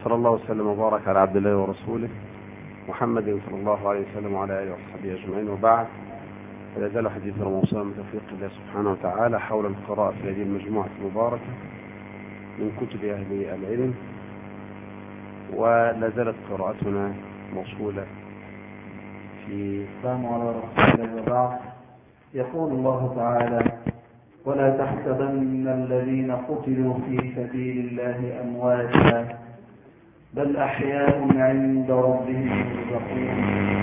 وصلى الله وسلم وبارك على عبد الله ورسوله محمد صلى الله عليه وسلم وعلى آله وصحبه أجمعين، وبعد. لا زال حديثنا موصولا بتوفيق الله سبحانه وتعالى حول القراءة في هذه المجموعة المباركة من كتب أهل العلم، ولا زالت قراءتنا موصولة في السلام على رسول الله وبعد. يقول الله تعالى: ولا تحسبن الذين قتلوا في سبيل الله أمواتا بل أحياء عند ربهم يرزقون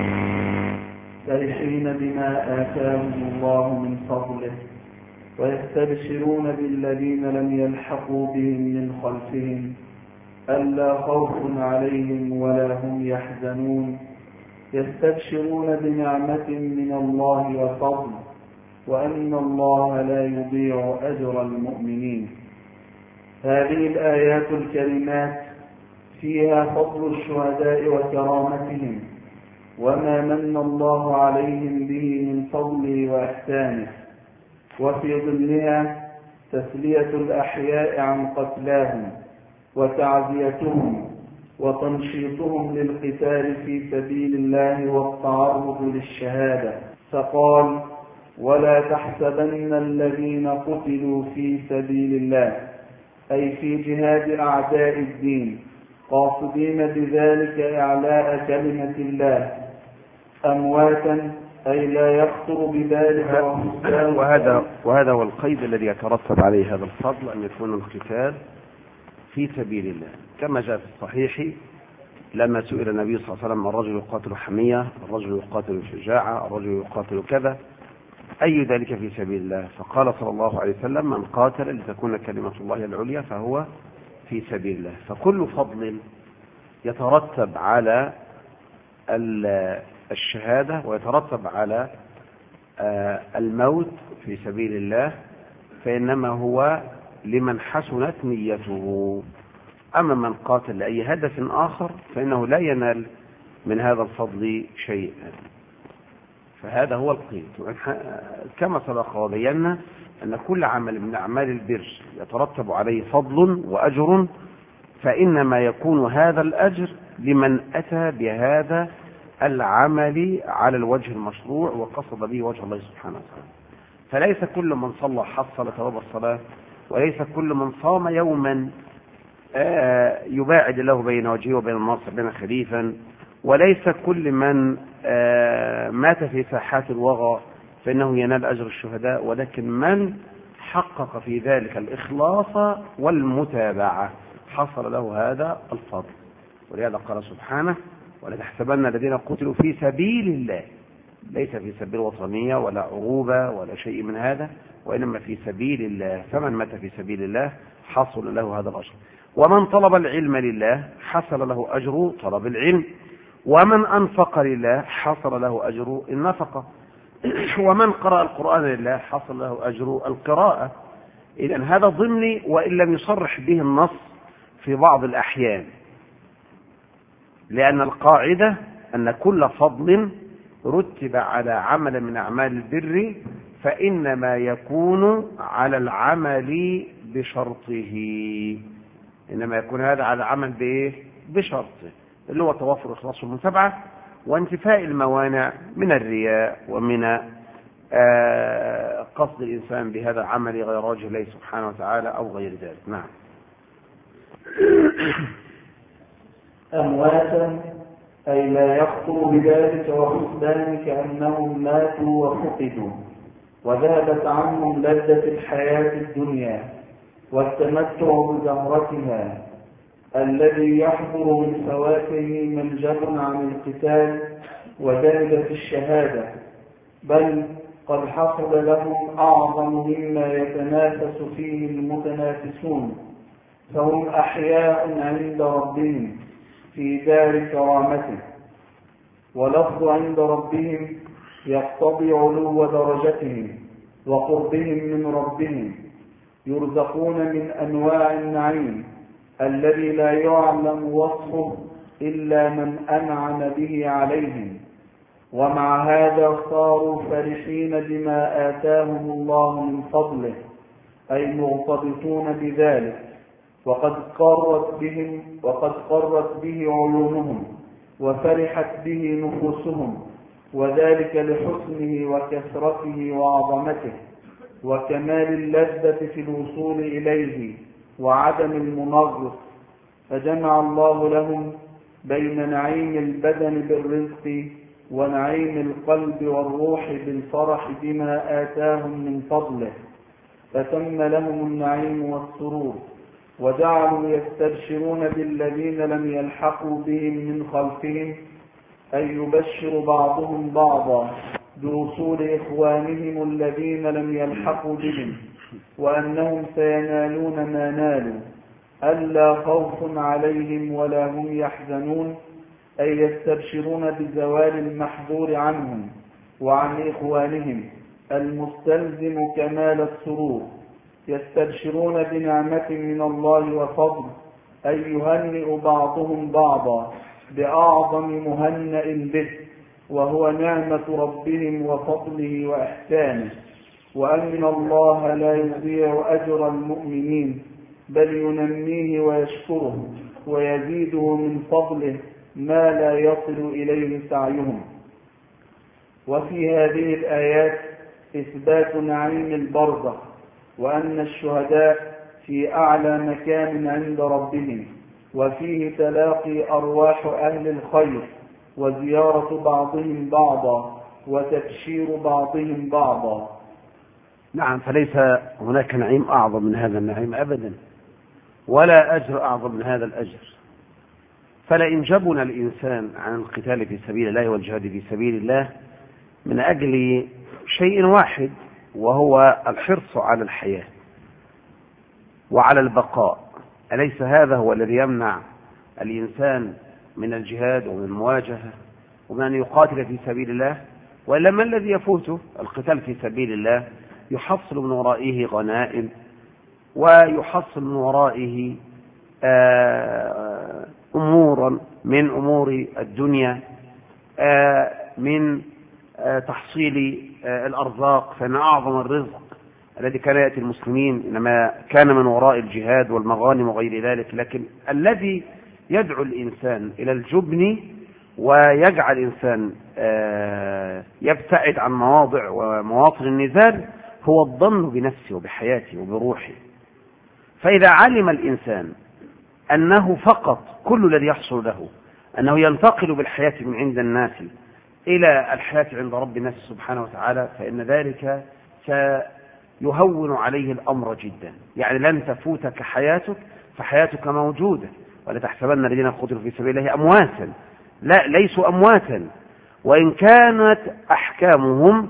فرحين بما آتاهم الله من فضله ويستبشرون بالذين لم يلحقوا بهم من خلفهم ألا خوف عليهم ولا هم يحزنون يستبشرون بنعمة من الله وفضل وأن الله لا يضيع أجر المؤمنين. هذه الآيات الكريمات فيها فضل الشهداء وكرامتهم وما من الله عليهم به من فضله وإحسانه، وفي ضمنها تسلية الأحياء عن قتلاهم وتعزيتهم وتنشيطهم للقتال في سبيل الله والتعرض للشهادة، فقال: ولا تحسبن الذين قتلوا في سبيل الله، أي في جهاد أعداء الدين، قاصدين بذلك إعلاء كلمة الله، أمواتا أي لا يخطر بذلك. وهذا هو القيد الذي يترتب عليه هذا الفضل، أن يكون القتال في سبيل الله، كما جاء في الصحيح لما سئل النبي صلى الله عليه وسلم: الرجل يقاتل حمية، الرجل يقاتل شجاعة، الرجل يقاتل كذا، أي ذلك في سبيل الله؟ فقال صلى الله عليه وسلم: من قاتل لتكون كلمة الله العليا فهو في سبيل الله. فكل فضل يترتب على الشهادة ويترتب على الموت في سبيل الله فإنما هو لمن حسنت نيته. أما من قاتل لأي هدف آخر فإنه لا ينال من هذا الفضل شيء. فهذا هو القيد. كما سبق وبينا أن كل عمل من أعمال البر يترتب عليه فضل وأجر، فإنما يكون هذا الأجر لمن أتى بهذا العمل على الوجه المشروع وقصد به وجه الله سبحانه وتعالى. فليس كل من صلى حصل ثواب الصلاة، وليس كل من صام يوما يباعد له بين وجهه وبين الناس بين خليفا، وليس كل من مات في ساحات الوغى فإنه ينال أجر الشهداء، ولكن من حقق في ذلك الإخلاص والمتابعة حصل له هذا الفضل. ولهذا قال سبحانه: ولا تحسبن الذين قتلوا في سبيل الله، ليس في سبيل وطنية ولا عروبة ولا شيء من هذا، وإنما في سبيل الله. فمن مات في سبيل الله حصل له هذا الأجر. ومن طلب العلم لله حصل له أجر طلب العلم، ومن أنفق لله حصل له أجر النفقة، ومن قرأ القرآن لله حصل له أجر القراءة. إذن هذا ضمني وإن لم يصرح به النص في بعض الأحيان، لأن القاعدة أن كل فضل رتب على عمل من أعمال البر فإنما يكون على العمل بشرطه، إنما يكون هذا على العمل بإيه؟ بشرطه، اللي هو توفر إخلاص المتابعة وانتفاء الموانع من الرياء ومن قصد الإنسان بهذا العمل غير وجه الله سبحانه وتعالى أو غير ذلك. نعم. أمواتا أي لا يخطر بذلك وحسبان كأنهم ماتوا وفقدوا، وذهبت عنهم لذة الحياة الدنيا والتمتع بزهرتها الذي يحضر من فواته ملجأ عن القتال وجانب الشهادة، بل قد حصل لهم أعظم مما يتنافس فيه المتنافسون، فهم أحياء عند ربهم في دار كرامته. ولفظ عند ربهم يقتضي علو درجتهم وقربهم من ربهم، يرزقون من أنواع النعيم الذي لا يعلم وصفه إلا من أنعم به عليهم، ومع هذا صاروا فرحين بما آتاهم الله من فضله، أي مرتبطون بذلك، وقد قرت به عيونهم وفرحت به نفوسهم، وذلك لحسنه وكثرته وعظمته وكمال اللذة في الوصول إليه وعدم المنغص. فجمع الله لهم بين نعيم البدن بالرزق ونعيم القلب والروح بالفرح بما آتاهم من فضله، فتم لهم النعيم والسرور، وجعلوا يستبشرون بالذين لم يلحقوا بهم من خلفهم، أي يبشر بعضهم بعضا بوصول إخوانهم الذين لم يلحقوا بهم، وأنهم سينالون ما نالوا، ألا خوف عليهم ولا هم يحزنون، أي يستبشرون بزوال المحظور عنهم وعن إخوانهم المستلزم كمال السرور، يستبشرون بنعمة من الله وفضل، أي يهنئ بعضهم بعضا بأعظم مهنئ به، وهو نعمة ربهم وفضله وإحسانه، وأن الله لا يضيع أجر المؤمنين بل ينميه ويشكره ويزيده من فضله ما لا يصل إليه سعيهم. وفي هذه الآيات إثبات نعيم البرزخ، وأن الشهداء في أعلى مكان عند ربهم، وفيه تلاقي أرواح أهل الخير وزيارة بعضهم بعضا وتبشير بعضهم بعضا. نعم، فليس هناك نعيم أعظم من هذا النعيم أبدا، ولا أجر أعظم من هذا الأجر. فلئن جبن الإنسان عن القتال في سبيل الله والجهاد في سبيل الله من أجل شيء واحد، وهو الحرص على الحياة وعلى البقاء، أليس هذا هو الذي يمنع الإنسان من الجهاد ومن المواجهة ومن أن يقاتل في سبيل الله؟ وإلا ما الذي يفوته؟ القتال في سبيل الله يحصل من ورائه غنائم، ويحصل من ورائه أمورا من أمور الدنيا، من تحصيل الأرزاق، فإن أعظم الرزق الذي كان يأتي المسلمين إنما كان من وراء الجهاد والمغانم وغير ذلك. لكن الذي يدعو الإنسان إلى الجبن ويجعل الإنسان يبتعد عن مواضع ومواطن النزال هو الظن بنفسه وبحياته وبروحه. فإذا علم الإنسان أنه فقط كل الذي يحصل له أنه ينتقل بالحياة من عند الناس إلى الحياة عند ربنا سبحانه وتعالى، فإن ذلك سيهون عليه الأمر جدا. يعني لن تفوتك حياتك، فحياتك موجودة. ولا تحسبن الذين قتلوا في سبيل الله أمواتا، لا، ليسوا أمواتا، وإن كانت أحكامهم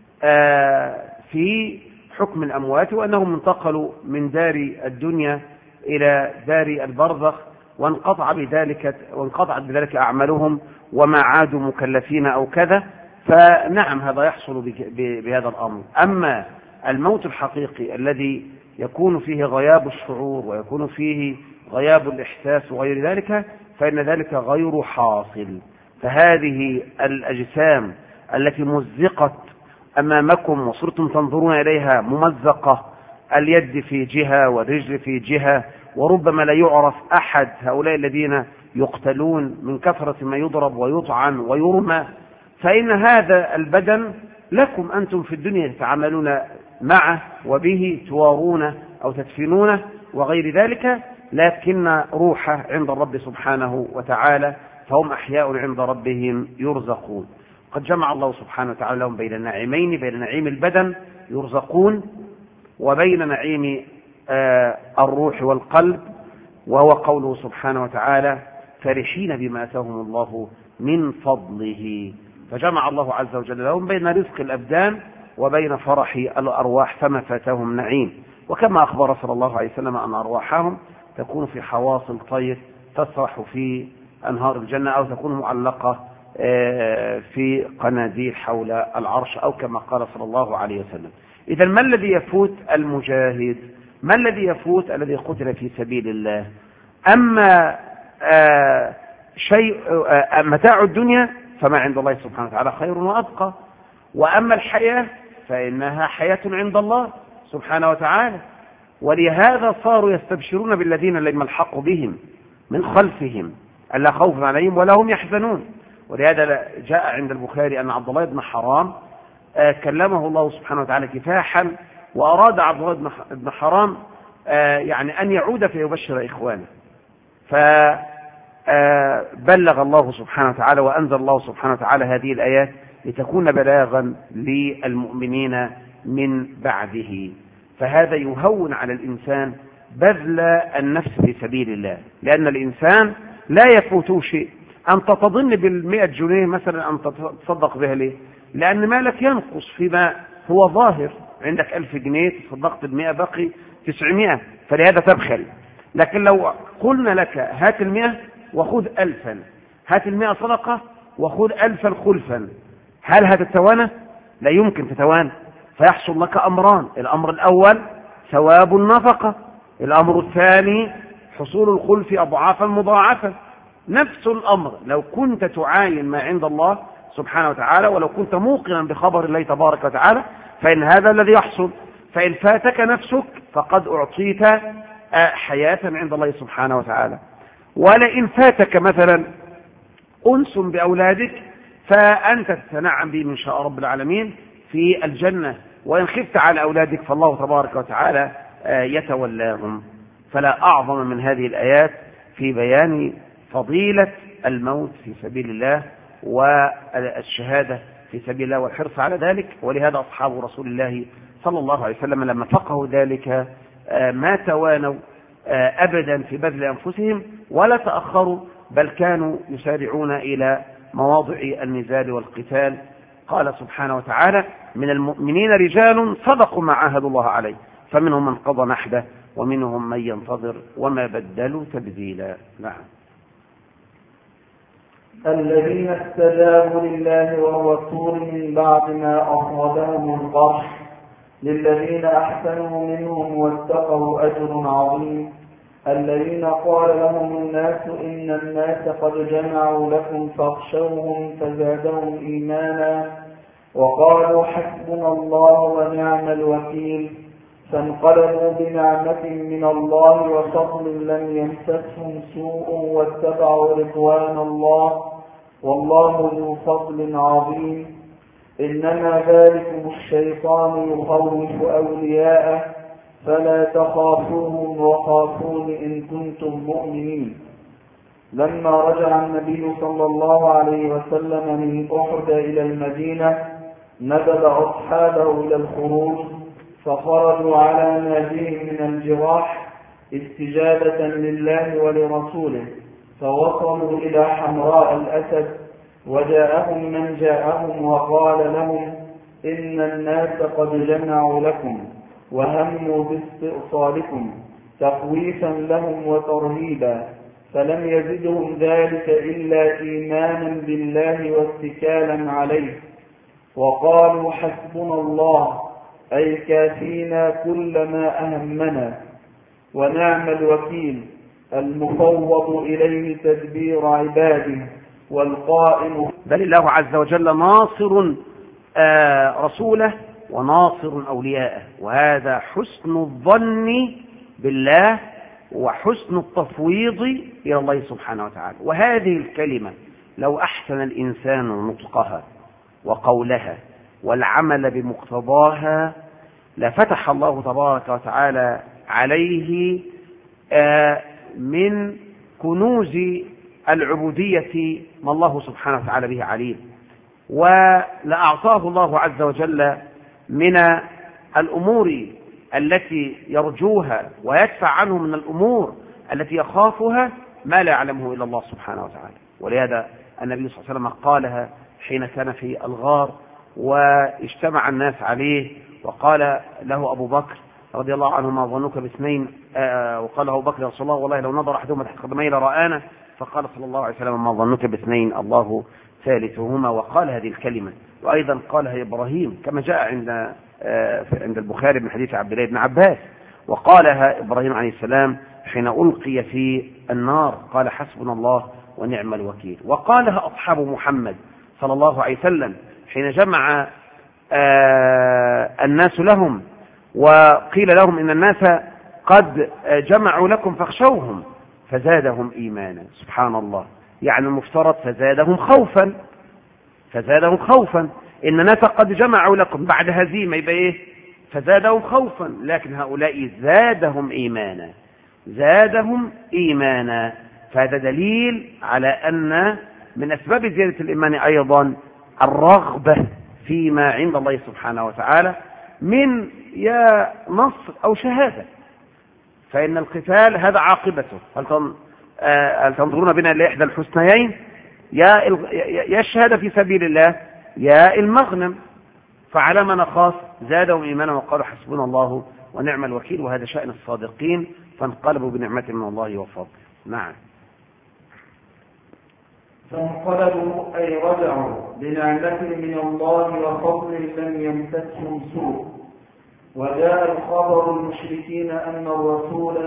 في حكم الأموات، وأنهم انتقلوا من دار الدنيا إلى دار البرزخ، وانقطعت بذلك أعمالهم وما عادوا مكلفين أو كذا. فنعم، هذا يحصل بهذا الأمر. أما الموت الحقيقي الذي يكون فيه غياب الشعور ويكون فيه غياب الإحساس وغير ذلك، فإن ذلك غير حاصل. فهذه الأجسام التي مزقت أمامكم وصرتم تنظرون إليها ممزقة، اليد في جهة والرجل في جهة، وربما لا يعرف أحد هؤلاء الذين يقتلون من كثرة ما يضرب ويطعن ويرمى، فإن هذا البدن لكم أنتم في الدنيا تتعاملون معه وبه توارون أو تدفنونه وغير ذلك، لكن روحه عند الرب سبحانه وتعالى، فهم أحياء عند ربهم يرزقون. قد جمع الله سبحانه وتعالى لهم بين النعيمين، بين نعيم البدن يرزقون وبين نعيم الروح والقلب، وهو قوله سبحانه وتعالى فرحين بما آتاهم الله من فضله. فجمع الله عز وجل لهم بين رزق الأبدان وبين فرح الأرواح، فما فاتهم نعيم. وكما أخبر صلى الله عليه وسلم أن أرواحهم تكون في حواصل طير تسرح في أنهار الجنة، أو تكون معلقة في قناديل حول العرش، أو كما قال صلى الله عليه وسلم. إذا ما الذي يفوت المجاهد؟ ما الذي يفوت الذي قتل في سبيل الله؟ أما متاع الدنيا فما عند الله سبحانه وتعالى خير وأبقى، وأما الحياة فإنها حياة عند الله سبحانه وتعالى. ولهذا صاروا يستبشرون بالذين لم يلحقوا بهم من خلفهم ألا خوف عليهم ولا هم يحزنون. ولهذا جاء عند البخاري أن عبد الله بن حرام كلمه الله سبحانه وتعالى كفاحا، وأراد عبد الله بن حرام يعني أن يعود فيبشر إخوانه، فبلغ الله سبحانه وتعالى وأنزل الله سبحانه وتعالى هذه الآيات لتكون بلاغا للمؤمنين من بعده. فهذا يهون على الإنسان بذل النفس في سبيل الله، لأن الإنسان لا يفوته شيء. أنت تظن بال100 جنيه مثلا أن تتصدق بها ليه؟ لأن مالك ينقص فيما هو ظاهر، عندك 1000 جنيه تصدقت ب100 بقي 900، فلهذا تبخل. لكن لو قلنا لك هات 100 وخذ 1000، هات 100 صدقة وخذ 1000 خلفا، هل هتتوانى؟ لا يمكن تتوانى. فيحصل لك أمران: الأمر الأول ثواب النفقة، الأمر الثاني حصول الخلف أضعافا مضاعفة. نفس الأمر لو كنت تعاين ما عند الله سبحانه وتعالى، ولو كنت موقنا بخبر الله تبارك وتعالى، فإن هذا الذي يحصل. فإن فاتك نفسك فقد أعطيت حياة عند الله سبحانه وتعالى. ولئن فاتك مثلا أنس بأولادك فأنت تتنعم به من شاء رب العالمين في الجنة، وإن خفت على أولادك فالله تبارك وتعالى يتولاهم. فلا أعظم من هذه الآيات في بيان فضيلة الموت في سبيل الله والشهادة في سبيل الله والحرص على ذلك. ولهذا أصحاب رسول الله صلى الله عليه وسلم لما فقهوا ذلك ما توانوا أبدا في بذل أنفسهم ولا تأخروا، بل كانوا يسارعون إلى مواضع النزال والقتال. قال سبحانه وتعالى: من المؤمنين رجال صدقوا ما عاهدوا الله عليه فمنهم من قضى نحبه ومنهم من ينتظر وما بدلوا تبديلا. نعم. الذين استجابوا لله والرسول من بعد ما أصابهم القرح للذين أحسنوا منهم واتقوا أجر عظيم. الذين قال لهم الناس إن الناس قد جمعوا لكم فاخشوهم فزادهم إيمانا وقالوا حسبنا الله ونعم الوكيل. فانقلبوا بنعمة من الله وفضل لم يمسسهم سوء واتبعوا رضوان الله والله ذو فضل عظيم. إنما ذلكم الشيطان يخوف أولياءه فلا تخافوهم وخافون إن كنتم مؤمنين. لما رجع النبي صلى الله عليه وسلم من أحد إلى المدينة ندب أصحابه إلى الخروج، فخرجوا على ما فيه من الجراح استجابة لله ولرسوله، فوصلوا إلى حمراء الأسد وجاءهم من جاءهم وقال لهم إن الناس قد جمعوا لكم وهموا باستئصالكم تخويفا لهم وترهيبا، فلم يزدهم ذلك إلا إيمانا بالله واتكالا عليه، وقالوا حسبنا الله أي كافينا كل ما أهمنا ونعم الوكيل المفوض إليه تدبير عباده والقائم. بل الله عز وجل ناصر رسوله وناصر أولياءه، وهذا حسن الظن بالله وحسن التفويض إلى الله سبحانه وتعالى. وهذه الكلمة لو أحسن الإنسان نطقها وقولها والعمل بمقتضاها لفتح الله تبارك وتعالى عليه من كنوز العبودية ما الله سبحانه وتعالى به عليم، ولأعطاه الله عز وجل من الأمور التي يرجوها ويدفع عنه من الأمور التي يخافها ما لا يعلمه إلا الله سبحانه وتعالى. ولهذا النبي صلى الله عليه وسلم قالها حين كان في الغار واجتمع الناس عليه، وقال له أبو بكر رضي الله عنه: ما ظنك باثنين؟ وقال أبو بكر: يا رسول الله والله لو نظر أحدهما تحت قدمي لرآنا. فقال صلى الله عليه وسلم: ما ظنك باثنين؟ الله ثالثهما. وقال هذه الكلمة. وأيضا قالها إبراهيم كما جاء عند البخاري من حديث عبد الله بن عباس، وقالها إبراهيم عليه السلام حين ألقي في النار قال: حسبنا الله ونعم الوكيل. وقالها أصحاب محمد صلى الله عليه وسلم حين جمع الناس لهم وقيل لهم إن الناس قد جمعوا لكم فاخشوهم فزادهم إيمانا. سبحان الله، يعني المفترض فزادهم خوفا. إن ناس قد جمعوا لكم بعد هزيمة يبقى إيه؟ فزادهم خوفا، لكن هؤلاء زادهم إيمانا. فهذا دليل على أن من أسباب زيادة الإيمان أيضا الرغبة فيما عند الله سبحانه وتعالى من يا نصر أو شهادة. فإن القتال هذا عاقبته، هل تنظرون بنا لإحدى الحسنيين؟ يا الشهادة في سبيل الله يا المغنم. فعلى ما نخاف زادهم إيمانا وقالوا حسبنا الله ونعم الوكيل. وهذا شأن الصادقين، فانقلبوا بنعمة من الله وفضل. نعم. فانقلبوا أي رجعوا بنعمة من الله وفضل لم يمسسهم سوء. وجاء الخبر المشركين أن الرسول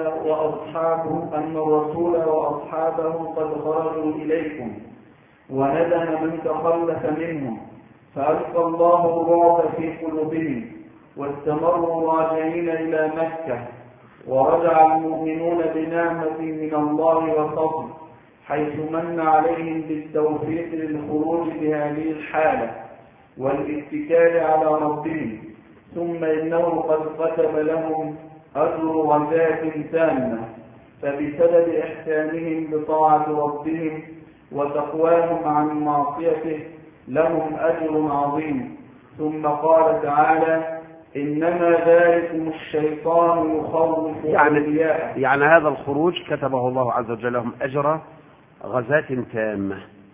وأصحابه قد خرجوا إليكم وندم من تخلف منهم، فألقى الله الرعب في قلوبهم واستمروا راجعين إلى مكة. ورجع المؤمنون بنعمة من الله وفضل، حيث من عليهم بالتوفيق للخروج بهذه الحالة والاتكال على ربهم. ثم إنه قد كتب لهم أجر غزاة تامة، فبسبب إحسانهم بطاعة ربهم وتقواهم عن معصيته لهم أجر عظيم. ثم قال تعالى: إنما ذلكم الشيطان يخوف أولياءه. يعني هذا الخروج كتبه الله عز وجل لهم أجر غزاة تامة،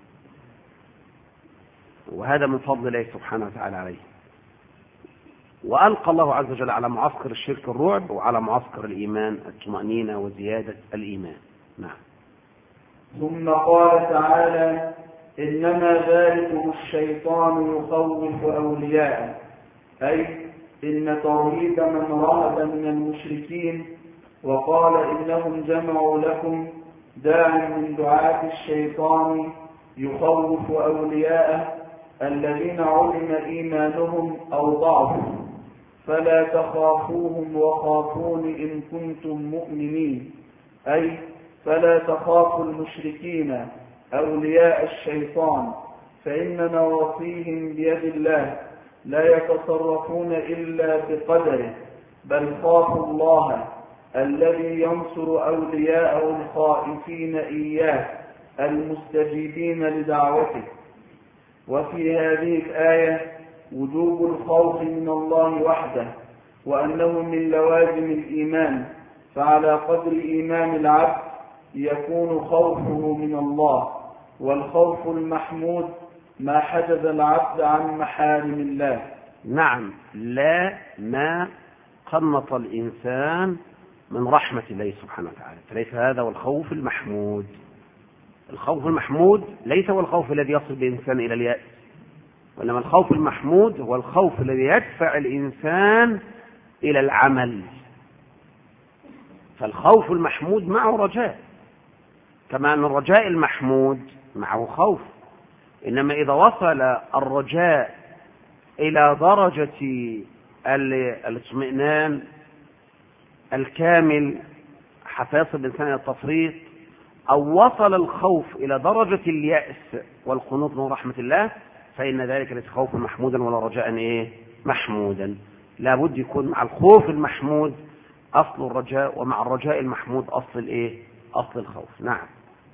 وهذا من فضل الله سبحانه وتعالى عليه. وألقى الله عز وجل على معسكر الشرك الرعب، وعلى معسكر الإيمان الطمأنينة وزيادة الإيمان. نعم. ثم قال تعالى: إنما ذلكم الشيطان يخوف أولياءه، أي إن ترهيب من رهب من المشركين وقال إنهم جمعوا لكم داع من دعاة الشيطان يخوف أولياءه الذين علم إيمانهم أو ضعفهم، فلا تخافوهم وخافون إن كنتم مؤمنين، أي فلا تخافوا المشركين أولياء الشيطان، فإن نواصيهم بيد الله لا يتصرفون إلا بقدره، بل خافوا الله الذي ينصر أولياءه الخائفين إياه المستجيبين لدعوته. وفي هذه الآية وجوب الخوف من الله وحده، وأنه من لوازم الإيمان، فعلى قدر إيمان العبد يكون خوفه من الله. والخوف المحمود ما حجز العبد عن محارم الله. نعم، لا ما قنط الإنسان من رحمة الله سبحانه وتعالى، فليس هذا هو الخوف المحمود. الخوف المحمود ليس هو الخوف الذي يصل بالإنسان إلى اليأس، وإنما الخوف المحمود هو الخوف الذي يدفع الإنسان إلى العمل. فالخوف المحمود معه رجاء، كما أن الرجاء المحمود معه خوف. إنما إذا وصل الرجاء إلى درجة الاطمئنان الكامل حتى يصل الإنسان إلى التفريط، أو وصل الخوف إلى درجة اليأس والقنوط من رحمة الله، فإن ذلك ليس خوفا محمودا ولا رجاء محمودا. لا بد يكون مع الخوف المحمود أصل الرجاء، ومع الرجاء المحمود أصل الخوف. نعم.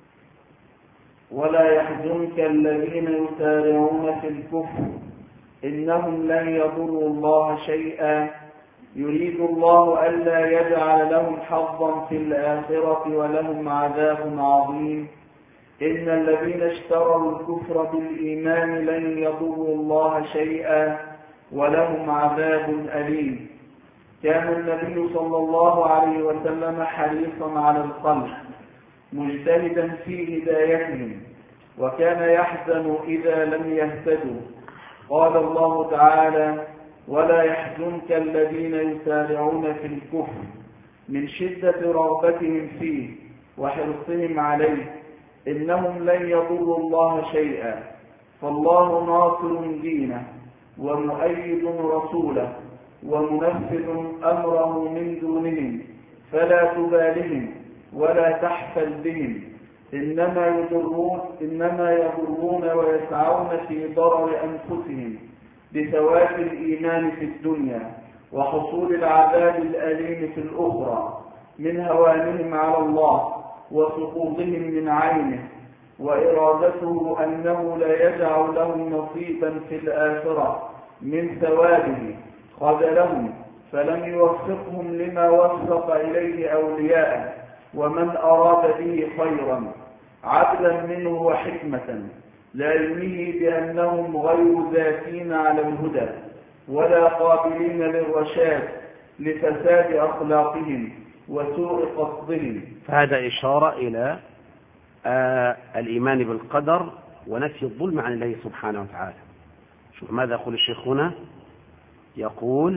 ولا يحزنك الذين يسارعون في الكفر إنهم لن يضروا الله شيئا يريد الله ألا يجعل لهم حظا في الآخرة ولهم عذاب عظيم. إن الذين اشتروا الكفر بالإيمان لن يضروا الله شيئا ولهم عذاب أليم. كان النبي صلى الله عليه وسلم حريصا على الخلق مجتهدا في هدايتهم، وكان يحزن إذا لم يهتدوا. قال الله تعالى: ولا يحزنك الذين يسارعون في الكفر، من شدة رغبتهم فيه وحرصهم عليه. إنهم لن يضروا الله شيئا، فالله ناصر دينه ومؤيد رسوله ومنفذ أمره من دونهم، فلا تبالهم ولا تحفل بهم، إنما يضرون ويسعون في ضرر أنفسهم بثواب الإيمان في الدنيا وحصول العذاب الأليم في الأخرى من هوانهم على الله وسقوطهم من عينه، وإرادته أنه لا يجعل لهم نصيبا في الآخرة من ثوابه، خذلهم فلم يوفقهم لما وفق إليه أولياءه ومن أراد به خيرا عدلا منه وحكمة، لعلمه بأنهم غير ذاكين على الهدى ولا قابلين للرشاد لفساد أخلاقهم وسوء قصدهم. فهذا إشارة إلى الإيمان بالقدر ونفي الظلم عن الله سبحانه وتعالى. شوف ماذا يقول الشيخ هنا، يقول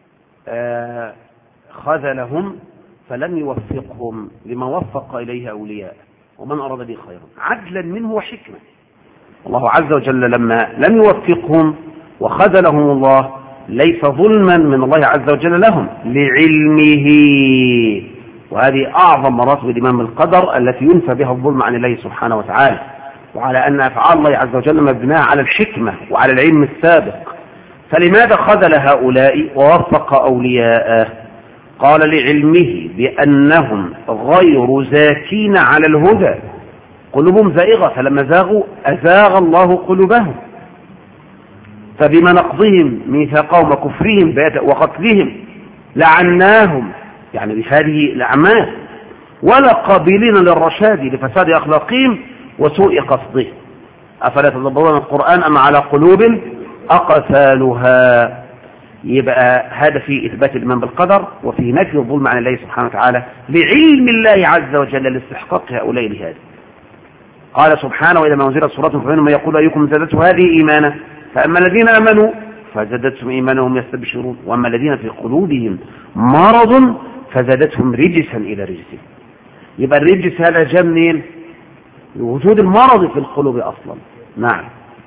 خذلهم فلم يوفقهم لما وفق إليه أولياء ومن أراد به خيرا عدلا منه وحكمة. الله عز وجل لما لم يوفقهم وخذلهم الله ليس ظلما من الله عز وجل لهم لعلمه، وهذه أعظم مراتب الإيمان بالقدر التي ينفى بها الظلم عن الله سبحانه وتعالى، وعلى أن أفعال الله عز وجل مبناة على الحكمة وعلى العلم السابق. فلماذا خذل هؤلاء ووفق أولياءه؟ قال لعلمه بأنهم غير زاكين على الهدى، قلوبهم زائغة، فلما زاغوا أزاغ الله قلوبهم، فبما نقضهم ميثاقهم وكفرهم وقتلهم لعناهم، يعني بهذه الأعمال، ولا قابلين للرشاد لفساد أخلاقهم وسوء قصدهم. أفلا يتدبرون القرآن أم على قلوب أقفالها؟ يبقى هذا في إثبات الإيمان بالقدر وفي نفي الظلم عن الله سبحانه وتعالى لعلم الله عز وجل لاستحقاق هؤلاء لهذا. قال سبحانه: وإذا ما أنزلت سورة فمنهم من يقول أيكم زادته هذه إيمانا فأما الذين آمنوا فزادتهم إيمانا وهم يستبشرون وأما الذين في قلوبهم مرض فزادتهم رجسا إلى رجسهم. يبقى الرجس هذا جاء منين؟ وجود المرض في القلوب أصلا. نعم.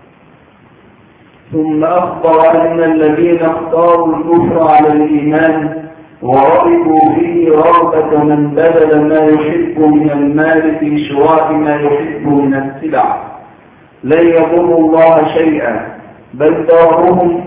ثم أخبر أن الذين اختاروا الكفر على الإيمان ورغبوا فيه رغبة من بذل ما يحب من المال في شراء ما يحب من السلع لن يضروا الله شيئا، بل ضررهم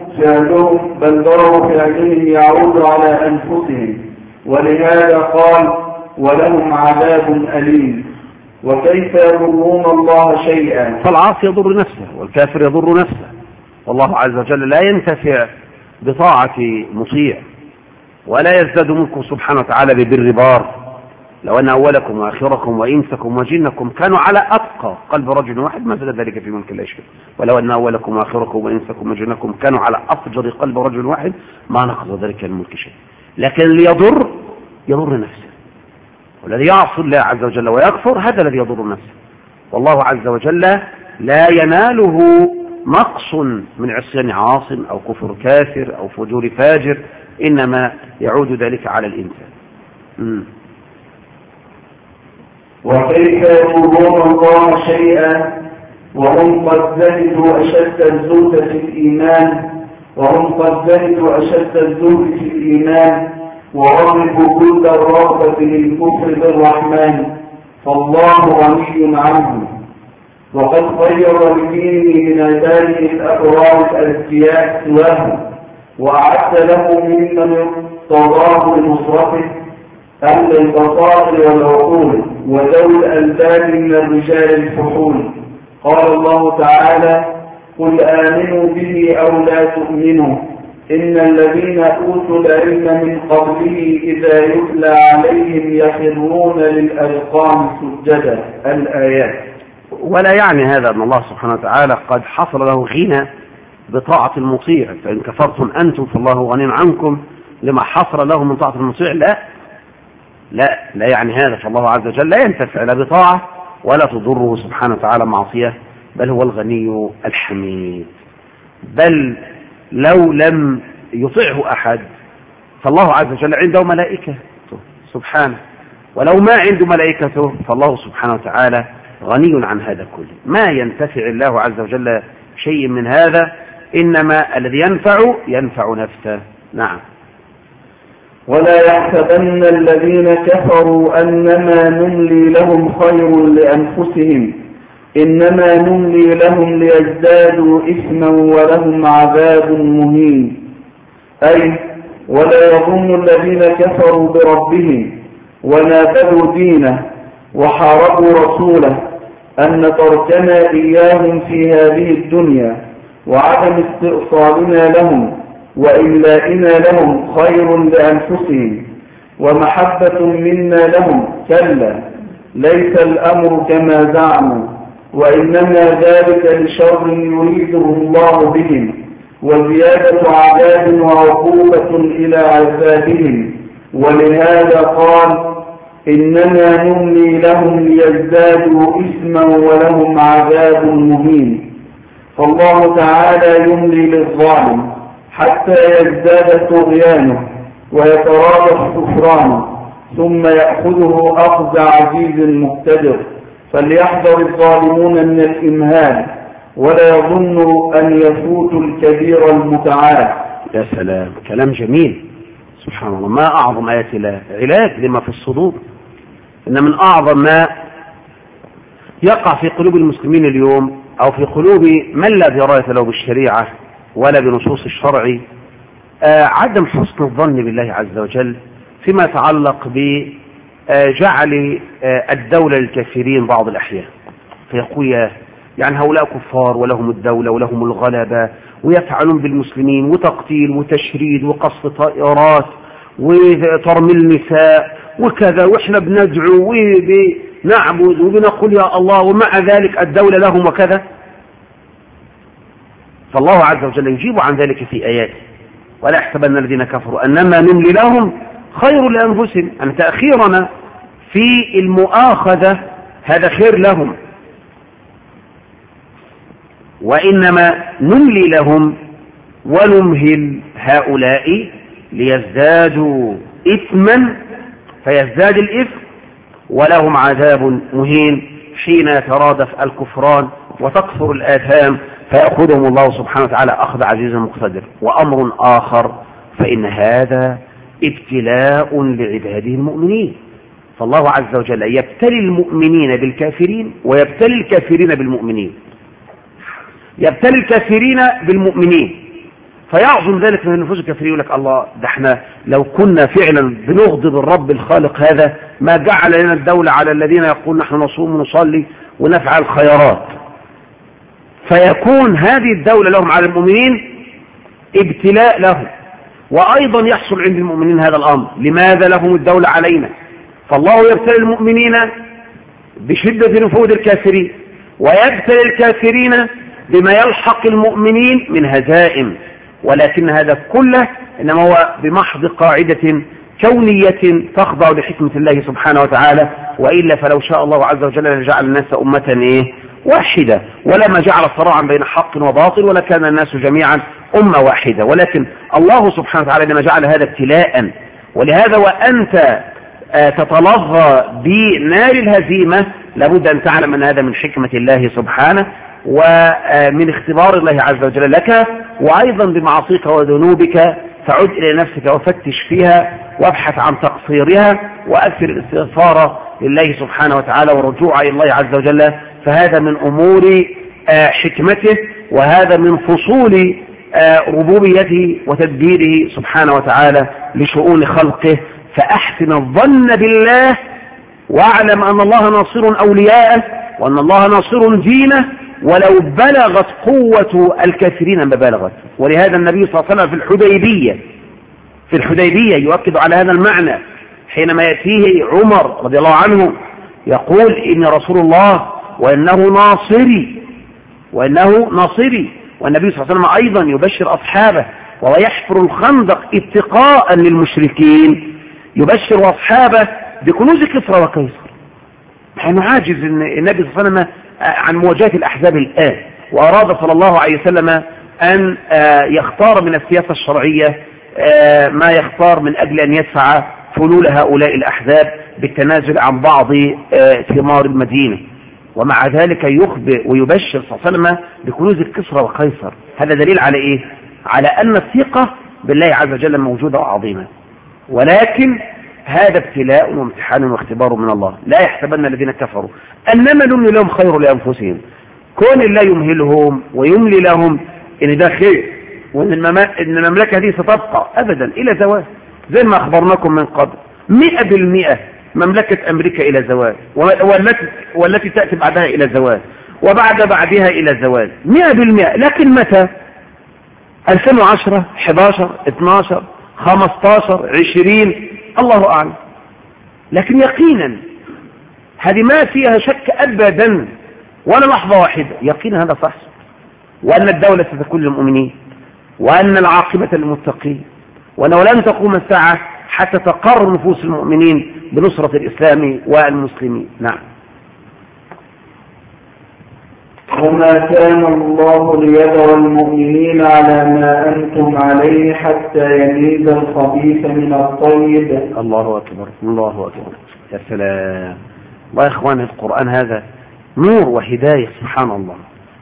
فعلهم يعود على أنفسهم، ولهذا قال: ولهم عذاب أليم. وكيف يضرون الله شيئا؟ فالعاصي يضر نفسه والكافر يضر نفسه، والله عز وجل لا ينتفع بطاعة مطيع ولا يزداد ملكه سبحانه وتعالى ببر بار. لو أن أولكم وآخركم وإنسكم وجنكم كانوا على أتقى قلب رجل واحد ما زاد ذلك في ملك الله شيئا، ولو أن أولكم وآخركم وإنسكم وجنكم كانوا على أفجر قلب رجل واحد ما نقض ذلك الملك شيئا. لكن اللي يضر نفسه، والذي يعصي الله عز وجل ويكفر هذا الذي يضر نفسه، والله عز وجل لا يناله نقص من عصيان عاص أو كفر كافر أو فجور فاجر، إنما يعود ذلك على الإنسان. وكيف يضرون الله شيئا وهم قد زهدوا أشد الزهد في الإيمان ورغبوا كل الرغبة للكفر بالرحمن، فالله غني عنهم، وقد خير لدينه من عباده الأبرار الأذكياء سواه، وأعد له ممن اقتضاه لنصرته أهل البصائر والعقول وذوي الألباب من الرجال الفحول. قال الله تعالى: قل آمنوا به أو لا تؤمنوا إن الذين أوتوا العلم من قبله إذا يتلى عليهم يخرون للأذقان سجدا. الآيات. ولا يعني هذا أن الله سبحانه وتعالى قد حصل له غنى بطاعة المطيع، فإن كفرتم أنتم فالله غني عنكم لما حصل له من طاعة المطيع. لا يعني هذا، فالله عز وجل لا ينتفع لا بطاعة ولا تضره سبحانه وتعالى معصية، بل هو الغني الحميد. بل لو لم يطيعه أحد فالله عز وجل عنده ملائكة سبحانه، ولو ما عنده ملائكته فالله سبحانه وتعالى غني عن هذا كله. ما ينتفع الله عز وجل شيء من هذا، إنما الذي ينفع نفسه. نعم. ولا يحسبن الذين كفروا أنما نملي لهم خير لأنفسهم إنما نملي لهم ليزدادوا إثما ولهم عذاب مهين. أي ولا يظن الذين كفروا بربهم ونابذوا دينه وحاربوا رسوله أن تركنا إياهم في هذه الدنيا وعدم استئصالنا لهم وإملائنا لهم خير لأنفسهم ومحبة منا لهم كلا ليس الأمر كما زعموا وإنما ذلك لشر يريده الله بهم وزيادة عذاب وعقوبة إلى عذابهم ولهذا قال إنما نملي لهم ليزدادوا إثما ولهم عذاب مهين. فالله تعالى يملي للظالم حتى يزداد طغيانه ويترادف كفرانه ثم يأخذه أخذ عزيز مقتدر. فليحذر الظالمون من الإمهال ولا يظنوا أن يفوتوا الكبير المتعال. يا سلام، كلام جميل سبحان الله. ما أعظم آيات الله، علاج لما في الصدور. إن من أعظم ما يقع في قلوب المسلمين اليوم أو في قلوب من لا دراية له بالشريعة ولا بنصوص الشرع عدم حسن الظن بالله عز وجل فيما يتعلق بجعل الدولة للكافرين بعض الأحيان. فيقول يعني هؤلاء كفار ولهم الدولة ولهم الغلبة ويفعلون بالمسلمين وتقتيل وتشريد وقصف طائرات وترميل النساء وكذا، وإحنا بندعو وبنعبد وبنقول يا الله ومع ذلك الدولة لهم وكذا. فالله عز وجل يجيب عن ذلك في آياته ولا يحسبن الذين كفروا أنما نملي لهم خير لأنفسهم، أن تأخيرنا في المؤاخذة هذا خير لهم، وإنما نملي لهم ونمهل هؤلاء ليزدادوا إثما فيزداد الإثم ولهم عذاب مهين حين يترادف الكفران وتكثر الآثام فيأخذهم الله سبحانه وتعالى أخذ عزيز مقتدر. وأمر آخر فإن هذا ابتلاء لعباده المؤمنين. فالله عز وجل يبتلي المؤمنين بالكافرين ويبتلي الكافرين بالمؤمنين. يبتلي الكافرين بالمؤمنين فيعظم ذلك من نفوس الكافرين، يقول لك الله ده احنا لو كنا فعلا بنغضب الرب الخالق هذا ما جعل لنا الدولة على الذين يقول نحن نصوم ونصلي ونفعل خيرات. فيكون هذه الدولة لهم على المؤمنين ابتلاء لهم، وأيضا يحصل عند المؤمنين هذا الأمر. لماذا لهم الدولة علينا؟ فالله يبتلي المؤمنين بشدة نفوذ الكافرين ويبتلي الكافرين بما يلحق المؤمنين من هزائم، ولكن هذا كله إنما هو بمحض قاعدة كونية تخضع لحكمة الله سبحانه وتعالى، وإلا فلو شاء الله عز وجل لجعل الناس أمة واحدة ولما جعل صراعا بين حق وباطل ولكان الناس جميعا أمة واحدة. ولكن الله سبحانه وتعالى لما جعل هذا ابتلاء، ولهذا وأنت تتلظى بنار الهزيمة لابد أن تعلم أن هذا من حكمة الله سبحانه ومن اختبار الله عز وجل لك، وأيضا بمعاصيك وذنوبك فعد إلى نفسك وفتش فيها وابحث عن تقصيرها وأكثر الاستغفار لله سبحانه وتعالى والرجوع إلى الله عز وجل. فهذا من أمور حكمته وهذا من فصول ربوبيته وتدبيره سبحانه وتعالى لشؤون خلقه. فأحسن الظن بالله واعلم أن الله ناصر أولياءه وأن الله ناصر دينه ولو بلغت قوة الكافرين ما بلغت. ولهذا النبي صلى الله عليه وسلم في الحديبية يؤكد على هذا المعنى حينما يأتيه عمر رضي الله عنه يقول إن رسول الله وإنه ناصري، والنبي صلى الله عليه وسلم أيضا يبشر أصحابه وهو يحفر الخندق اتقاء للمشركين، يبشر أصحابه بكنوز كسرى وقيصر. نحن عاجز النبي صلى الله عليه وسلم عن مواجهة الأحزاب الآن، وأراد صلى الله عليه وسلم أن يختار من السياسة الشرعية ما يختار من أجل أن يدفع فلول هؤلاء الأحزاب بالتنازل عن بعض ثمار المدينة، ومع ذلك يخبر ويبشر صلى الله عليه وسلم بكنوز الكسرى وقيصر. هذا دليل على إيه؟ على أن الثقة بالله عز وجل موجودة وعظيمة. ولكن هذا ابتلاء وامتحان واختبار من الله. لا يحسبن الذين كفروا أنما نملي لهم خير لأنفسهم. كون الله يمهلهم ويملي لهم إن ده خير وإن المملكة دي ستبقى أبدا إلى زوال، زي ما أخبرناكم من قبل 100% مملكة أمريكا إلى زوال، والتي تأتي بعدها إلى زوال، بعدها إلى زوال 100%. لكن متى؟ 2010 11 12 15 20 الله أعلم. لكن يقينا هذه ما فيها شك أبدا ولا لحظة واحدة، يقينا هذا صح، وأن الدولة ستكون للمؤمنين، وأن العاقبة للمتقين، وأنه لن تقوم الساعة حتى تقر نفوس المؤمنين بنصرة الإسلام والمسلمين. نعم. وما كان الله ليذر المؤمنين على ما أنتم عليه حتى يميز الخبيث من الطيب. الله أكبر الله أكبر. يا سلام. الله يا إخوان، القرآن هذا نور وهداية سبحان الله،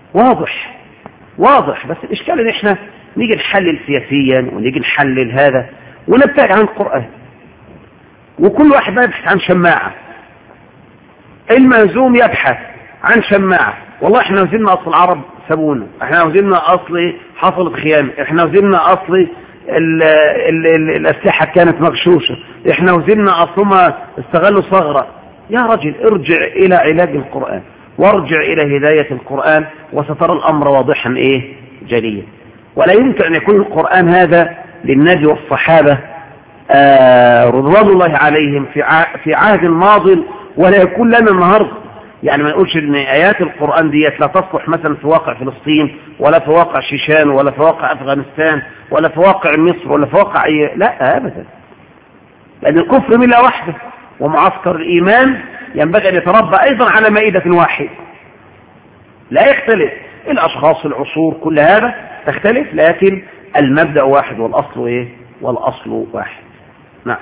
واضح. بس الإشكال إن إحنا نيجي نحلل سياسيا ونيجي نحلل هذا ونبتعد عن القرآن، وكل واحد يبحث عن شماعة. المهزوم يبحث عن شماعة. والله احنا وزلنا اصل العرب سابونا، احنا وزلنا اصل حصلت خيانة، احنا وزلنا اصل الاسلحة كانت مغشوشة، احنا وزلنا اصل ما استغلوا ثغرة. يا رجل ارجع الى علاج القرآن وارجع الى هداية القرآن وسترى الامر واضحا جليا. ولا يمكن ان يكون القرآن هذا للنبي والصحابة رضوان الله عليهم في عهد ماض، ولا يكون لنا النهارده. يعني ما نقولش ان ايات القرآن ديت لا تصلح مثلا في واقع فلسطين، ولا في واقع شيشان، ولا في واقع افغانستان، ولا في واقع مصر، ولا في واقع لا ابدا. لان الكفر ملة واحدة، ومعسكر الايمان ينبغي ان يتربى ايضا على مائدة واحدة. لا يختلف الاشخاص، العصور، كل هذا تختلف، لكن المبدأ واحد والاصل والاصل واحد. نعم.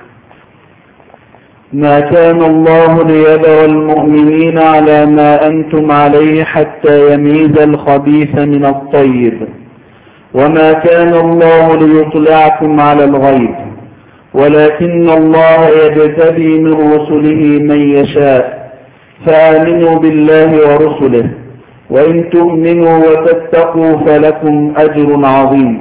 ما كان الله ليذر المؤمنين على ما أنتم عليه حتى يميز الخبيث من الطيب، وما كان الله ليطلعكم على الغيب، ولكن الله يجتبي من رسله من يشاء، فآمنوا بالله ورسله، وإن تؤمنوا وتتقوا فلكم أجر عظيم.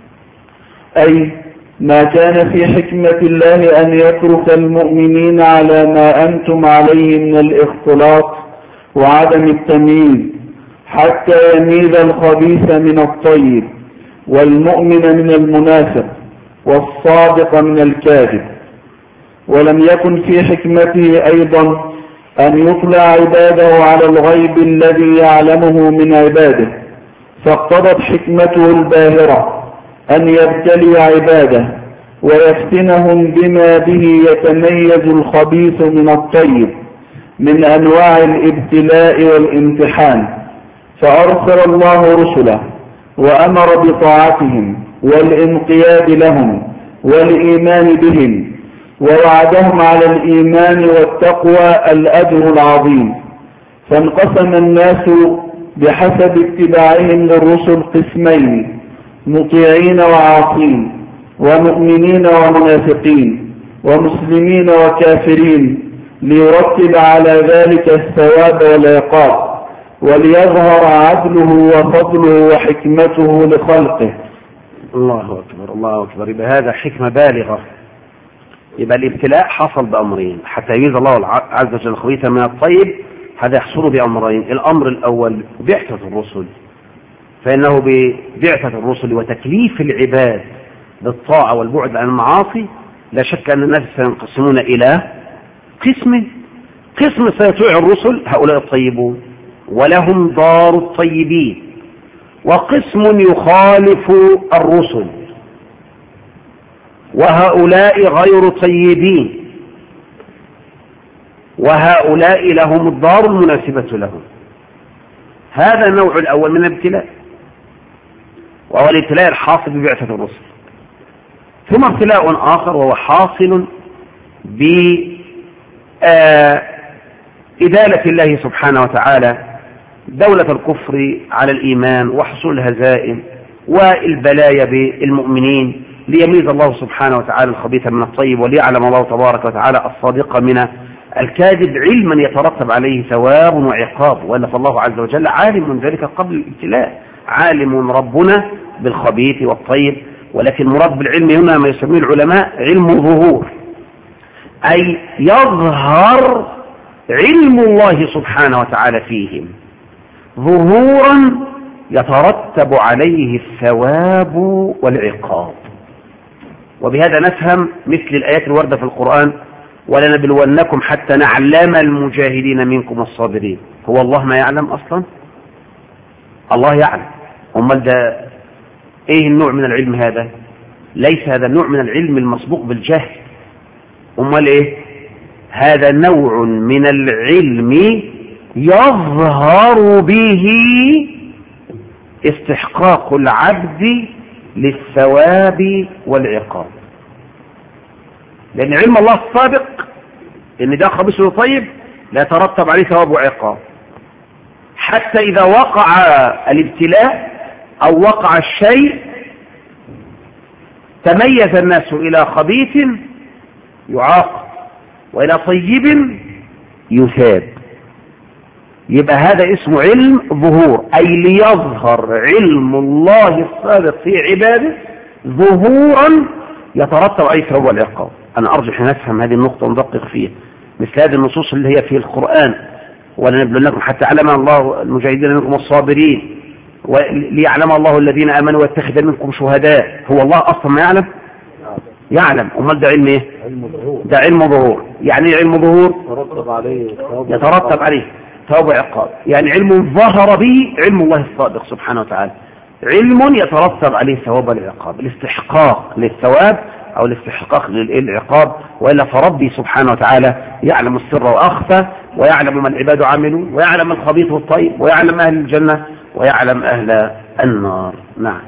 أي ما كان في حكمة الله أن يترك المؤمنين على ما أنتم عليه من الاختلاط وعدم التمييز حتى يميز الخبيث من الطيب، والمؤمن من المنافق، والصادق من الكاذب. ولم يكن في حكمته أيضا أن يطلع عباده على الغيب الذي يعلمه من عباده، فاقتضت حكمته الباهرة أن يبتلي عباده ويفتنهم بما به يتميز الخبيث من الطيب من أنواع الابتلاء والامتحان. فأرسل الله رسله وأمر بطاعتهم والانقياد لهم والإيمان بهم، ووعدهم على الإيمان والتقوى الأجر العظيم. فانقسم الناس بحسب اتباعهم للرسل قسمين: مطيعين وعاصين، ومؤمنين ومنافقين، ومسلمين وكافرين، ليرتب على ذلك الثواب والعقاب، وليظهر عدله وفضله وحكمته لخلقه. الله أكبر الله أكبر. يبقى هذا حكمة بالغة. يبقى الابتلاء حصل بأمرين حتى يميز الله عز وجل الخبيث من الطيب. هذا يحصل بأمرين: الأمر الأول بعثة الرسل، فإنه ببعثة الرسل وتكليف العباد بالطاعة والبعد عن المعاصي لا شك أن الناس سينقسمون إلى قسم سيطيع الرسل، هؤلاء الطيبون ولهم دار الطيبين، وقسم يخالف الرسل وهؤلاء غير طيبين، وهؤلاء لهم الدار المناسبة لهم. هذا النوع الأول من الابتلاء، وهو الابتلاء الحاصل ببعثة الرسل. ثم ابتلاء آخر وهو حاصل بإدالة الله سبحانه وتعالى دولة الكفر على الإيمان، وحصول الهزائم والبلايا بالمؤمنين ليميز الله سبحانه وتعالى الخبيث من الطيب، وليعلم الله تبارك وتعالى الصادق من الكاذب، علما يترتب عليه ثواب وعقاب. وأن فالله عز وجل عالم من ذلك قبل الابتلاء، عالم ربنا بالخبيث والطيب. ولكن مراد بالعلم هنا ما يسميه العلماء علم ظهور، أي يظهر علم الله سبحانه وتعالى فيهم ظهورا يترتب عليه الثواب والعقاب. وبهذا نفهم مثل الآيات الواردة في القرآن: ولنبلونكم حتى نعلم المجاهدين منكم الصابرين. هو الله ما يعلم أصلا؟ الله يعلم. أمال ده إيه النوع من العلم هذا؟ ليس هذا النوع من العلم المسبوق بالجهل. أمال إيه؟ هذا نوع من العلم يظهر به استحقاق العبد للثواب والعقاب. لأن علم الله السابق إن ده خبيث وطيب لا يترتب عليه ثواب وعقاب، حتى إذا وقع الابتلاء أو وقع الشيء تميز الناس إلى خبيث يعاقب وإلى طيب يثاب. يبقى هذا اسمه علم ظهور، أي ليظهر علم الله السابق في عباده ظهورا يترتب عليه ثواب والعقاب. أنا أرجح نفهم هذه النقطة وندقق فيها، مثل هذه النصوص اللي هي في القرآن: ولنبلونكم حتى علم الله المجاهدين منكم الصابرين وليعلم الله الذين آمنوا ويتخذ منكم شهداء. هو الله أصلا ما يعلم؟ يعلم. أمال ده علم إيه؟ ده علم ظهور. يعني إيه علم ظهور؟ يترتب عليه ثواب وعقاب. يعني علم ظهر به علم الله الصادق سبحانه وتعالى، علم يترتب عليه ثواب والعقاب، الاستحقاق للثواب أو الاستحقاق للعقاب. وإلا فربي سبحانه وتعالى يعلم السر وأخفى، ويعلم ما العباد عملوا، ويعلم الخبيث والطيب، ويعلم أهل الجنة، ويعلم أهل النار. نعم.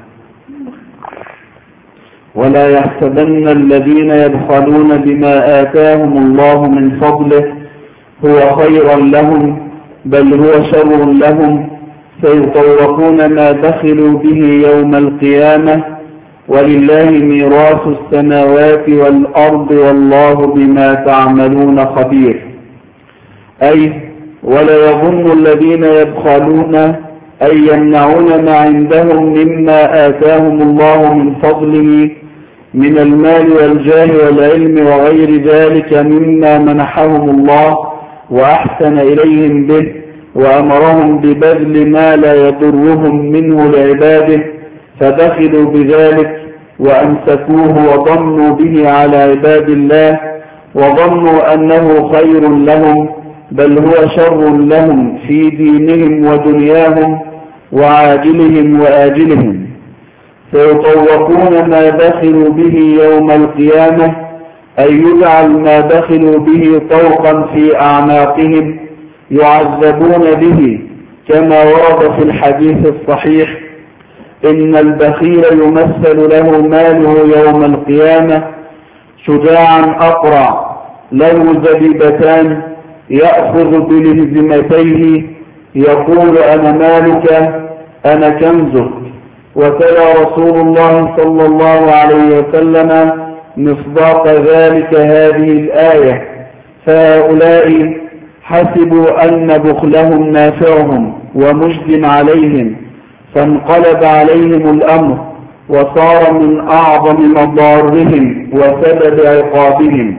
ولا يحسبن الذين يبخلون بما آتاهم الله من فضله هو خيرا لهم، بل هو شر لهم، سيطوقون ما بخلوا به يوم القيامة، ولله ميراث السماوات والأرض والله بما تعملون خبير. أي ولا يظن الذين يبخلون أن يمنعون ما عندهم مما آتاهم الله من فضله من المال والجاه والعلم وغير ذلك مما منحهم الله وأحسن إليهم به، وأمرهم ببذل ما لا يضرهم منه لعباده، فبخلوا بذلك وأمسكوه وظنوا به على عباد الله، وظنوا أنه خير لهم، بل هو شر لهم في دينهم ودنياهم وعاجلهم وآجلهم. سيطوقون ما بخلوا به يوم القيامة، أي يجعل ما بخلوا به طوقا في أعناقهم يعذبون به، كما ورد في الحديث الصحيح: إن البخيل يمثل له ماله يوم القيامة شجاعا أقرع له زبيبتان يأخذ بلهزمتيه يقول: أنا مالك أنا كنزك. وتلا رسول الله صلى الله عليه وسلم مصداق ذلك هذه الآية: فهؤلاء حسبوا أن بخلهم نافعهم ومجد عليهم، فانقلب عليهم الأمر وصار من أعظم مضارهم وسبب عقابهم.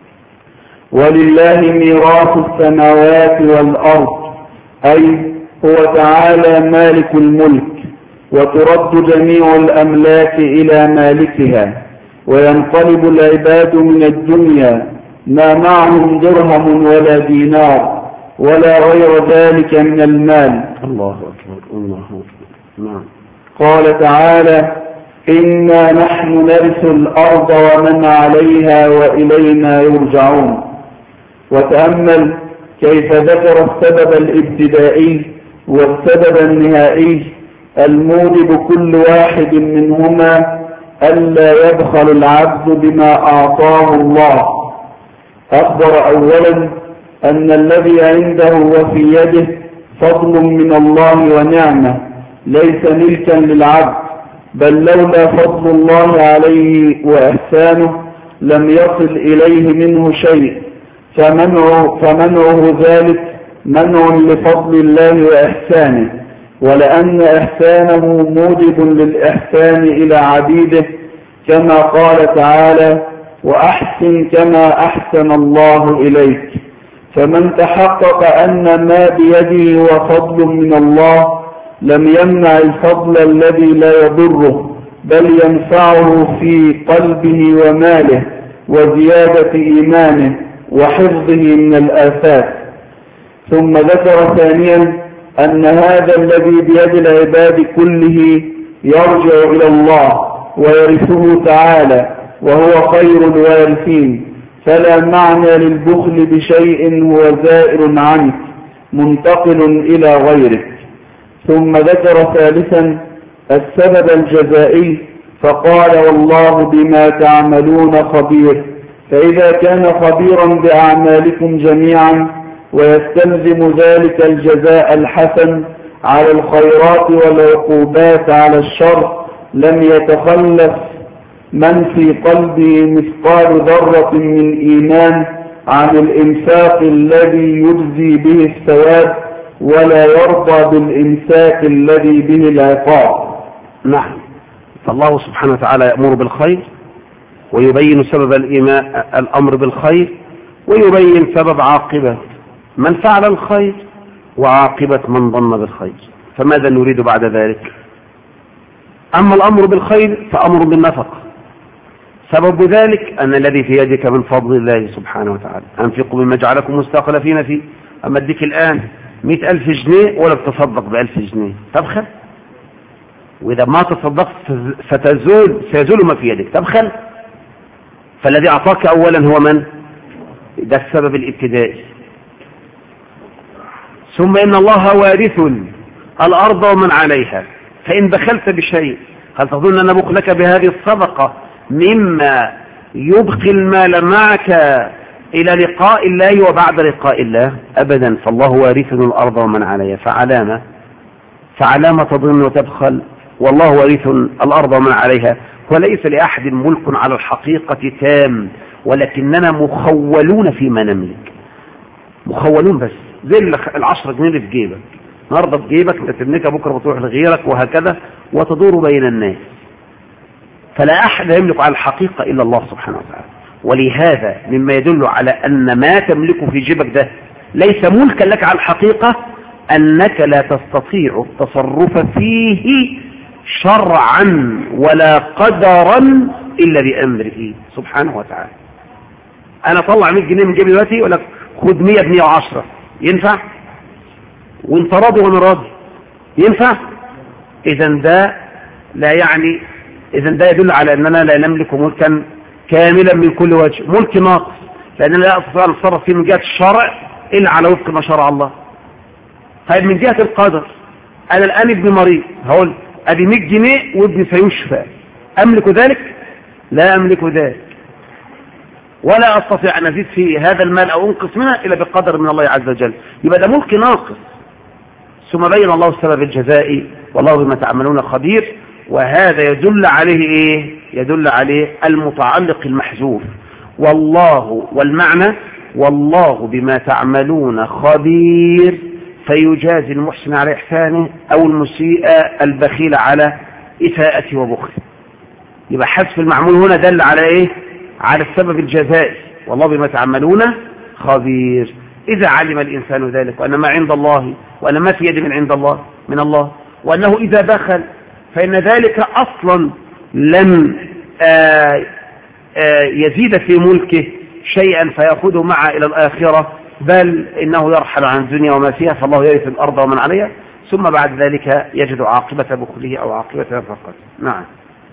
ولله ميراث السماوات والأرض، أي هو تعالى مالك الملك، وترد جميع الأملاك إلى مالكها، وينقلب العباد من الدنيا ما معهم درهم ولا دينار ولا غير ذلك من المال. الله أكبر الله أكبر. نعم. قال تعالى: إنا نحن نرث الأرض ومن عليها وإلينا يرجعون. وتأمل كيف ذكر السبب الابتدائي والسبب النهائي الموجب كل واحد منهما ألا يبخل العبد بما أعطاه الله. أخبر أولا أن الذي عنده وفي يده فضل من الله ونعمة ليس ملكا للعبد، بل لولا فضل الله عليه وإحسانه لم يصل إليه منه شيء، فمنعه ذلك منع لفضل الله وإحسانه، ولأن إحسانه موجب للإحسان إلى عبيده، كما قال تعالى: وأحسن كما أحسن الله إليك. فمن تحقق أن ما بيده هو فضل من الله لم يمنع الفضل الذي لا يضره، بل ينفعه في قلبه وماله وزيادة إيمانه وحفظه من الآفات. ثم ذكر ثانيا أن هذا الذي بيد العباد كله يرجع إلى الله ويرثه تعالى، وهو خير الوارثين، فلا معنى للبخل بشيء هو زائر عنك منتقل إلى غيرك. ثم ذكر ثالثا السبب الجزائي، فقال: والله بما تعملون خبير. فإذا كان خبيرا بأعمالكم جميعا ويستلزم ذلك الجزاء الحسن على الخيرات والعقوبات على الشر، لم يتخلف من في قلبه مثقال ذرة من إيمان عن الإنفاق الذي يجزي به الثواب، ولا يرضى بالإمساك الذي به العقاب. نعم. فالله سبحانه وتعالى يأمر بالخير ويبين سبب الأمر بالخير، ويبين سبب عاقبة من فعل الخير وعاقبة من ظن بالخير. فماذا نريد بعد ذلك؟ أما الأمر بالخير فأمر بالنفقة، سبب ذلك أن الذي في يدك من فضل الله سبحانه وتعالى. أنفقوا مما جعلكم مستخلفين فيه. أما اديك الآن 100,000 جنيه ولا بتصدق ب1000 جنيه، تبخل. وإذا ما تصدقت سيزول ما في يدك، تبخل. فالذي أعطاك أولا هو من؟ ده السبب الابتدائي. ثم إن الله وارث الأرض ومن عليها، فإن بخلت بشيء هل تظن أن بخلك بهذه الصدقة مما يبقي المال معك إلى لقاء الله وبعد لقاء الله؟ أبدا. فالله وارث الأرض ومن عليها، فعلامة تظن وتبخل؟ والله وارث الأرض ومن عليها، وليس لأحد ملك على الحقيقة تام، ولكننا مخولون فيما نملك. مخولون بس، زي 10 جنيه اللي في جيبك النهارده في جيبك، انت تملكها بكره بتروح لغيرك، وهكذا وتدور بين الناس. فلا أحد يملك على الحقيقة إلا الله سبحانه وتعالى. ولهذا مما يدل على أن ما تملكه في جيبك ده ليس ملكا لك على الحقيقة، أنك لا تستطيع التصرف فيه شرعا ولا قدرا إلا بأمره سبحانه وتعالى. أنا طلع 100 جنيه من جيبي دلوقتي يقول لك خد 100 ب110، ينفع؟ وانت راضي وانا راضي، ينفع؟ إذا ده لا يعني، إذا ده يدل على أننا لا نملك ملكا كاملا من كل وجه، ملك ناقص، لأننا لا أستطيع أن نتصرف فيه من جهة الشرع إلا على وفق ما شرع الله. طيب من جهة القدر، أنا الآن ابني مريض، هقول أدي 100 جنيه وابني سيشفى، أملك ذلك؟ لا أملك ذلك، ولا أستطيع أن أزيد في هذا المال أو أنقص منه إلا بقدر من الله عز وجل. يبقى ده ملك ناقص. ثم بين الله السبب الجزائي، والله بما تعملون خبير. وهذا يدل عليه إيه؟ يدل عليه المتعلق المحذوف، والله، والمعنى والله بما تعملون خبير، فيجازي المحسن على إحسانه أو المسيء البخيل على إساءته وبخله. يبقى حذف المعمول هنا دل على إيه؟ على السبب الجزائي، والله بما تعملون خبير. إذا علم الإنسان ذلك، وأن ما عند الله، وأن ما في يد من عند الله من الله، وأنه إذا بخل فإن ذلك أصلا لن يزيد في ملكه شيئا فيأخذه معه إلى الآخرة، بل إنه يرحل عن الدنيا وما فيها، فالله يرث الأرض ومن عليها، ثم بعد ذلك يجد عاقبة بخله أو عاقبة نفقته. نعم.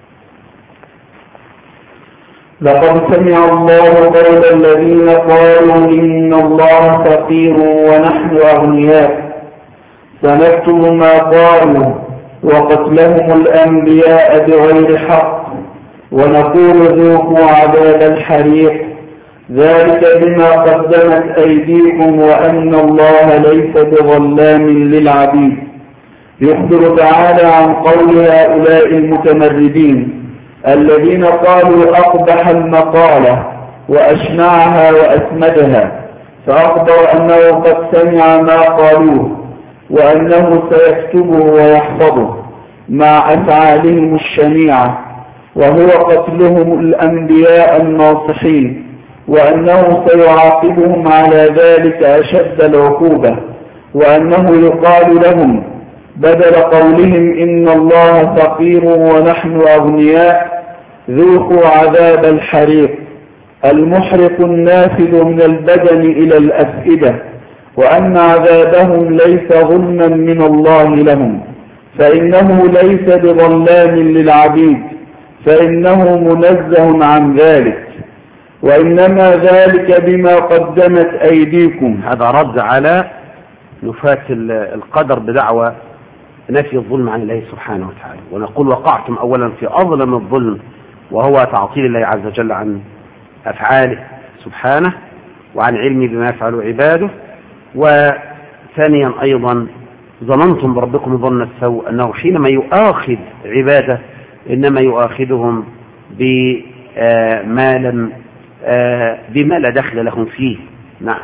لقد سمع الله قول الذين قالوا إن الله فقير ونحن أغنياء، سنكتب ما قالوا وقتلهم الأنبياء بغير حق، ونقول ذوقوا عذاب الحريق، ذلك بما قدمت أيديكم وأن الله ليس بظلام للعبيد. يخبر تعالى عن قول هؤلاء المتمردين الذين قالوا أقبح المقالة وأشنعها وأسمدها، فأخبر أنه قد سمع ما قالوه وأنه سيكتبه ويحفظه مع أفعالهم الشنيعة، وهو قتلهم الأنبياء الناصحين، وأنه سيعاقبهم على ذلك أشد العقوبة، وأنه يقال لهم بدل قولهم إن الله فقير ونحن أغنياء ذوقوا عذاب الحريق المحرق النافذ من البدن إلى الأفئدة، وأن عذابهم ليس ظلما من الله لهم، فإنه ليس بظلام للعبيد، فإنه منزه عن ذلك، وإنما ذلك بما قدمت أيديكم. هذا رد على نفاة القدر بدعوى نفي الظلم عن الله سبحانه وتعالى، ونقول وقعتم أولا في أظلم الظلم، وهو تعطيل الله عز وجل عن أفعاله سبحانه وعن علمه بما يفعل عباده. وثانيا أيضا ظننتم بربكم ظن السوء أنه حينما يؤاخذ عباده إنما يؤاخذهم بما لا دخل لهم فيه. نعم.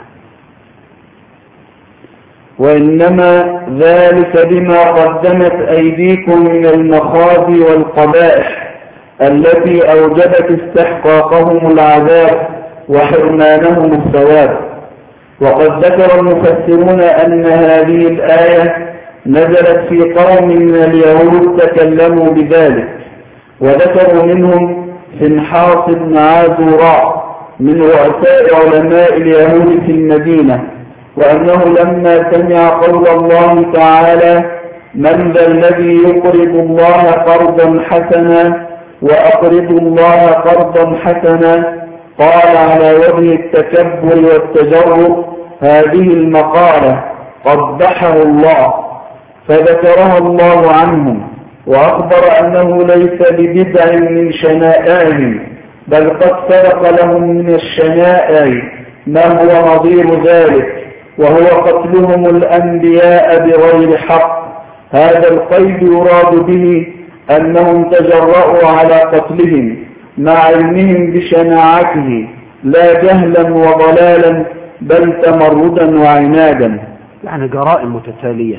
وإنما ذلك بما قدمت أيديكم من المخاض والقبائح التي أوجبت استحقاقهم العذاب وحرمانهم الثواب. وقد ذكر المفسرون أن هذه الآية نزلت في قوم من اليهود تكلموا بذلك، وذكروا منهم فنحاس بن عازوراء من رؤساء علماء اليهود في المدينة، وأنه لما سمع قول الله تعالى من ذا الذي يقرض الله قرضا حسنا وأقرض الله قرضا حسنا، قال على وجه التكبر والتجرؤ هذه المقالة قبحه الله، فذكرها الله عنهم، وأخبر أنه ليس ببدع من شنائعهم، بل قد سبق لهم من الشنائع ما هو نظير ذلك، وهو قتلهم الأنبياء بغير حق. هذا القيد يراد به أنهم تجرؤوا على قتلهم مع علمهم بشناعته لا جهلا وضلالا بل تمردا وعنادا. يعني جرائم متتالية.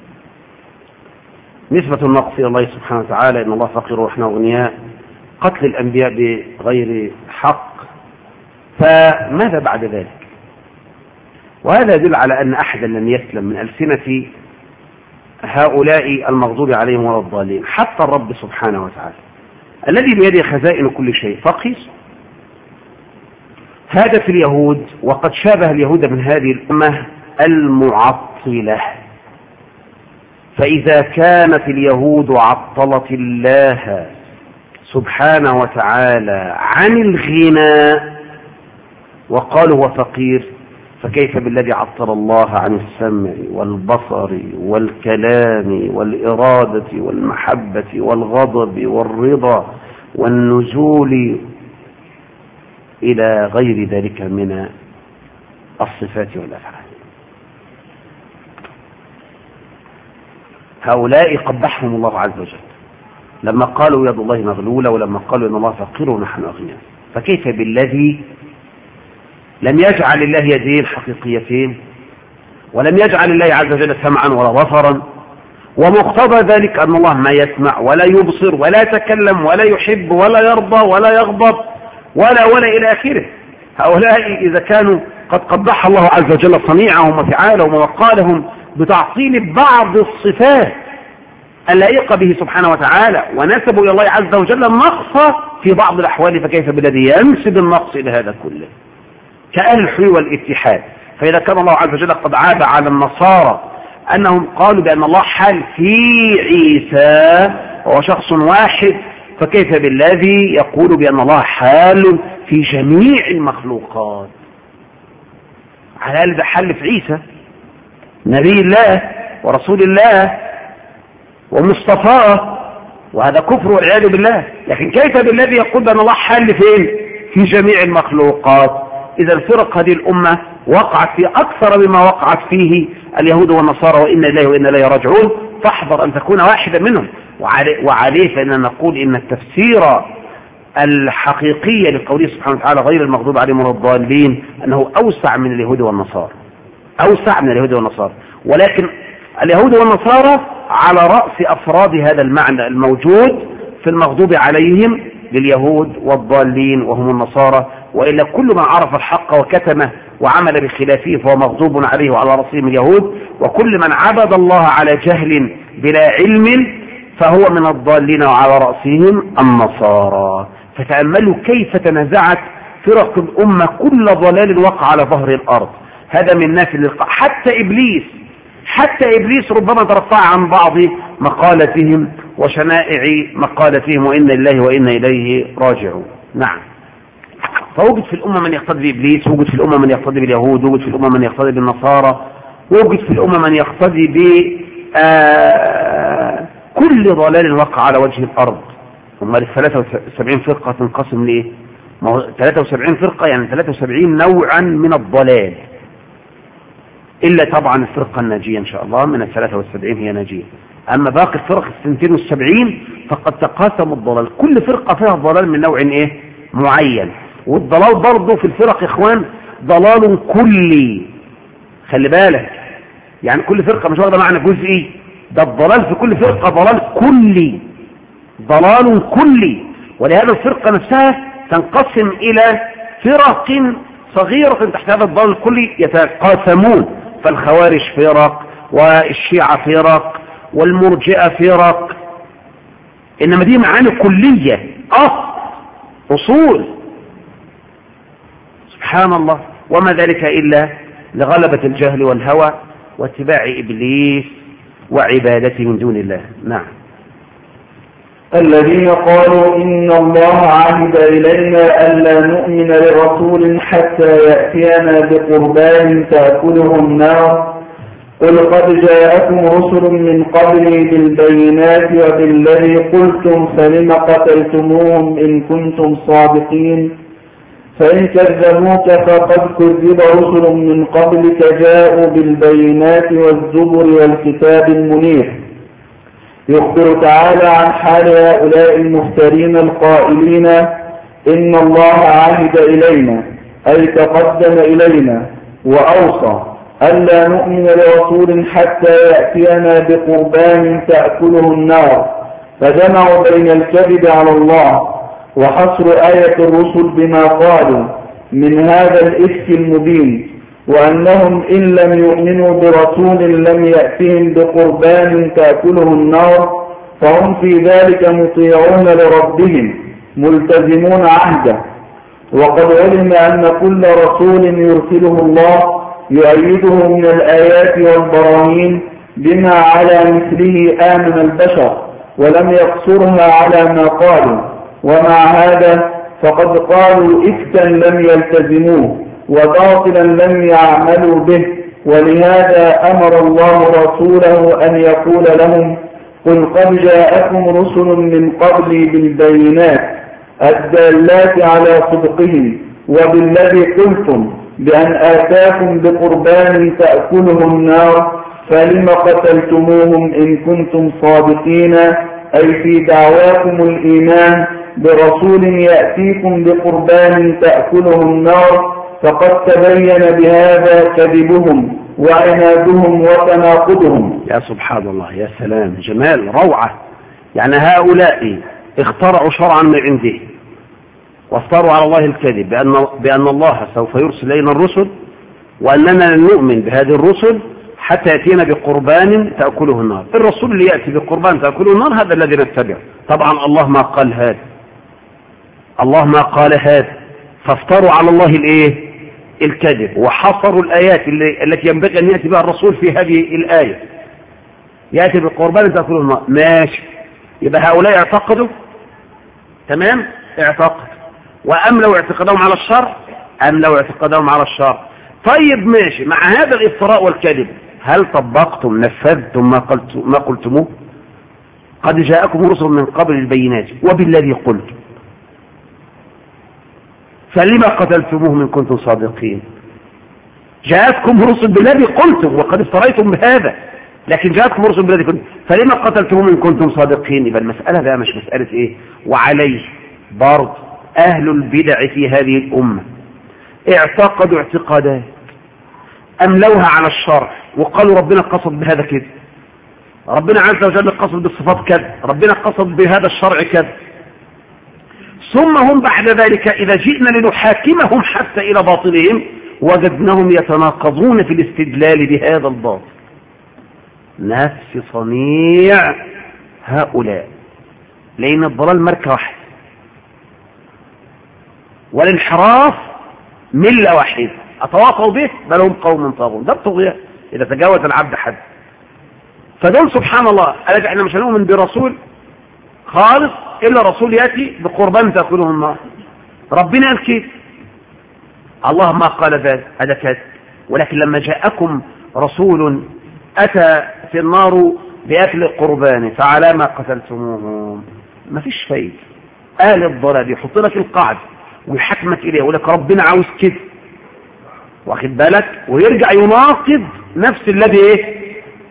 نسبة النقص إلى الله سبحانه وتعالى إن الله فقير ونحن أغنياء، قتل الأنبياء بغير حق، فماذا بعد ذلك؟ وهذا يدل على أن أحدا لم يسلم من ألسنة هؤلاء المغضوب عليهم ولا الضالين، حتى الرب سبحانه وتعالى الذي بيده خزائن كل شيء فقير. هذا في اليهود، وقد شابه اليهود من هذه الأمة المعطلة. فإذا كانت اليهود عطلت الله سبحانه وتعالى عن الغنى وقالوا هو فقير، فكيف بالذي عطل الله عن السمع والبصر والكلام والإرادة والمحبة والغضب والرضا والنزول إلى غير ذلك من الصفات والأفعال. هؤلاء قبحهم الله عز وجل لما قالوا يد الله مغلولة، ولما قالوا إن الله فقير ونحن أغنياء، فكيف بالذي لم يجعل الله يدين حقيقيتين، ولم يجعل الله عز وجل سمعا ولا بصرا، ومقتضى ذلك أن الله ما يسمع ولا يبصر ولا يتكلم ولا يحب ولا يرضى ولا يغضب ولا إلى آخره. هؤلاء إذا كانوا قد قبح الله عز وجل صنيعهم وفعالهم ومقالهم بتعطيل بعض الصفات اللائقة به سبحانه وتعالى، ونسبوا إلى الله عز وجل النقص في بعض الأحوال، فكيف بالذي ينسب النقص إلى هذا كله كأهل الحلول والاتحاد؟ فإذا كان الله عز وجل قد عاب على النصارى أنهم قالوا بأن الله حال في عيسى وهو شخص واحد، فكيف بالذي يقول بأن الله حال في جميع المخلوقات؟ على الأقل ده حل في عيسى نبي الله ورسول الله ومصطفاه، وهذا كفر والعياذ بالله. لكن كيف بالذي يقول بأن الله حل فين؟ في جميع المخلوقات. إذا الفرق هذه الأمة وقعت في أكثر مما وقعت فيه اليهود والنصارى، وإنا إليه وإنا إليه راجعون، فاحذر أن تكون واحدا منهم. وعليه فإننا نقول إن التفسير الحقيقي لقوله سبحانه وتعالى غير المغضوب عليهم ولا الضالين أنه أوسع من اليهود والنصارى، أوسع من اليهود والنصارى. ولكن اليهود والنصارى على رأس أفراد هذا المعنى الموجود في المغضوب عليهم لليهود والضالين وهم النصارى. وإلا كل من عرف الحق وكتمه وعمل بخلافه فهو مغضوب عليه وعلى رأسهم اليهود، وكل من عبد الله على جهل بلا علم فهو من الضالين وعلى رأسهم النصارى. فتأملوا كيف تنازعت فرق الأمة كل ضلال وقع على ظهر الأرض. هذا من نافل اللقاء. حتى إبليس ربما ترفع عن بعض مقالتهم وشنائع مقالتهم وإنا لله وإنا إليه راجعون. نعم. فوجد في الأمة من يقتدي بإبليس، وجد في الأمة من يقتدي باليهود، وجد في الأمة من يقتدي بالنصارى، وجد في الأمة من يقتدي كل ضلال وقع على وجه الأرض. ثم 73 فرقة تنقسم ليه؟ 73 فرقة يعني 73 نوعا من الضلال، إلا طبعا الفرقة الناجية إن شاء الله من 73 هي ناجية. أما باقي الفرق 72 فقد تقاسم الضلال، كل فرقة فيها ضلال من نوع إيه؟ معين. والضلال برضه في الفرق إخوان ضلال كلي، خلي بالك، يعني كل فرقة مش واخدة معنى جزئي، ده الضلال في كل فرقة ضلال كلي، ضلال كلي. ولهذا الفرقة نفسها تنقسم إلى فرق صغيرة تحت هذا الضلال الكلي يتقاسمون. فالخوارج فرق، والشيعة فرق، والمرجئة فرق، إنما دي معاني كلية أصول. سبحان الله. وما ذلك إلا لغلبة الجهل والهوى واتباع إبليس وعبادته من دون الله. نعم. الذين قالوا إن الله عهد إلينا ألا نؤمن لرسول حتى يأتينا بقربان تأكله النار قل قد جاءكم رسل من قبلي بالبينات وبالذي قلتم فلم قتلتموهم إن كنتم صادقين فإن كذبوك فقد كذب رسل من قبلك جاءوا بالبينات والزبر والكتاب المنير. يخبر تعالى عن حال هؤلاء المفترين القائلين إن الله عهد إلينا أي تقدم إلينا وأوصى ألا نؤمن لرسول حتى يأتينا بقربان تأكله النار، فجمعوا بين الكذب على الله وحصر آية الرسل بما قالوا من هذا الإفك المبين، وأنهم إن لم يؤمنوا برسول لم يأتهم بقربان تأكله النار فهم في ذلك مطيعون لربهم ملتزمون عهده. وقد علم أن كل رسول يرسله الله يؤيده من الآيات والبراهين بما على مثله آمن البشر ولم يقصرها على ما قالوا، ومع هذا فقد قالوا إفكا لم يلتزموه وباطلا لم يعملوا به. ولهذا أمر الله رسوله أن يقول لهم قل قد جاءكم رسل من قبلي بالبينات الدالات على صدقهم وبالذي قلتم بأن آتاكم بقربان تأكله النار فلم قتلتموهم إن كنتم صادقين أي في دعواكم الإيمان برسول يأتيكم بقربان تأكله النار فقد تبين بهذا كذبهم وعنادهم وتناقضهم. يا سبحان الله، يا سلام، جمال، روعة. يعني هؤلاء اخترعوا شرعا من عنده وافتروا على الله الكذب بأن الله سوف يرسل إلينا الرسل وأننا لن نؤمن بهذه الرسل حتى يأتينا بقربان تأكله النار. الرسول اللي يأتي بقربان تأكله النار هذا الذي نتبعه. طبعا الله ما قال هذا، الله ما قال هذا، فافتروا على الله الايه؟ الكذب، وحصروا الآيات التي ينبغي أن يأتي بها الرسول في هذه الآية. يأتي بالقربان تأكله النار، ماشي، يبقى هؤلاء اعتقدوا، تمام، اعتقد، وأملوا اعتقادهم على الشر، أملوا اعتقادهم على الشر. طيب ماشي، مع هذا الافتراء والكذب هل طبقتم نفذتم ما قلتموه؟ قد جاءكم رسل من قبل البينات وبالذي قلتم فلما قتلتموهم إن كنتم صادقين. جاءتكم رسل بالذي قلتم وقد افتريتم بهذا، لكن جاءتكم رسل بالذي قلتم فلما قتلتهم إن كنتم صادقين؟ يبقى المسألة بقى مش مسألة إيه. وعليه برضه أهل البدع في هذه الأمة اعتقدوا اعتقادات أملوها على الشرع وقالوا ربنا قصد بهذا كده، ربنا عز وجل قصد بالصفات كذا، ربنا قصد بهذا الشرع كذا، ثم هم بعد ذلك إذا جئنا لنحاكمهم حتى إلى باطلهم وجدناهم يتناقضون في الاستدلال بهذا الباطل. نفس صنيع هؤلاء، لأن الضلال ماركة واحدة والانحراف ملة واحدة أتواصوا به بل هم قوم طاغون. ده الطغيان إذا تجاوز العبد حد. فدول سبحان الله قال احنا مش هنؤمن برسول خالص إلا رسول يأتي بقربان تأكله النار. ربنا قال كده، الله ما قال ذلك، هذا كذب. ولكن لما جاءكم رسول أتى في النار بأكل قربانه فعلى ما قتلتموهم، ما فيش فايدة. أهل الضلال يحط لك القاعدة ويحكمك إليه يقول لك ربنا عاوز كده، واخد بالك، ويرجع يناقض نفس الذي ايه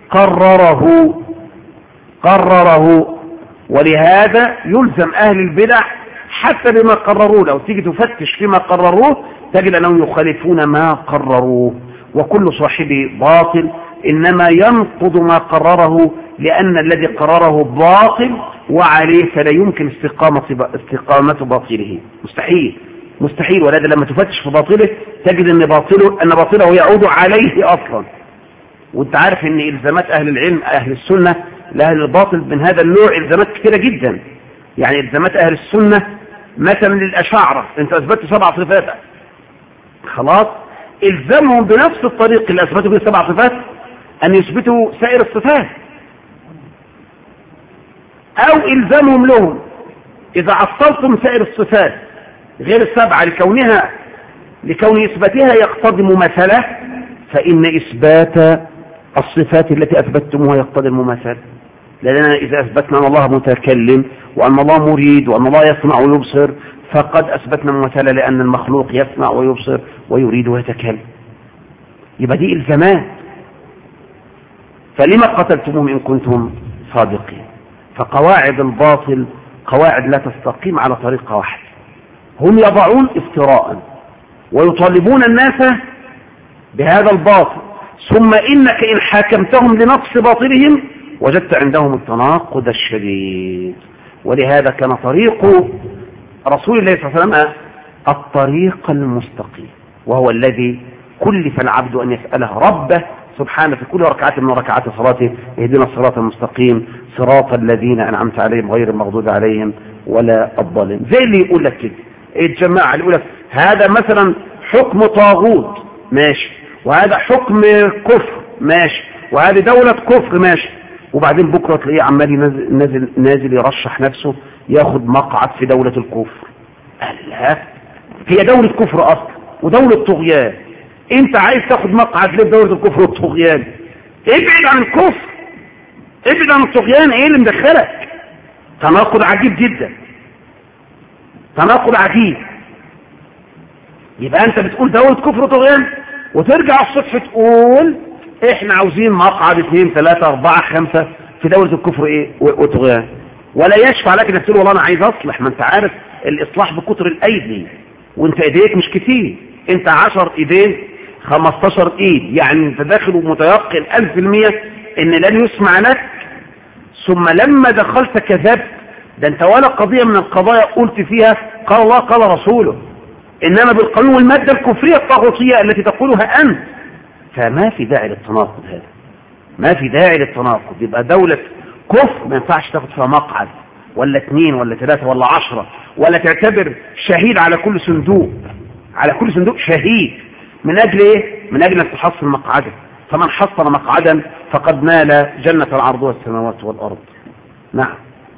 قرره. ولهذا يلزم أهل البدع حتى بما قرروه، لو تيجي تفتش فيما قرروه تجد أنهم يخالفون ما قرروه. وكل صاحب باطل إنما ينقض ما قرره لأن الذي قرره باطل وعليه فلا يمكن استقامة باطله. مستحيل. ولذا لما تفتش في باطله تجد أن باطله يعود عليه أصلا. وانت عارف أن إلزامات أهل العلم أهل السنة لأهل الباطل من هذا النوع إلزامات كثيرة جدا. يعني إلزامات أهل السنة مثلا للأشاعرة أنت أثبتت 7 صفات، خلاص إلزامهم بنفس الطريق اللي أثبتوا به 7 صفات أن يثبتوا سائر الصفات، أو إلزامهم لهم إذا عطلتم سائر الصفات غير ال7 لكون إثباتها يقتضي مماثلة فإن إثبات الصفات التي أثبتتموها يقتضي المماثلة. لأننا إذا أثبتنا أن الله متكلم وأن الله مريد وأن الله يسمع ويبصر فقد أثبتنا مماثلة، لأن المخلوق يسمع ويبصر ويريد ويتكلم. يبقى دي إلزامات. فلما قتلتموهم إن كنتم صادقين؟ فقواعد الباطل قواعد لا تستقيم على طريقة واحدة. هم يضعون افتراء ويطالبون الناس بهذا الباطل، ثم إنك إن حاكمتهم لنقص باطلهم وجدت عندهم التناقض الشديد. ولهذا كان طريق رسول الله صلى الله عليه وسلم الطريق المستقيم، وهو الذي كلف العبد أن يسأله ربه سبحانه في كل ركعة من ركعات صلاته اهدنا الصراط المستقيم صراط الذين أنعمت عليهم غير المغضوب عليهم ولا الضالين. زي اللي يقول لك كده الجماعة اللي يقول لك هذا مثلا حكم طاغوت ماشي، وهذا حكم كفر ماشي، وهذه دولة كفر ماشي، وبعدين بكرة تلاقيه عمال نازل يرشح نفسه ياخد مقعد في دولة الكفر. لا، هي دولة كفر أصلا ودولة طغيان، انت عايز تاخد مقعد ليه في دولة الكفر والطغيان؟ ابعد عن الكفر، ابعد عن الطغيان. ايه اللي مدخلك؟ تناقض عجيب جدا، تناقض عجيب. يبقى انت بتقول دولة كفر وطغيان وترجع الصبح تقول احنا عاوزين مقعد 2 3 4 5 في دولة الكفر ايه وطغيان، ولا يشفع لك انك تقول والله انا عايز اصلح. ما انت عارف الاصلاح بكتر الايدي وانت ايديك مش كتير، انت 10 ايدين 15 ايد، يعني انت داخل ومتيقن 1000% ان لن يسمع لك. ثم لما دخلت كذبت. ده انت ولا قضية من القضايا قلت فيها قال الله قال رسوله، انما بالقانون والمادة الكفرية الطاغوتية التي تقولها انت. فما في داعي للتناقض هذا، ما في داعي للتناقض. يبقى دولة كفر ما ينفعش تاخد فيها مقعد ولا 2 ولا 3 ولا 10، ولا تعتبر شهيد على كل صندوق، على كل صندوق شهيد. من اجل ايه؟ من اجل ان تحصل مقعدا. فمن حصل مقعدا فقد نال جنة العرض والسماوات والارض. نعم.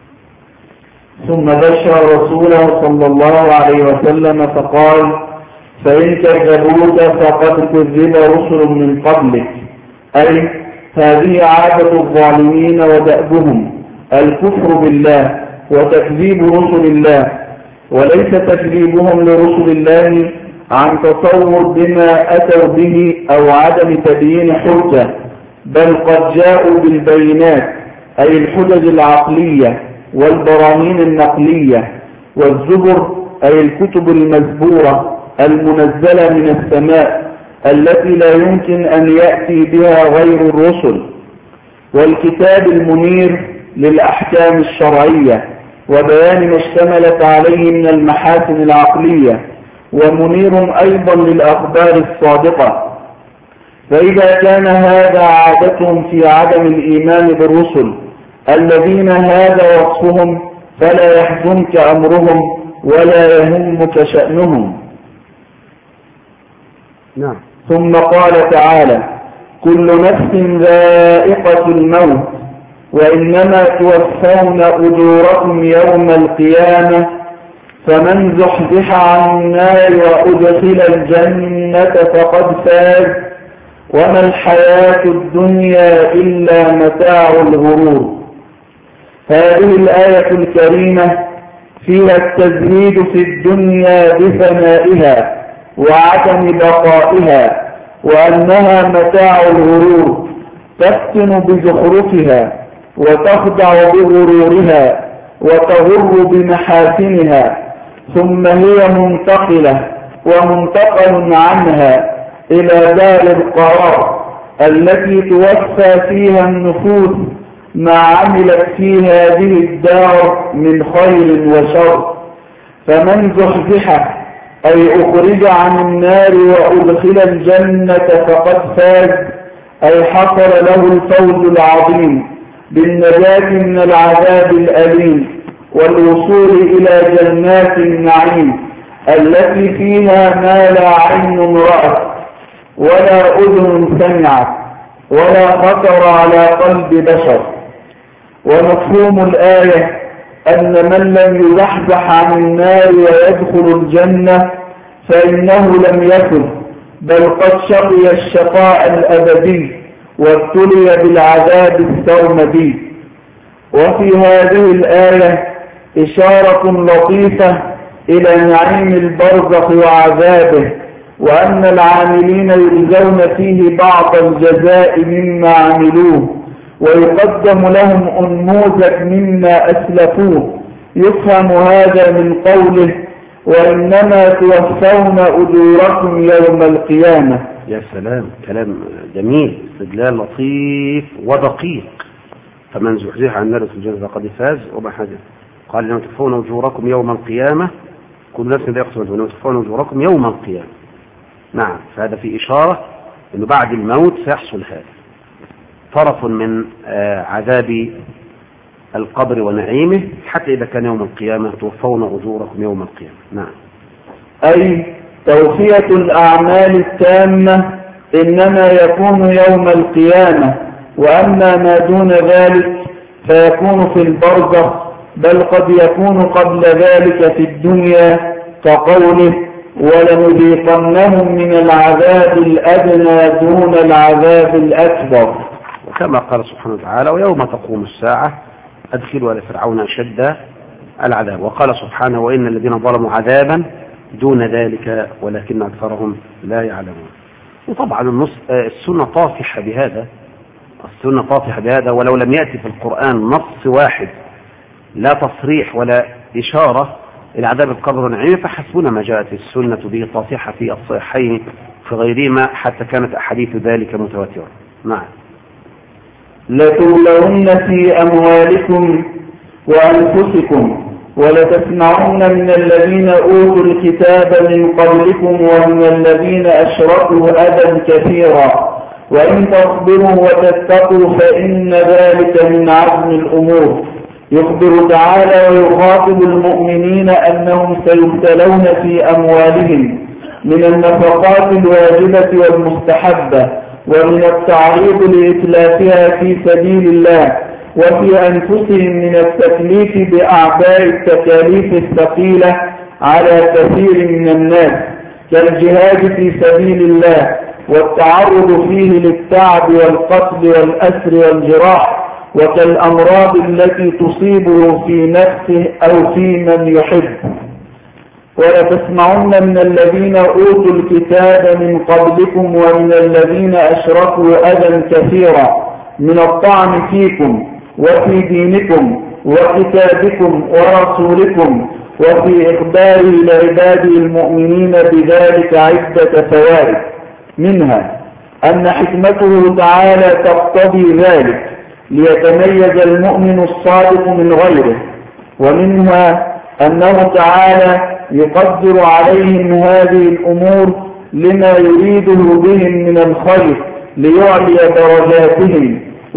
ثم بشر رسوله صلى الله عليه وسلم فقال فإن كذبوك فقد كذب رسل من قبلك، أي هذه عادة الظالمين ودأبهم الكفر بالله وتكذيب رسل الله، وليس تكذيبهم لرسل الله عن تصور بما أتوا به أو عدم تبيين حجة، بل قد جاءوا بالبينات أي الحجج العقلية والبراهين النقلية، والزبر أي الكتب المزبورة المنزلة من السماء التي لا يمكن أن يأتي بها غير الرسل، والكتاب المنير للأحكام الشرعية وبيان ما اشتملت عليه من المحاسن العقلية، ومنير أيضا للأخبار الصادقة. فإذا كان هذا عادتهم في عدم الإيمان بالرسل الذين هذا وصفهم، فلا يحزنك أمرهم ولا يهمك شأنهم. نعم. ثم قال تعالى: كل نفس ذائقة الموت وإنما توفون أجوركم يوم القيامة فمن زحزح عن النار وأدخل الجنة فقد فاز وما الحياة الدنيا إلا متاع الغرور. هذه الآية الكريمة فيها التزهيد في الدنيا بفنائها وعدم بقائها، وأنها متاع الغرور تفتن بزخرفها وتخدع بغرورها وتغر بمحاسنها، ثم هي منتقلة ومنتقل عنها إلى دار القرار التي توفى فيها النفوس ما عملت في هذه الدار من خير وشر. فمن زحزح أي أخرج عن النار وأدخل الجنة فقد فاز، أي حصل له الفوز العظيم بالنجاة من العذاب الأليم والوصول إلى جنات النعيم التي فيها ما لا عين رأت ولا أذن سمعت ولا خطر على قلب بشر. ومفهوم الآية أن من لم يزحزح عن النار ويدخل الجنة فإنه لم يفز، بل قد شقي الشقاء الأبدي وابتلي بالعذاب السرمدي. وفي هذه الآية إشارة لطيفة إلى نعيم البرزخ وعذابه، وأن العاملين يجزون فيه بعض الجزاء مما عملوه، ويقدم لهم أنموذج مما أسلفوه. يفهم هذا من قوله: وإنما توفون أجوركم يوم القيامة. يا سلام، كلام جميل، استدلال لطيف ودقيق. فمن زحزح عن النار الجنة فقد فاز وما حاجة. قال: لما توفون أجوركم يوم القيامة، كل نفس ذائقة الموت، لما توفون أجوركم يوم القيامة. نعم، فهذا في إشارة أنه بعد الموت سيحصل هذا طرف من عذاب القبر ونعيمه، حتى إذا كان يوم القيامة توفون أجوركم يوم القيامة. نعم، أي توفية الأعمال التامة إنما يكون يوم القيامة، وأما ما دون ذلك فيكون في البرزخ، بل قد يكون قبل ذلك في الدنيا، كقوله: ولنذيقنهم من العذاب الأدنى دون العذاب الأكبر. وكما قال سبحانه وتعالى: ويوم تقوم الساعة أدخلوا آل فرعون أشد العذاب. وقال سبحانه: وإن الذين ظلموا عذابا دون ذلك ولكن أكثرهم لا يعلمون. وطبعا السنة طافحة بهذا، السنة طافحة بهذا، ولو لم يأتي في القرآن نص واحد لا تصريح ولا إشارة إلى عذاب القبر ونعيمه، فحسبنا ما جاءت السنة به طافحة في الصحيحين في غيرهما، حتى كانت أحاديث ذلك متواترة. نعم. لتبلون في أموالكم وأنفسكم ولتسمعن من الذين أوتوا الكتاب من قبلكم ومن الذين أشركوا أذى كثيرا وإن تصبروا وتتقوا فإن ذلك من عزم الأمور. يخبر تعالى ويخاطب المؤمنين أنهم سيبتلون في أموالهم من النفقات الواجبة والمستحبة، ومن التعريض لإتلافها في سبيل الله، وفي أنفسهم من التكليف بأعباء التكاليف الثقيلة على كثير من الناس، كالجهاد في سبيل الله والتعرض فيه للتعب والقتل والأسر والجراح، وكالأمراض التي تصيبه في نفسه أو في من يحب. ولتسمعن من الذين أوتوا الكتاب من قبلكم ومن الذين أشركوا أذى كثيرا من الطعن فيكم، وفي دينكم وكتابكم ورسولكم، وفي إخباره لعباده المؤمنين بذلك عدة فوائد، منها أن حكمته تعالى تقتضي ذلك ليتميز المؤمن الصادق من غيره، ومنها أنه تعالى يقدر عليهم هذه الأمور لما يريده بهم من الخير ليعلي درجاتهم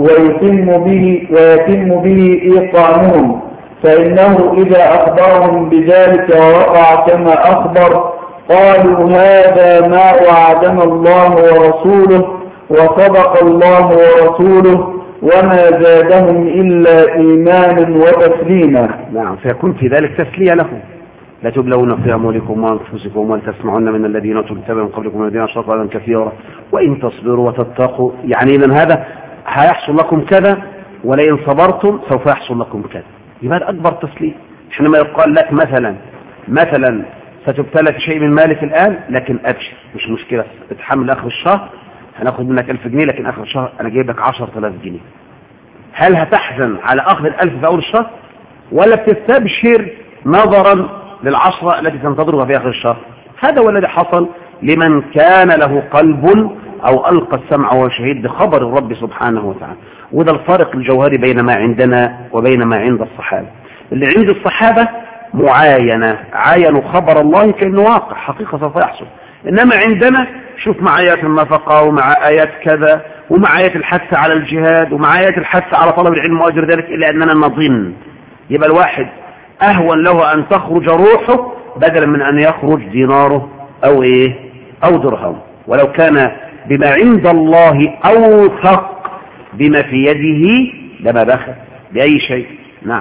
ويتم به إيقانهم، فإنه إذا أخبرهم بذلك ووقع كما أخبر قالوا هذا ما وعدنا الله ورسوله وصدق الله ورسوله وما زادهم إلا إيمانا وتسليما. نعم، فيكون في ذلك تسلية لهم. لا تبلون في أموالكم وأنفسكم ولتسمعن من الذين أوتوا الكتاب من قبلكم والذين أشركوا أذًا كثيرا وإن تصبروا وتتقوا، يعني إذن هذا هيحصل لكم كذا ولئن صبرتم سوف يحصل لكم كذا. يبقى أكبر تسلية. حينما يقال لك مثلا ستبتلى في شيء من مالك الآن، لكن أبشر مش مشكلة، اتحمل آخر الشهر هناخد منك 1000 جنيه، لكن آخر الشهر أنا جايب لك 10,000 جنيه. هل هتحزن على أخذ 1000 في أول الشهر، ولا بتستبشر نظرا للعشرة التي تنتظرها في آخر الشهر؟ هذا هو الذي حصل لمن كان له قلب أو ألقى السمع وهو شهيد بخبر الرب سبحانه وتعالى. وده الفارق الجوهري بين ما عندنا وبين ما عند الصحابة. اللي عند الصحابة معاينة، عاينوا خبر الله كأنه واقع حقيقة سوف يحصل، إنما عندنا شوف مع آيات النفقة ومع آيات كذا ومع آيات الحث على الجهاد ومع آيات الحث على طلب العلم وأجر ذلك، إلا أننا نظن. يبقى الواحد أهون له أن تخرج روحه بدلا من أن يخرج ديناره أو درهم، ولو كان بما عند الله أوثق بما في يده لما بخل بأي شيء. نعم.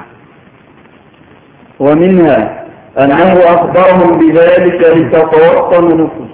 ومنها أنه أخبرهم بذلك لتتوطن نفوسهم.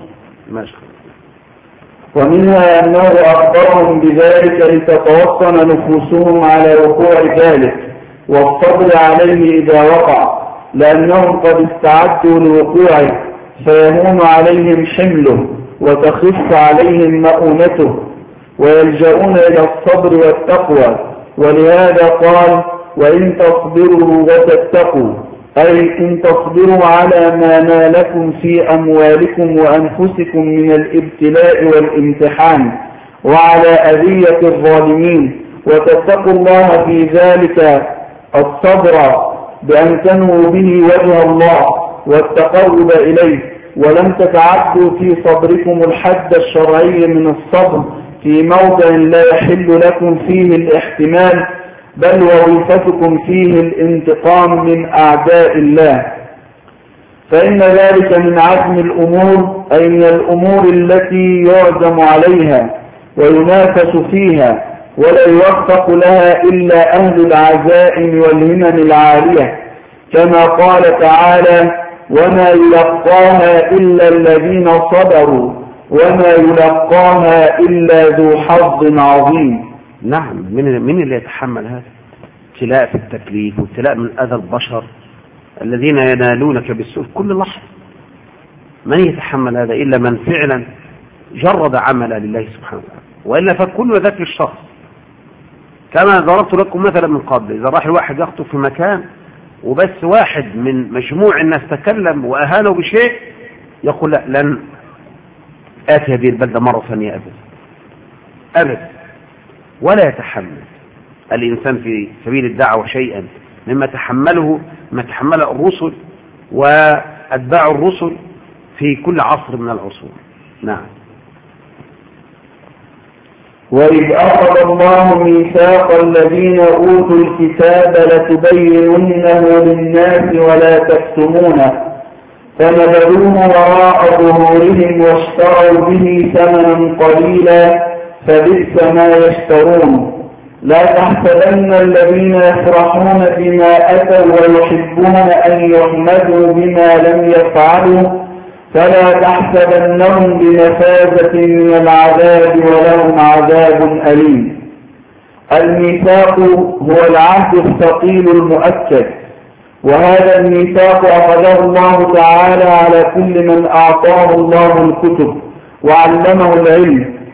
ومنها أنه أخبرهم بذلك لتتوطن نفوسهم على وقوع ذلك والصبر عليه إذا وقع، لأنهم قد استعدوا لوقوعه فيهون عليهم حمله وتخف عليهم مؤونته ويلجؤون إلى الصبر والتقوى. ولهذا قال وإن تصبروا وتتقوا، أي إن تصبروا على ما نالكم في أموالكم وأنفسكم من الابتلاء والامتحان وعلى أذية الظالمين، وتتقوا الله في ذلك الصبر بأن تنووا به وجه الله والتقرب إليه، ولم تتعدوا في صبركم الحد الشرعي من الصبر في موضع لا يحل لكم فيه الاحتمال، بل وظيفتكم فيه الانتقام من أعداء الله. فإن ذلك من عزم الأمور، أي من الأمور التي يعزم عليها وينافس فيها ولا يوفق لها إلا أهل العزائم والهمم العالية، كما قال تعالى وما يلقاها إلا الذين صبروا وما يلقاها إلا ذو حظ عظيم. نعم. من اللي يتحمل هذا؟ ابتلاء في التكليف وابتلاء من أذى البشر الذين ينالونك بالسوء كل لحظة. من يتحمل هذا إلا من فعلا جرد عمله لله سبحانه وتعالى، وإلا فكل ذاك الشخص كما ضربت لكم مثلا من قبل، إذا راح الواحد يخطب في مكان وبس واحد من مجموع الناس تكلم وأهانوا بشيء يقول لا لن آتي هذه البلدة مرة ثانية أبدا، ولا يتحمل الإنسان في سبيل الدعوة شيئا مما تحمله الرسل وأتباع الرسل في كل عصر من العصور. نعم. وإذ أخذ الله ميثاق الذين أوتوا الكتاب لتبيننه للناس ولا تكتمونه فنبذوه وراء ظهورهم واشتروا به ثمنا قليلا فبئس ما يشترون. لا تحسبن الذين يفرحون بما أتوا ويحبون أن يحمدوا بما لم يفعلوا فلا تحسبنهم بمفازة من العذاب ولهم عذاب أليم. الميثاق هو العهد الثقيل المؤكد، وهذا الميثاق أخذه الله تعالى على كل من أعطاه الله الكتب وعلمه العلم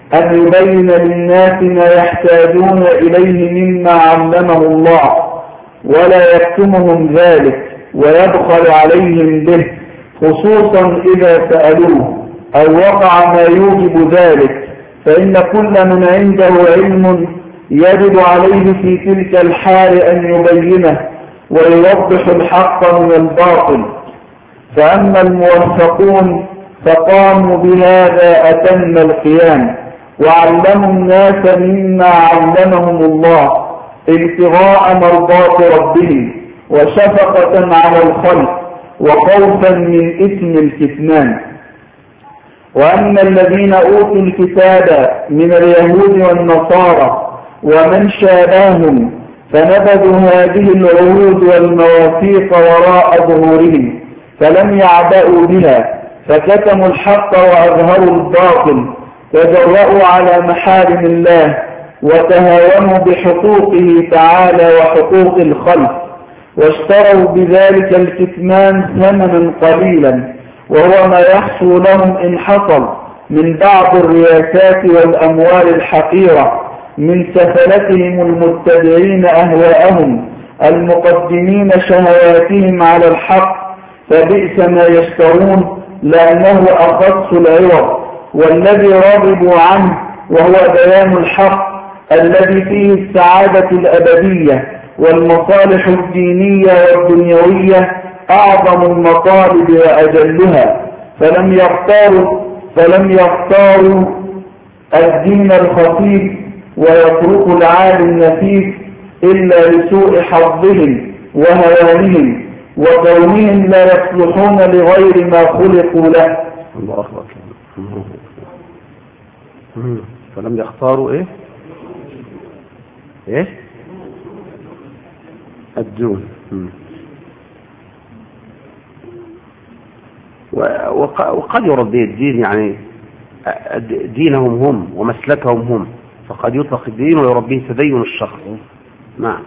أن يبين للناس ما يحتاجون إليه مما علمه الله، ولا يكتمهم ذلك ويبخل عليهم به، خصوصا إذا سألوه أو وقع ما يوجب ذلك، فإن كل من عنده علم يجب عليه في تلك الحال أن يبينه ويوضح الحق من الباطل. فأما الموفقون فقاموا بهذا أتم القيام، وعلموا الناس مما علمهم الله ابتغاء مرضات ربهم وشفقة على الخلق وخوفا من إثم الكتمان. وأما الذين أوتوا الكتاب من اليهود والنصارى ومن شابههم فنبذوا هذه العهود والمواثيق وراء ظهورهم، فلم يعبأوا بها، فكتموا الحق وأظهروا الباطل، تجرؤوا على محارم الله وتهاونوا بحقوقه تعالى وحقوق الخلق، واشتروا بذلك الكتمان ثمنا قليلا، وهو ما يحصل لهم إن حصل من بعض الرياسات والأموال الحقيرة من سفلتهم المتبعين أهواءهم المقدمين شهواتهم على الحق، فبئس ما يشترون لأنه أخص العوض والذي رغبوا عنه، وهو بيان الحق الذي فيه السعادة الأبدية والمصالح الدينية والدنيوية أعظم المطالب وأجلها، فلم يختاروا الدين الخفيف ويتركوا العالي النفيس إلا لسوء حظهم وهوانهم وكونهم لا يصلحون لغير ما خلقوا له. الله أكبر. فلم يختاروا إيه الدون، وقد يرد الدين يعني دينهم هم ومسلكهم هم، فقد يطلق الدين ويربيه تدين الشخص. نعم.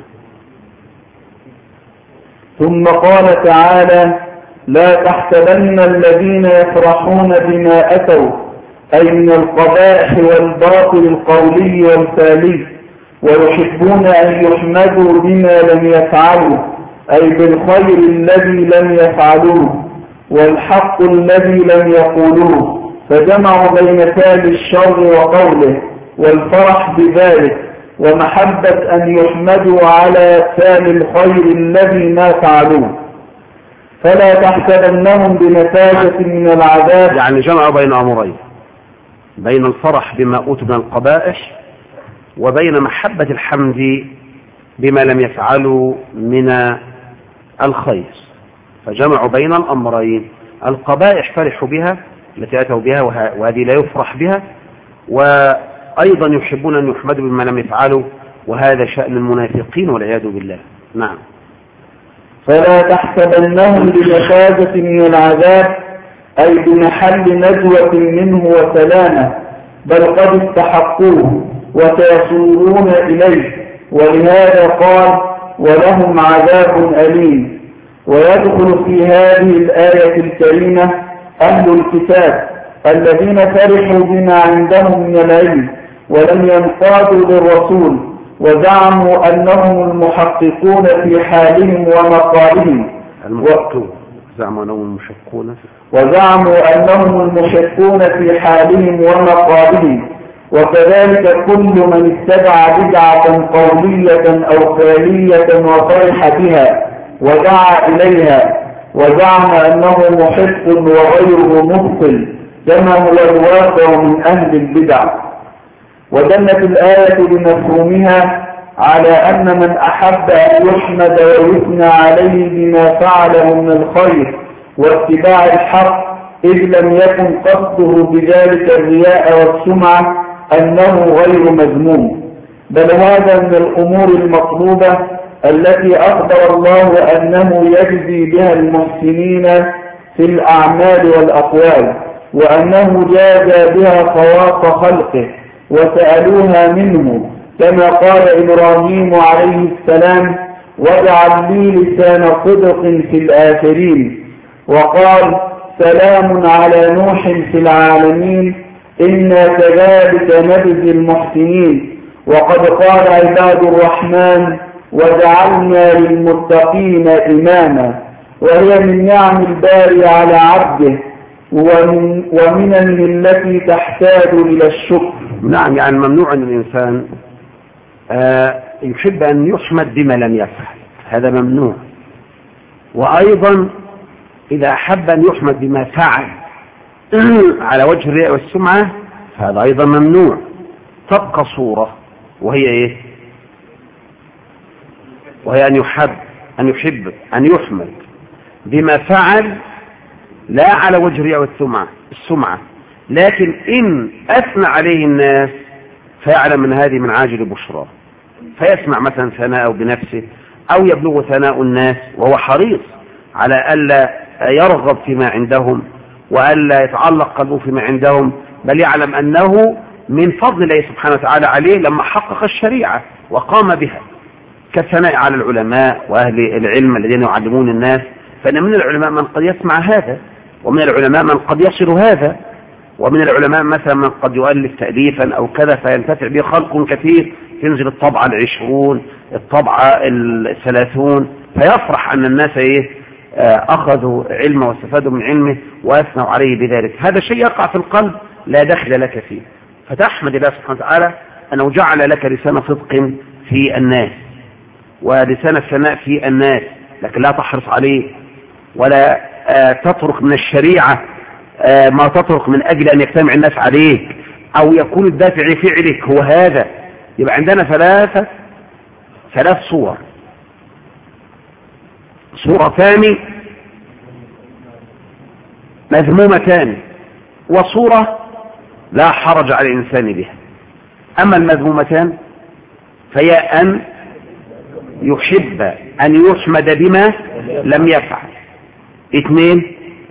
ثم قال تعالى: لا تحسبن الذين يفرحون بما أتوا، أي من القبائح والباطل القولي والفعلي، ويحبون أن يحمدوا بما لم يفعلوا، أي بالخير الذي لم يفعلوه والحق الذي لم يقولوه، فجمعوا بين فعل الشر وقوله والفرح بذلك ومحبة أن يحمدوا على فعل الخير الذي ما فعلوه. فلا تحسبنهم بنتاجة من العذاب، يعني جمعوا بين أمرين، بين الفرح بما أوتوا من القبائح وبين محبة الحمد بما لم يفعلوا من الخير، فجمعوا بين الأمرين. القبائح فرحوا بها التي أتوا بها وهذه لا يفرح بها، وأيضا يحبون أن يحمدوا بما لم يفعلوا، وهذا شأن المنافقين والعياذ بالله. نعم. فلا تحسبنهم بنتاجة من العذاب، أي بمحل نجوة منه وسلامة، بل قد استحقوه وسيصورون إليه، ولهذا قال: ولهم عذاب أليم. ويدخل في هذه الآية الكريمة أهل الكتاب الذين فرحوا بما عندهم من العلم ولم ينقادوا للرسول، وزعموا أنهم المحققون في حالهم ومقالهم، وزعموا أنهم المشكون في حالهم ومقالهم. وكذلك كل من اتبع بدعة قولية أو فعلية وفرح بها ودعا إليها وزعم أنه محق وغيره مبطل، كما هو الواقع من أهل البدع. ودلت الآية بمفهومها على أن من أحب أن يحمد ويثنى عليه بما فعله من الخير واتباع الحق، إذ لم يكن قصده بذلك الرياء والسمعة، أنه غير مذموم، بل هذا من الأمور المطلوبة التي أخبر الله أنه يجزي بها المحسنين في الأعمال والأقوال، وأنه جازى بها خواص خلقه وسألوها منه، كما قال إبراهيم عليه السلام: واجعل لي لسان صدق في الآخرين. وقال: سلام على نوح في العالمين إنا كذلك نجزي المحسنين. وقد قال عباد الرحمن وجعلنا للمتقين إماما، وهي من نعم الباري على عبده ومنه التي تحتاج إلى الشكر. نعم، يعني ممنوع أن الإنسان يحب أن يحمد بما لم يفعل، هذا ممنوع. وأيضا إذا أحب أن يحمد بما فعل على وجه الرياء والسمعة فهذا أيضا ممنوع. تبقى صورة وهي إيه؟ وهي أن يحب أن يحمد بما فعل لا على وجه الرياء والسمعة، لكن إن أثنى عليه الناس فيعلم من هذه من عاجل بشرى، فيسمع مثلا ثناءه بنفسه أو يبلغ ثناء الناس وهو حريص على ألا يرغب فيما عندهم وألا يتعلق قلبه فيما عندهم، بل يعلم أنه من فضل الله سبحانه وتعالى عليه لما حقق الشريعة وقام بها، كالثناء على العلماء وأهل العلم الذين يعلمون الناس. فإن من العلماء من قد يسمع هذا، ومن العلماء من قد يصل هذا، ومن العلماء مثلا من قد يؤلف تأليفا أو كذا فينتفع به خلق كثير، تنزل الطبعة 20 الطبعة 30 فيفرح أن الناس أخذوا علمه واستفادوا من علمه وأثنوا عليه بذلك. هذا شيء يقع في القلب لا دخل لك فيه، فتحمد الله سبحانه وتعالى أنه جعل لك لسان صدق في الناس ولسان الثناء في الناس، لكن لا تحرص عليه ولا تترك من الشريعة ما تترك من أجل أن يجتمع الناس عليك أو يكون الدافع فعلك هو هذا. يبقى عندنا ثلاث صور. صورتان مذمومتان وصورة لا حرج على الإنسان بها. أما المذمومتان فهي أن يحب أن يحمد بما لم يفعل. 2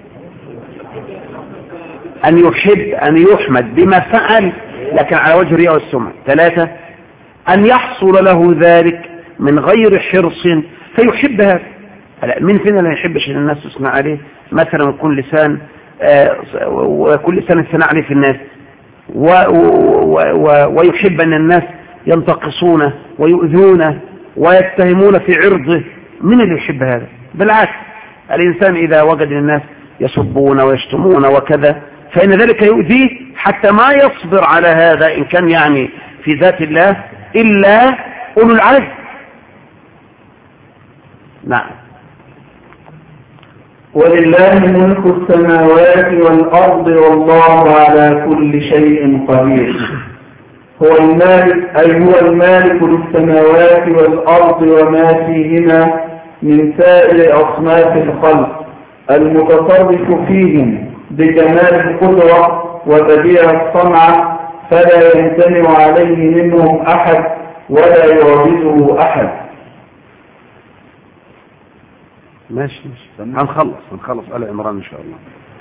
أن يحب أن يحمد بما فعل لكن على وجه الرياء والسمعة. 3 أن يحصل له ذلك من غير حرص فيحب هذا. من فينا لا يحبش أن الناس تثنى عليه مثلا كل لسان الثناء عليه في الناس ويحب أن الناس ينتقصونه ويؤذونه ويتهمون في عرضه؟ من اللي يحب هذا؟ بالعكس، الإنسان إذا وجد الناس يسبون ويشتمون وكذا فإن ذلك يؤذيه حتى ما يصبر على هذا إن كان يعني في ذات الله إلا أولو العزم. نعم. ولله ملك السماوات والأرض والله على كل شيء قدير. هو المالك للسماوات والأرض وما فيهما من سائر أصناف الخلق، المتصرف فيهم بجمال القدرة وبديع الصنعة، فلا يمتنع عليه منهم أحد ولا يعجزه أحد. ماشي هنخلص آل عمران إن شاء الله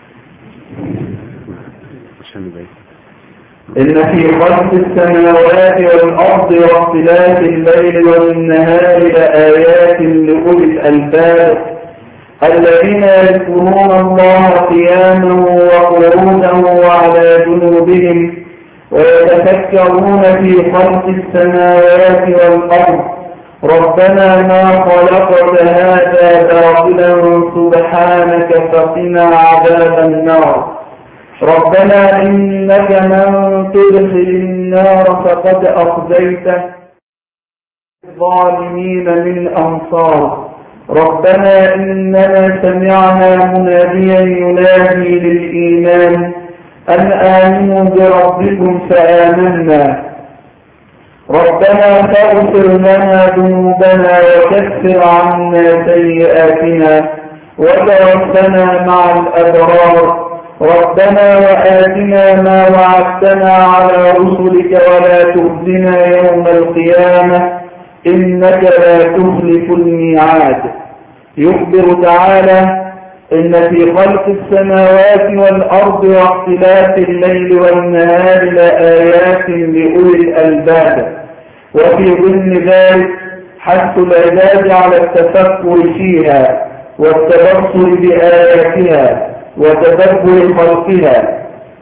عشان نبين. إن في خلق السماوات والأرض واختلاف الليل والنهار لآيات لأولي الألباب الذين يذكرون الله قياما وقعودا وعلى جنوبهم ويتفكرون في خلق السماوات والأرض ربنا ما خلقت هذا باطلا سبحانك فقنا عذاب النار ربنا إنك من تدخل النار فقد أخزيته الظالمين من أنصار ربنا إننا سمعنا مناديا ينادي للإيمان أن آمنوا بربكم فآمنا ربنا فاغفر لنا ذنوبنا وكفر عنا سيئاتنا وتوفنا مع الأبرار ربنا وآتنا ما وعدتنا على رسلك ولا تخزنا يوم القيامة إنك لا تخلف الميعاد. يخبر تعالى إن في خلق السماوات والأرض واختلاف الليل والنهار لآيات لأولي الألباب، وفي ضمن ذلك حث العباد على التفكر فيها والتبصر بآياتها وتدبر خلقها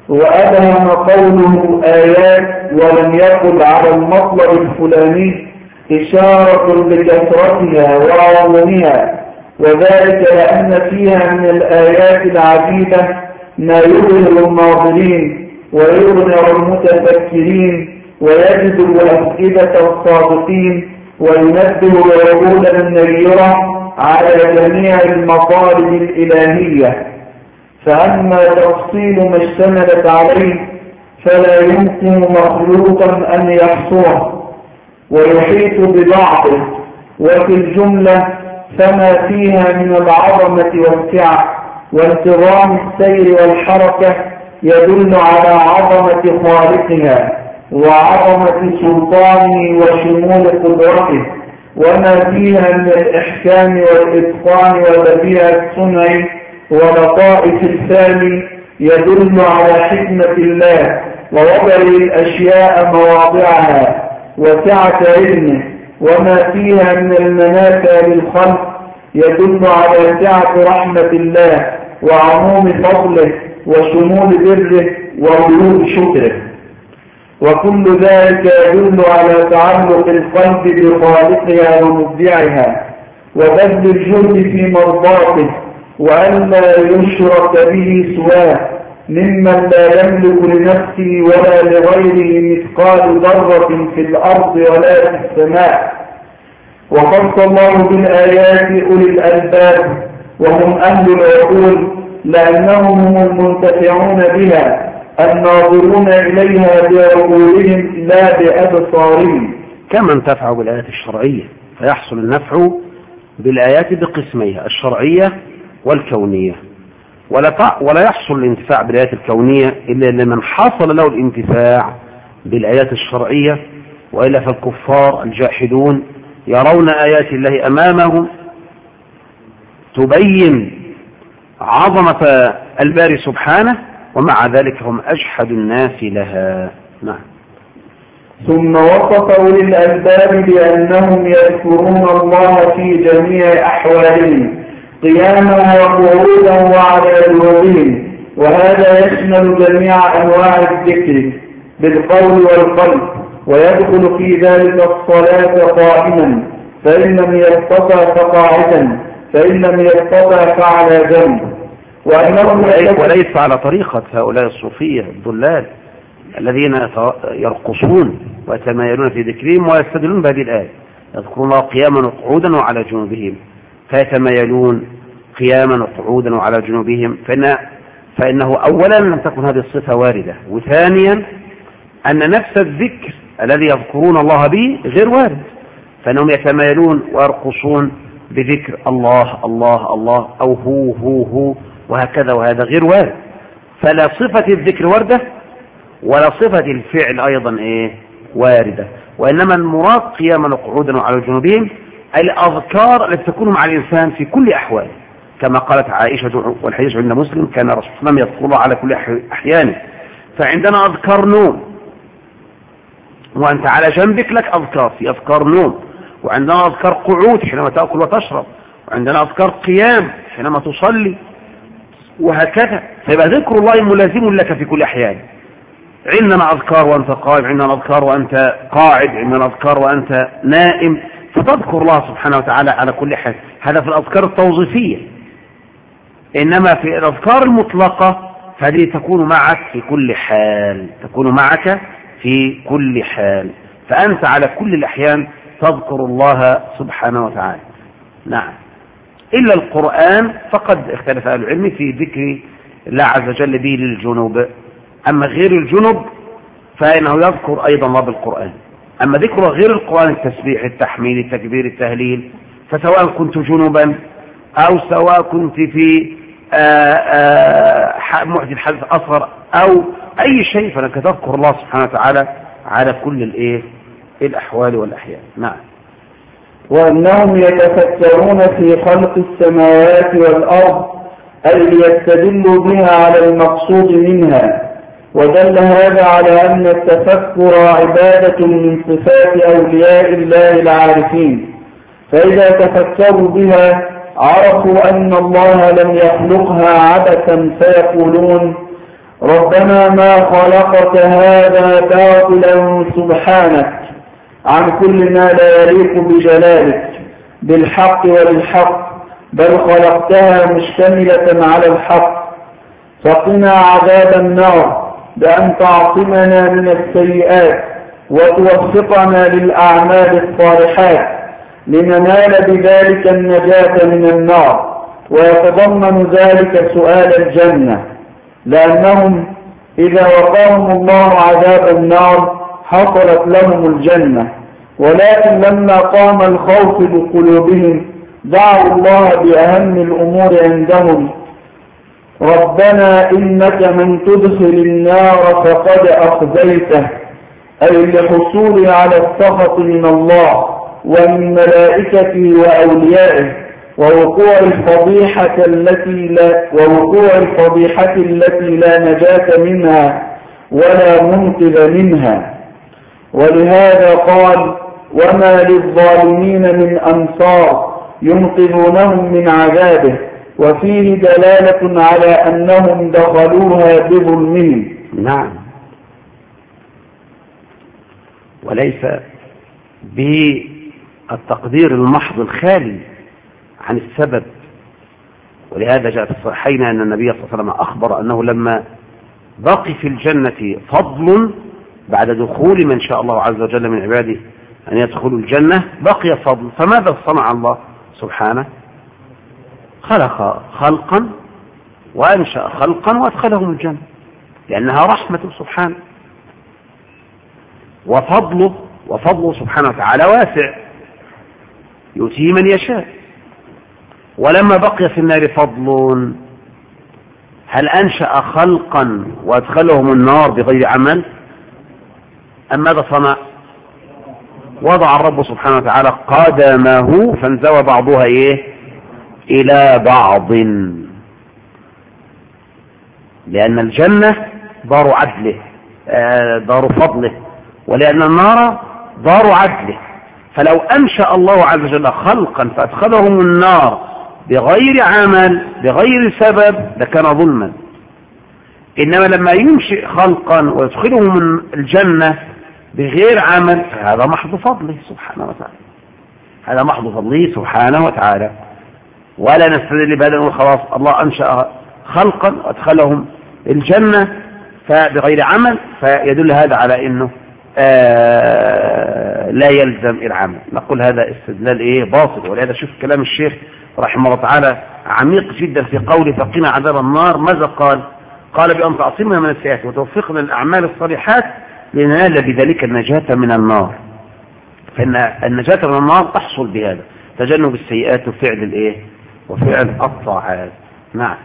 وأبهم قوله آيات ولم يقل على المطلب الفلاني إشارة لكثرتها وعظمها، وذلك لأن فيها من الآيات العجيبة ما يبهر الناظرين ويغنر المتفكرين ويجذب أفئدة الصادقين وينبه العقول النيرة على جميع المطالب الإلهية. فأما تفصيل ما اشتملت عليه فلا يمكن مخلوقا أن يحصره ويحيط ببعضه، وفي الجملة فما فيها من العظمة والسعة وانتظام السير والحركة يدل على عظمة خالقها وعظمة سلطانه وشمول قدرته، وما فيها من الإحكام والإتقان وبديع الصنع ولطائف الفهم يدل على حكمة الله ووضع الأشياء مواضعها وسعة علمه، وما فيها من المنافع للخلق يدل على سعة رحمة الله وعموم فضله وشمول بره وغلوب شكره، وكل ذلك يدل على تعلق القلب بخالقها ومبدعها وبذل الجهد في مرضاته وألا يشرك به سواه ممن لا يملك لنفسه ولا لغيره مثقال ذرة في الأرض ولا في السماء. وخص الله بالآيات أولي الألباب وهم أهل العقول لأنهم هم المنتفعون بها الناظرون إليها بعقولهم لا بأبصارهم. كما انتفعوا بالآيات الشرعية، فيحصل النفع بالآيات بقسميها الشرعية والكونية، ولا يحصل الانتفاع بالآيات الكونية إلا لمن حصل له الانتفاع بالآيات الشرعية، وإلا فالكفار الجاحدون يرون آيات الله أمامهم تبين عظمة الباري سبحانه، ومع ذلك هم أجحد الناس لها. نعم. ثم وصف أولي الألباب بأنهم يذكرون الله في جميع أحوالهم قياما وقعودا وعلى جنوبهم، وهذا يشمل جميع أنواع الذكر بالقول والقلب، ويدخل في ذلك الصلاة قائما فإن لم يستطع فقاعدا فإن لم يستطع فعلى جنب. وليس على طريقة هؤلاء الصوفية الضلال الذين يرقصون ويتمايلون في ذكرهم ويستدلون بهذه الآية، يذكرون الله قياما وقعودا وعلى جنوبهم، فيتمايلون قياما وقعودا وعلى جنوبهم، فإنه أولا لم تكن هذه الصفة واردة، وثانيا أن نفس الذكر الذي يذكرون الله به غير وارد، فإنهم يتمايلون ويرقصون بذكر الله الله الله أو هو هو هو وهكذا، وهذا غير وارد. فلا صفة الذكر واردة ولا صفة الفعل أيضا واردة، وإنما المراد قياما وقعودا وعلى جنوبهم الأذكار التي تكون مع الإنسان في كل أحواله، كما قالت عائشة والحديث عند مسلم كان رسول الله يذكر الله على كل أحيانه. فعندنا أذكار نوم وأنت على جنبك لك أذكار، في أذكار نوم، وعندنا أذكار قعود حينما تأكل وتشرب، وعندنا أذكار قيام حينما تصلي، وهكذا. فيبقى ذكر الله ملازم لك في كل أحيان. عندنا أذكار وأنت قائم، عندنا أذكار وأنت قاعد، عندنا أذكار وأنت نائم، فتذكر الله سبحانه وتعالى على كل حال. هذا في الأذكار التوظيفية. إنما في الأذكار المطلقة فهذه تكون معك في كل حال، تكون معك في كل حال، فأنت على كل الأحيان تذكر الله سبحانه وتعالى. نعم. إلا القرآن فقد اختلف أهل العلم في ذكر الله عز وجل به للجنوب، أما غير الجنوب فإنه يذكر أيضا الله بالقرآن. أما ذكر غير القرآن التسبيح التحميد التكبير التهليل، فسواء كنت جنوبا أو سواء كنت في محدث حدث أصغر أو أي شيء، فإنك تذكر الله سبحانه وتعالى على كل الأحوال والأحيان. نعم. وأنهم يتفكرون في خلق السماوات والأرض أي ليستدلوا بها على المقصود منها، ودل هذا على أن التفكر عبادة من صفات أولياء الله العارفين، فإذا تفكروا بها عرفوا أن الله لم يخلقها عبثا فيقولون ربنا ما خلقت هذا باطلا سبحانك عن كل ما لا يليق بجلالك بالحق وبالحق، بل خلقتها مشتملة على الحق، فقنا عذاب النار بأن تعصمنا من السيئات وتوفقنا للأعمال الصالحات لننال بذلك النجاة من النار. ويتضمن ذلك سؤال الجنة، لأنهم إذا وقاهم الله عذاب النار حصلت لهم الجنة، ولكن لما قام الخوف بقلوبهم دعوا الله بأهم الأمور عندهم: ربنا إنك من تدخل النار فقد أخزيته، أي لحصوله على السخط من الله ومن ملائكته وأوليائه ووقوع الفضيحة التي لا نجاة منها ولا منقذ منها. ولهذا قال: وما للظالمين من أنصار ينقذونهم من عذابه، وفيه دلالة على أنهم دخلوها بظلمهم. نعم، وليس بالتقدير المحض الخالي عن السبب. ولهذا جاء في الصحيحين أن النبي صلى الله عليه وسلم أخبر أنه لما بقي في الجنة فضل بعد دخول من شاء الله عز وجل من عباده أن يدخلوا الجنة، بقي فضل. فماذا صنع الله سبحانه؟ خلق خلقا وأنشأ خلقا وأدخلهم الجنة، لأنها رحمة سبحانه، وفضله سبحانه وتعالى واسع يؤتيه من يشاء. ولما بقي في النار فضل، هل أنشأ خلقا وأدخلهم النار بغير عمل؟ أم ماذا صنع؟ وضع الرب سبحانه وتعالى قدمه فانزوى بعضها إلى بعض، لأن الجنة دار عدله، دار فضله، ولأن النار دار عدله. فلو أنشأ الله عز وجل خلقا فأدخلهم النار بغير عمل بغير سبب لكان ظلما. إنما لما ينشئ خلقا ويدخلهم الجنة بغير عمل هذا محض فضله سبحانه وتعالى، هذا محض فضله سبحانه وتعالى. ولا نستدل بهذا نقول خلاص الله أنشأ خلقا وأدخلهم الجنة فبغير عمل، فيدل هذا على أنه لا يلزم العمل. نقول هذا استدلال باطل. ولهذا شوف كلام الشيخ رحمه الله تعالى عميق جدا في قوله فقنا عذاب النار. ماذا قال؟ قال بأن تعصمنا من السيئات وتوفقنا للأعمال الصالحات لننال بذلك النجاة من النار. فإن النجاة من النار تحصل بهذا تجنب السيئات وفعل الطاعات. نعم.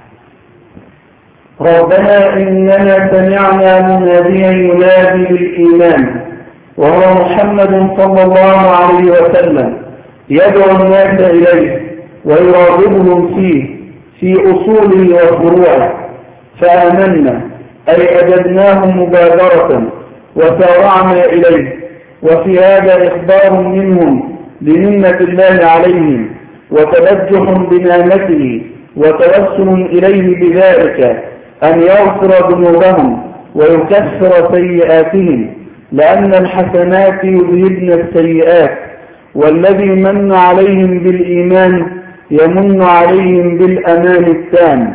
ربنا إننا سمعنا مناديا ينادي بالإيمان وهو محمد صلى الله عليه وسلم يدعو الناس إليه ويراغبهم في أصوله وفروعه، فآمنا أي أجبناه مبادرة وسارعنا إليه. وفي هذا إخبار منهم بمنة الله عليهم وتبجح بنعمته وتوسل إليه بذلك أن يغفر ذنوبهم ويكفر سيئاتهم، لأن الحسنات يذهبن السيئات، والذي من عليهم بالإيمان يمن عليهم بالأمان التام.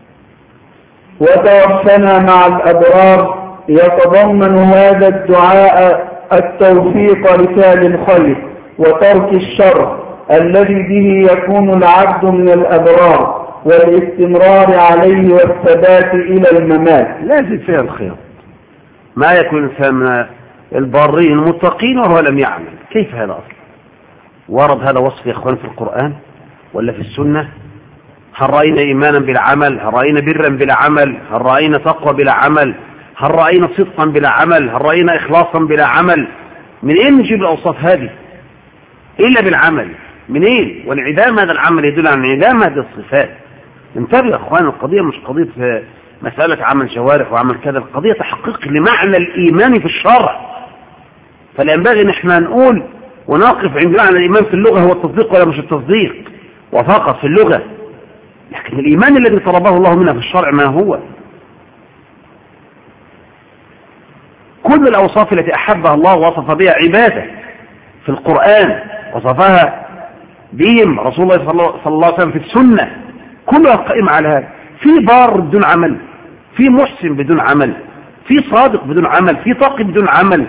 وتوفنا مع الأبرار يتضمن هذا الدعاء التوفيق لفعل الخير وترك الشر الذي به يكون العبد من الأبرار، والاستمرار عليه والثبات إلى الممات. لازم فيها الخير. ما يكون الإنسان من البارين المتقين وهو لم يعمل، كيف هذا أصلا؟ ورد هذا وصف يا إخوان في القرآن ولا في السنة؟ هل رأينا إيمانا بلا عمل؟ هل رأينا برا بلا عمل؟ هل رأينا تقوى بلا عمل؟ هل رأينا صدقا بلا عمل؟ هل رأينا إخلاصا بلا عمل؟ من أين نجيب الأوصاف هذه إلا بالعمل؟ من أين؟ وانعدام هذا العمل يدل على انعدام هذه الصفات. انتبه يا أخوان، القضية مش قضية مسألة عمل جوارح وعمل كذا، القضية تحقيق لمعنى الإيمان في الشرع. فلا ينبغي نحن نقول ونقف عند معنى الإيمان في اللغة هو التصديق ولا مش التصديق وفقط في اللغة، لكن الإيمان الذي طلبه الله منا في الشرع ما هو؟ كل الأوصاف التي أحبها الله وصف بها عباده في القرآن وصفها بهم رسول الله صلى الله عليه وسلم في السنة، كلها قائمة على هذا. في بار بدون عمل، في محسن بدون عمل، في صادق بدون عمل، في تقي بدون عمل،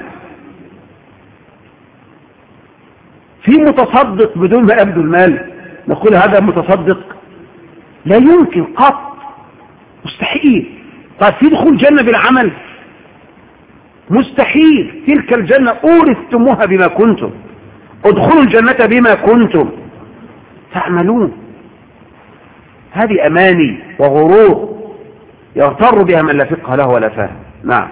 في متصدق بدون ما يبذل المال نقول هذا متصدق؟ لا يمكن قط، مستحيل. طيب في دخول جنة بالعمل؟ مستحيل. تلك الجنة أورثتموها بما كنتم، ادخلوا الجنة بما كنتم تعملون. هذه أماني وغرور يغتر بها من لا فقه له ولا فهم. نعم.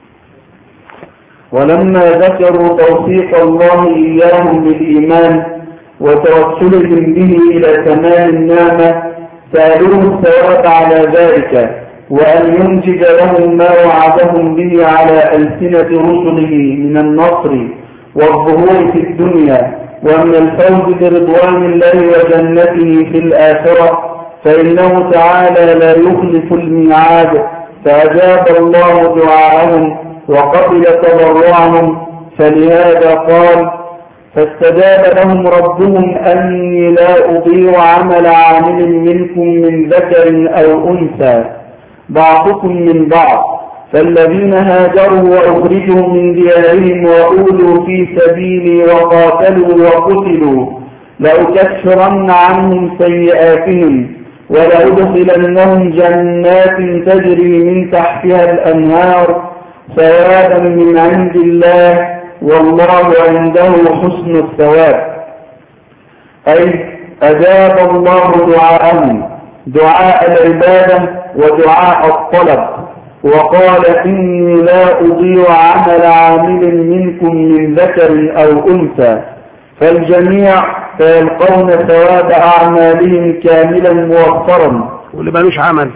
ولما ذكروا توفيق الله إياهم بالإيمان وتوسلهم به إلى تمام النعمة سألوه الثواب على ذلك، وأن ينجد لهم ما وعدهم به على ألسنة رسله من النصر والظهور في الدنيا ومن الفوز برضوان الله وجنته في الآخرة، فإنه تعالى لا يخلف الميعاد، فأجاب الله دعاءهم وقبل تضرعهم، فلهذا قال: فاستجاب لهم ربهم أني لا أضيع عمل عامل منكم من ذكر أو أنثى بعضكم من بعض، فالذين هاجروا وأخرجوا من ديارهم وأولوا في سبيلي وقاتلوا وقتلوا لأكفرن عنهم سيئاتهم ولأدخلنهم جنات تجري من تحتها الأنهار ثوابا من عند الله والله عنده حسن الثواب. أي أجاب الله دعاءهم، دعاء العبادة ودعاء الطلب، وقال: إني لا أضيع عمل عامل منكم من ذكر أو أنثى، فالجميع سيلقون ثواب أعمالهم كاملا موفرا. واللي مالوش عمل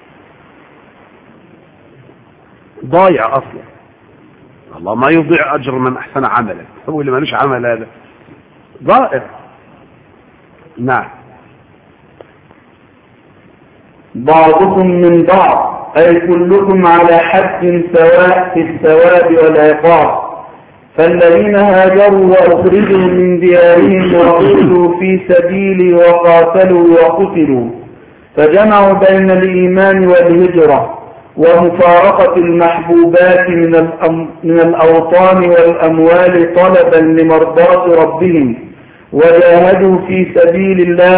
ضايع أصلا، الله ما يضيع أجر من أحسن عملا، هو اللي مالوش عمل هذا ضائع. نعم. بعضكم من بعض، أي كلكم على حد سواء في الثواب والعقاب، فالذين هاجروا وأخرجوا من ديارهم وأخذوا في سبيلي وقاتلوا وقتلوا، فجمعوا بين الإيمان والهجرة ومفارقة المحبوبات من الأوطان والأموال طلبا لمرضاة ربهم، وجاهدوا في سبيل الله،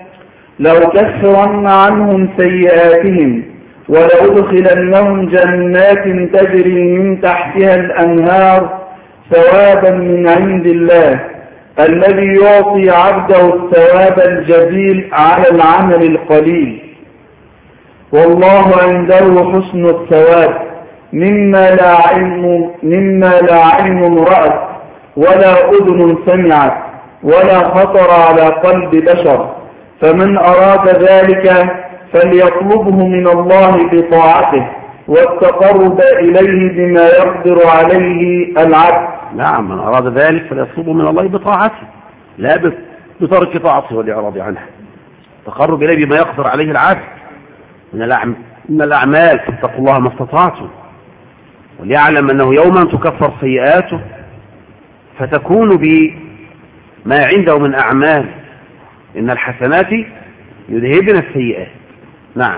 لأكفرن عنهم سيئاتهم ولأدخلنهم جنات تجري من تحتها الأنهار ثوابا من عند الله، الذي يعطي عبده الثواب الجزيل على العمل القليل، والله عنده حسن الثواب، مما لا عين رأت ولا أذن سمعت ولا خطر على قلب بشر، فمن أراد ذلك فليطلبه من الله بطاعته والتقرب إليه بما يقدر عليه العبد. نعم، من أراد ذلك فليطلبه من الله بطاعته، لا بترك طاعته والإعراض عنها، التقرب إليه بما يقدر عليه العبد من الأعمال، فاتقوا الله ما استطعتم، وليعلم أنه يوما تكفر سيئاته فتكون بما عنده من أعمال، إن الحسنات يذهبن السيئات. نعم.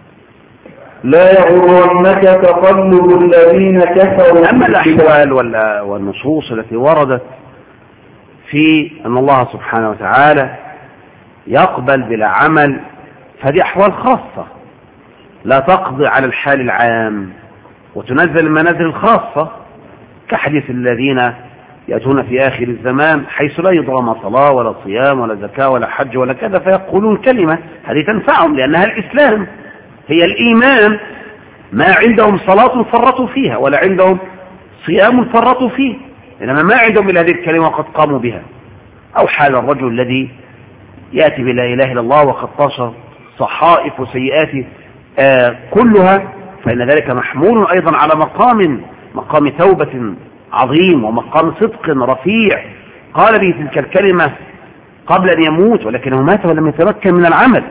لا يغرنك تقلب الذين كفروا. أما الأحوال والنصوص التي وردت في أن الله سبحانه وتعالى يقبل بلا عمل، فهذه أحوال خاصة لا تقضي على الحال العام، وتنزل المنازل الخاصة كحديث الذين يأتون في آخر الزمان حيث لا يضرم صلاة ولا صيام ولا زكاة ولا حج ولا كذا، فيقولون كلمة هذه تنفعهم لأنها الإسلام، هي الإيمان. ما عندهم صلاة فرطوا فيها ولا عندهم صيام فرطوا فيه، إنما ما عندهم إلا هذه الكلمة وقد قاموا بها. أو حال الرجل الذي يأتي بلا إله إلا الله وقد طاش صحائف وسيئات كلها، فإن ذلك محمول أيضا على مقام توبة عظيم ومقام صدق رفيع قال به تلك الكلمة قبل أن يموت، ولكنه مات ولم يتمكن من العمل،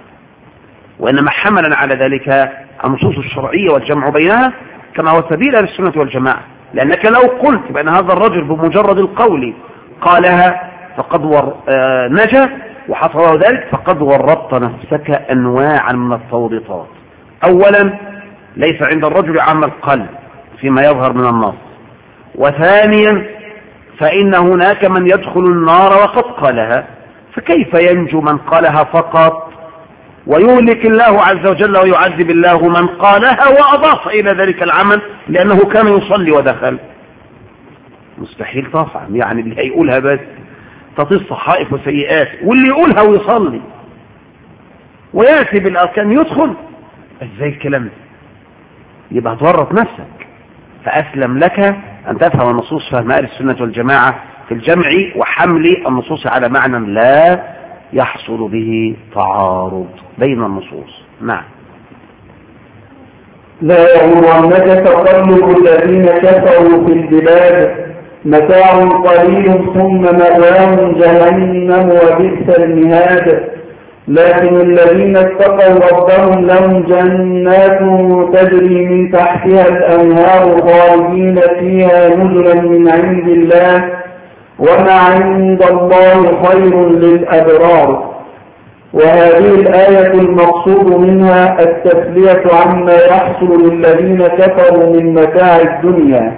وإنما حملا على ذلك النصوص الشرعية والجمع بينها كما هو سبيل أهل السنة والجماعة. لأنك لو قلت بأن هذا الرجل بمجرد القول قالها فقد نجا وحصل له ذلك، فقد ورطت نفسك أنواعا من التوريطات. أولا ليس عند الرجل عمل قلب فيما يظهر من النص، وثانيا فإن هناك من يدخل النار وقد قالها، فكيف ينجو من قالها فقط ويهلك الله عز وجل ويعذب الله من قالها وأضاف إلى ذلك العمل لأنه كان يصلي ودخل؟ مستحيل طبعا. يعني اللي هيقولها بس تطير صحائف وسيئات، واللي يقولها ويصلي ويأتي بالأركان يدخل، ازاي الكلام ده؟ يبقى تورط نفسك. فأسلم لك أن تفهم النصوص فهم أهل السنة والجماعة في الجمع وحمل النصوص على معنى لا يحصل به تعارض بين النصوص. نعم. لا يغرنك تقلب الذين كفروا في البلاد متاع قليل ثم مأواهم جهنم وبئس المهاد لكن الذين اتقوا ربهم لهم جنات تجري من تحتها الأنهار خالدين فيها نزلا من عند الله وما عند الله خير للأبرار. وهذه الآية المقصود منها التسلية عما يحصل للذين كفروا من متاع الدنيا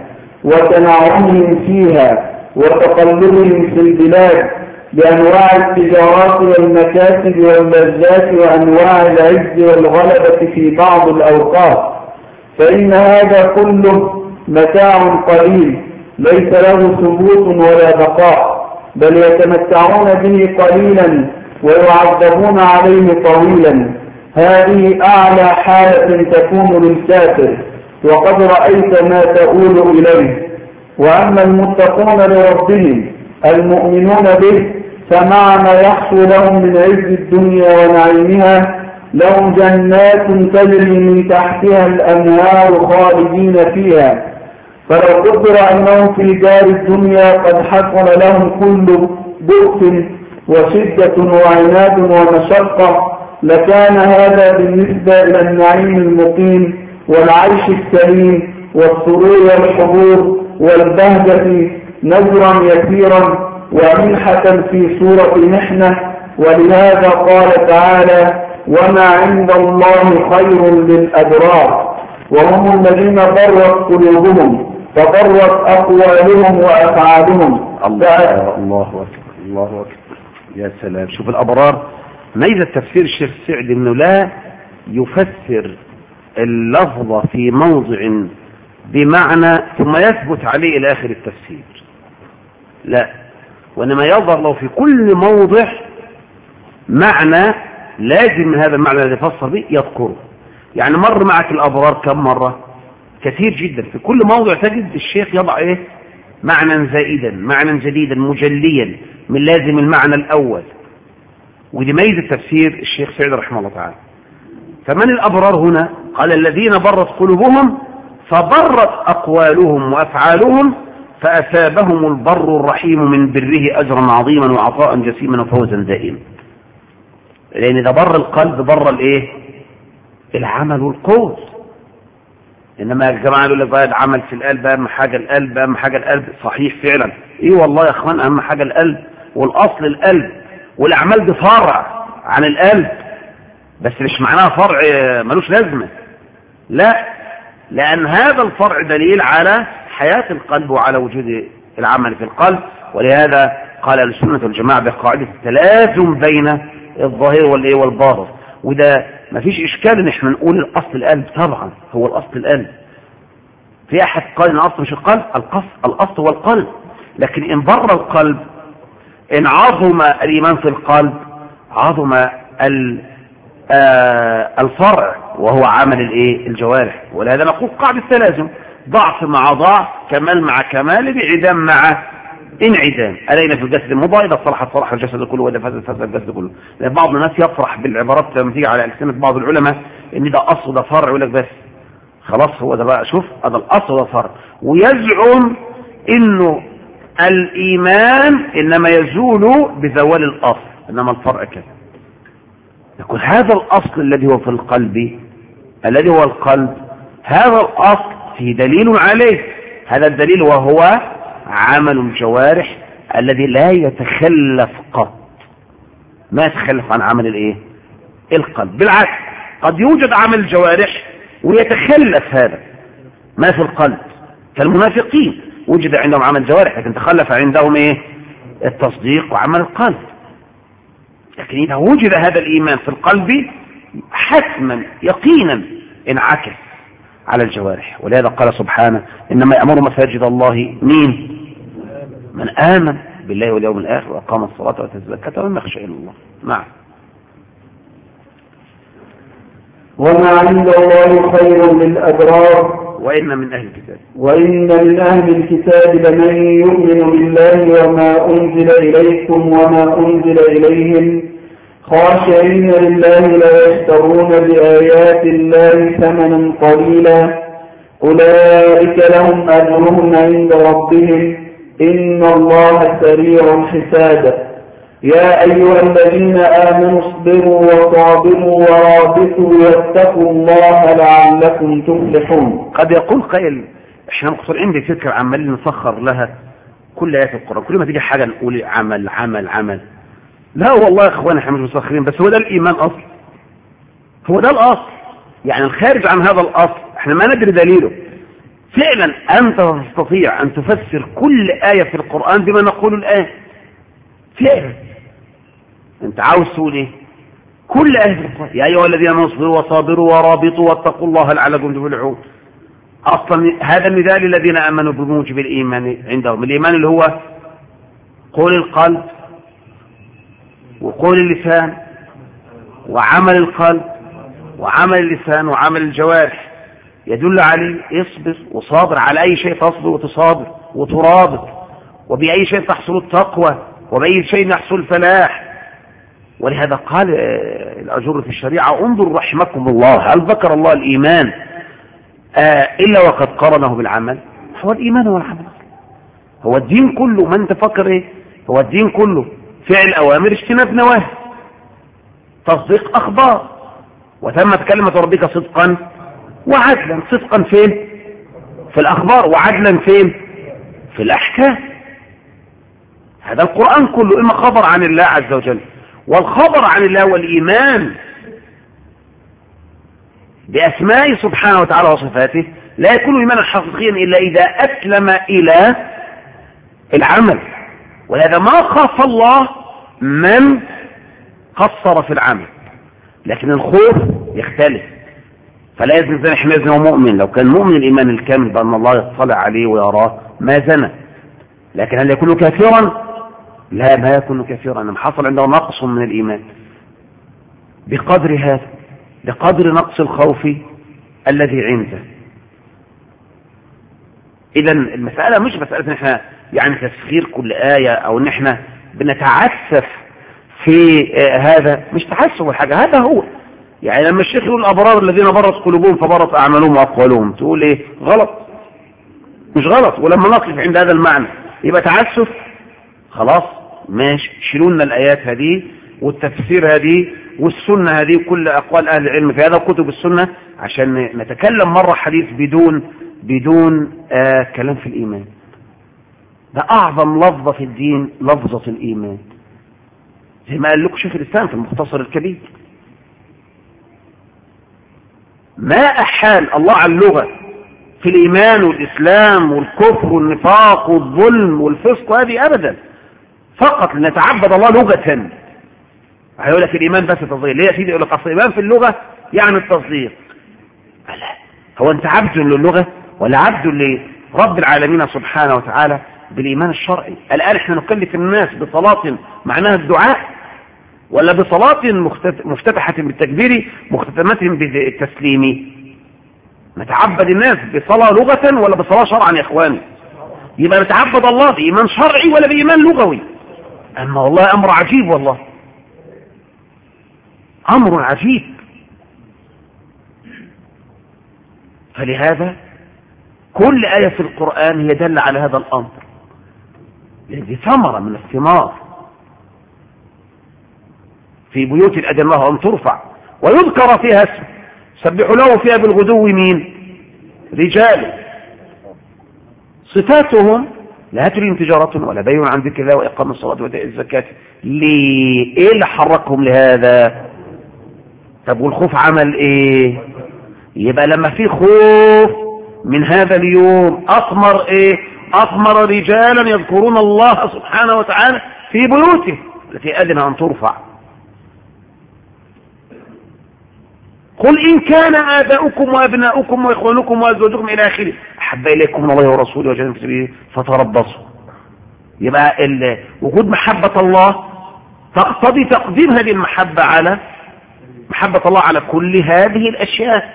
وتنعمهم فيها وتقلبهم في البلاد بأنواع التجارات والمكاسب واللذات وأنواع العز والغلبة في بعض الأوقات، فإن هذا كله متاع قليل ليس له ثبوت ولا بقاء، بل يتمتعون به قليلا ويعذبون عليه طويلا. هذه أعلى حالة تكون للكافر، وقد رأيت ما تؤول إليه. وأما المتقون لربهم المؤمنون به فمع ما يحصل لهم من عز الدنيا ونعيمها لهم جنات تجري من تحتها الأنهار خالدين فيها. فلو قدر أنهم في دار الدنيا قد حصل لهم كل بؤس وشدة وعناد ومشقة لكان هذا بالنسبة إلى النعيم المقيم والعيش السليم والسرور والحضور والبهجة نزرا يسيرا ومنحة في صورة محنة. ولهذا قال تعالى وما عند الله خير للأبرار. وهم الذين برت قلوبهم فبرت أقوالهم وأفعالهم. الله أكبر الله أكبر. يا سلام. شوف الأبرار ميزة تفسير الشيخ السعدي انه لا يفسر اللفظ في موضع بمعنى ثم يثبت عليه الى اخر التفسير، لا، وانما يظهر له في كل موضع معنى لازم من هذا المعنى الذي فسر به يذكره. يعني مر معك الابرار كم مرة؟ كثير جدا. في كل موضع تجد الشيخ يضع ايه؟ معنى زائدا، معنى جديدا مجليا من لازم المعنى الاول. ودي ميزة تفسير الشيخ سعيد رحمه الله تعالى. فمن الأبرار هنا؟ قال الذين برت قلوبهم فبرت أقوالهم وأفعالهم فأثابهم البر الرحيم من بره أجرا عظيما وعطاء جسيما وفوزا دائما. لأن إذا بر القلب بر الإيه؟ العمل والقول. إنما يا جماعة يقول لك بقى العمل في القلب أهم حاجة القلب، أهم حاجة القلب. صحيح فعلا، إيه والله يا أخوان، أهم حاجة القلب والأصل القلب، والأعمال دي فرع عن القلب، بس مش معناها فرع ملوش لازمة، لا، لأن هذا الفرع دليل على حياة القلب وعلى وجود العمل في القلب. ولهذا قال السنة والجماعة بقاعدة التلازم بين الظاهر والباطن. وده ما فيش إشكال إن احنا نقول الأصل القلب، طبعا هو الأصل القلب. في أحد قال إن الأصل مش القلب، الأصل هو القلب. لكن إن بر القلب، إن عظم الإيمان في القلب عظم الفرع وهو عمل الجوارح. ولهذا نقول قاعدة التلازم، ضعف مع ضعف، كمال مع كمال، انعدام مع انعدام. ألينا في الجسد المضاء إذا صلحت صلح الجسد كله وإذا فسد الجسد كله. لأن بعض الناس يفرح بالعبارات لما تيجي على ألسنة بعض العلماء إن ده أصل ده فرع، يقول لك بس خلاص هو ده بقى، شوف هذا الأصل ده فرع، ويزعم إنه الإيمان إنما يزول بزوال الأصل، إنما الفرع كذا. يقول هذا الأصل الذي هو في القلب، الذي هو القلب، هذا الأصل فيه دليل عليه، هذا الدليل، وهو عمل الجوارح الذي لا يتخلف قط، ما يتخلف عن عمل الايه؟ القلب. بالعكس قد يوجد عمل الجوارح ويتخلف هذا ما في القلب، كالمنافقين وجد عندهم عمل الجوارح لكن تخلف عندهم ايه؟ التصديق وعمل القلب. لكن إذا وجد هذا الإيمان في القلب حتما يقينا انعكس على الجوارح. ولهذا قال سبحانه: إنما يأمر مساجد الله مين؟ من آمن بالله واليوم الآخر وأقام الصلاة وآتى الزكاة ولم يخش إلا الله. نعم. وما عند الله خير للأبرار وإن من أهل الكتاب لمن يؤمن بالله وما أنزل إليكم وما أنزل إليهم خاشعين لله لا يشترون بآيات الله ثمنا قليلا أولئك لهم أجرهم عند ربهم إن الله سريع الحساب. يا أيها الذين آمنوا اصبروا وصابروا ورابطوا واتقوا الله لعلكم تفلحون. قد يقول قائل: احنا مقصرين بفكر عمالين نسخر لها كل آيات القرآن، كل ما تيجي حاجة نقول عمل عمل عمل. لا والله يا اخوان احنا مش مسخرين، بس هو ده الإيمان أصل، هو ده الأصل. يعني الخارج عن هذا الأصل احنا ما ندري دليله. فعلا أنت تستطيع أن تفسر كل آية في القرآن بما نقول الآن فعلا. انت عاوز تقول ايه؟ كل آية في القرآن: يا أيها الذين آمنوا اصبروا وصابروا ورابطوا واتقوا الله لعلكم تفلحون. أصلا هذا النداء للذين آمنوا بموجب الإيمان عندهم. الإيمان اللي هو قول القلب وقول اللسان وعمل القلب وعمل اللسان وعمل الجوارح، يدل عليه اصبر وصابر على أي شيء تصبر وتصابر وترابط، وبأي شيء تحصل التقوى وبأي شيء يحصل الفلاح. ولهذا قال الأجر في الشريعة: انظر رحمكم الله، هل ذكر الله الإيمان إلا وقد قرنه بالعمل؟ هو الإيمان والعمل، هو الدين كله. ما انت فكر ايه؟ هو الدين كله فعل أوامر اجتناب نواهي تصديق أخبار. وتمت كلمة ربك صدقا وعدلا. صدقا فين؟ في الأخبار. وعدلا فين؟ في الأحكام. هذا القرآن كله إما خبر عن الله عز وجل، والخبر عن الله والإيمان بأسمائه سبحانه وتعالى وصفاته لا يكون إيمانا حقيقيا إلا إذا أسلم إلى العمل. ولهذا ما خاف الله من قصر في العمل، لكن الخوف يختلف. فلا يزني الزاني حين يزني ومؤمن. لو كان مؤمن الإيمان الكامل بأن الله يطلع عليه ويراه ما زنى. لكن هل يكون كافرا؟ لا، ما يكون كافرا، انما حصل عنده نقص من الإيمان بقدر هذا، بقدر نقص الخوف الذي عنده. إذا المسألة مش مسألة ان احنا يعني تسخير كل آية او ان احنا بنتعسف في هذا. مش تعسف الحاجة، هذا هو. يعني لما الشيخ يقول الأبرار الذين برت قلوبهم فبرت أعمالهم وأقوالهم، تقول ايه؟ غلط. مش غلط. ولما نقف عند هذا المعنى يبقى تعسف. خلاص ماشي، شيلونا الآيات هذه والتفسير هذه والسنة هذه وكل أقوال أهل العلم في هذا وكتب السنة عشان نتكلم مرة حديث بدون كلام في الإيمان. ده أعظم لفظة في الدين لفظة الإيمان، زي ما قال لكم شيخ الإسلام في المختصر الكبير. ما أحال الله على اللغة في الإيمان والإسلام والكفر والنفاق والظلم والفسق هذه أبدا، فقط لنتعبد الله لغة. هيقول لك الإيمان بس تصديق. ليه يا سيدي؟ يقول لك أصل الإيمان في اللغة يعني التصديق. لا، هو أنت عبد للغة ولا عبد لرب العالمين سبحانه وتعالى بالإيمان الشرعي؟ الآن احنا نكلف الناس بصلاة معناها الدعاء، ولا بصلاة مفتتحة بالتكبير مختتمة بالتسليم؟ نتعبد الناس بصلاة لغة ولا بصلاة شرعا يا إخواني؟ يبقى نتعبد الله بإيمان شرعي ولا بإيمان لغوي؟ أما والله أمر عجيب، والله أمر عجيب. فلهذا كل آية في القرآن هي دل على هذا الأمر، لأن ثمرة من الثمار. في بيوت الأذن الله أن ترفع ويذكر فيها اسمه سبحوا له فيها بالغدو مين؟ رجال. صفاتهم لا تلهم تجارة ولا بيع عن ذكر الله وإقام الصلاة وإيتاء الزكاة. ليه؟ إيه اللي حركهم لهذا؟ طب والخوف عمل إيه؟ يبقى لما في خوف من هذا اليوم أثمر إيه؟ أثمر رجالا يذكرون الله سبحانه وتعالى في بيوته التي أذن أن ترفع. قل إن كان آباؤكم وأبناؤكم وإخوانكم وأزواجكم إلى آخره أحب إليكم من الله ورسوله وجهاد في سبيله فتربصوا. يبقى وجود محبة الله تقتضي تقديم هذه المحبة على محبة الله على كل هذه الأشياء.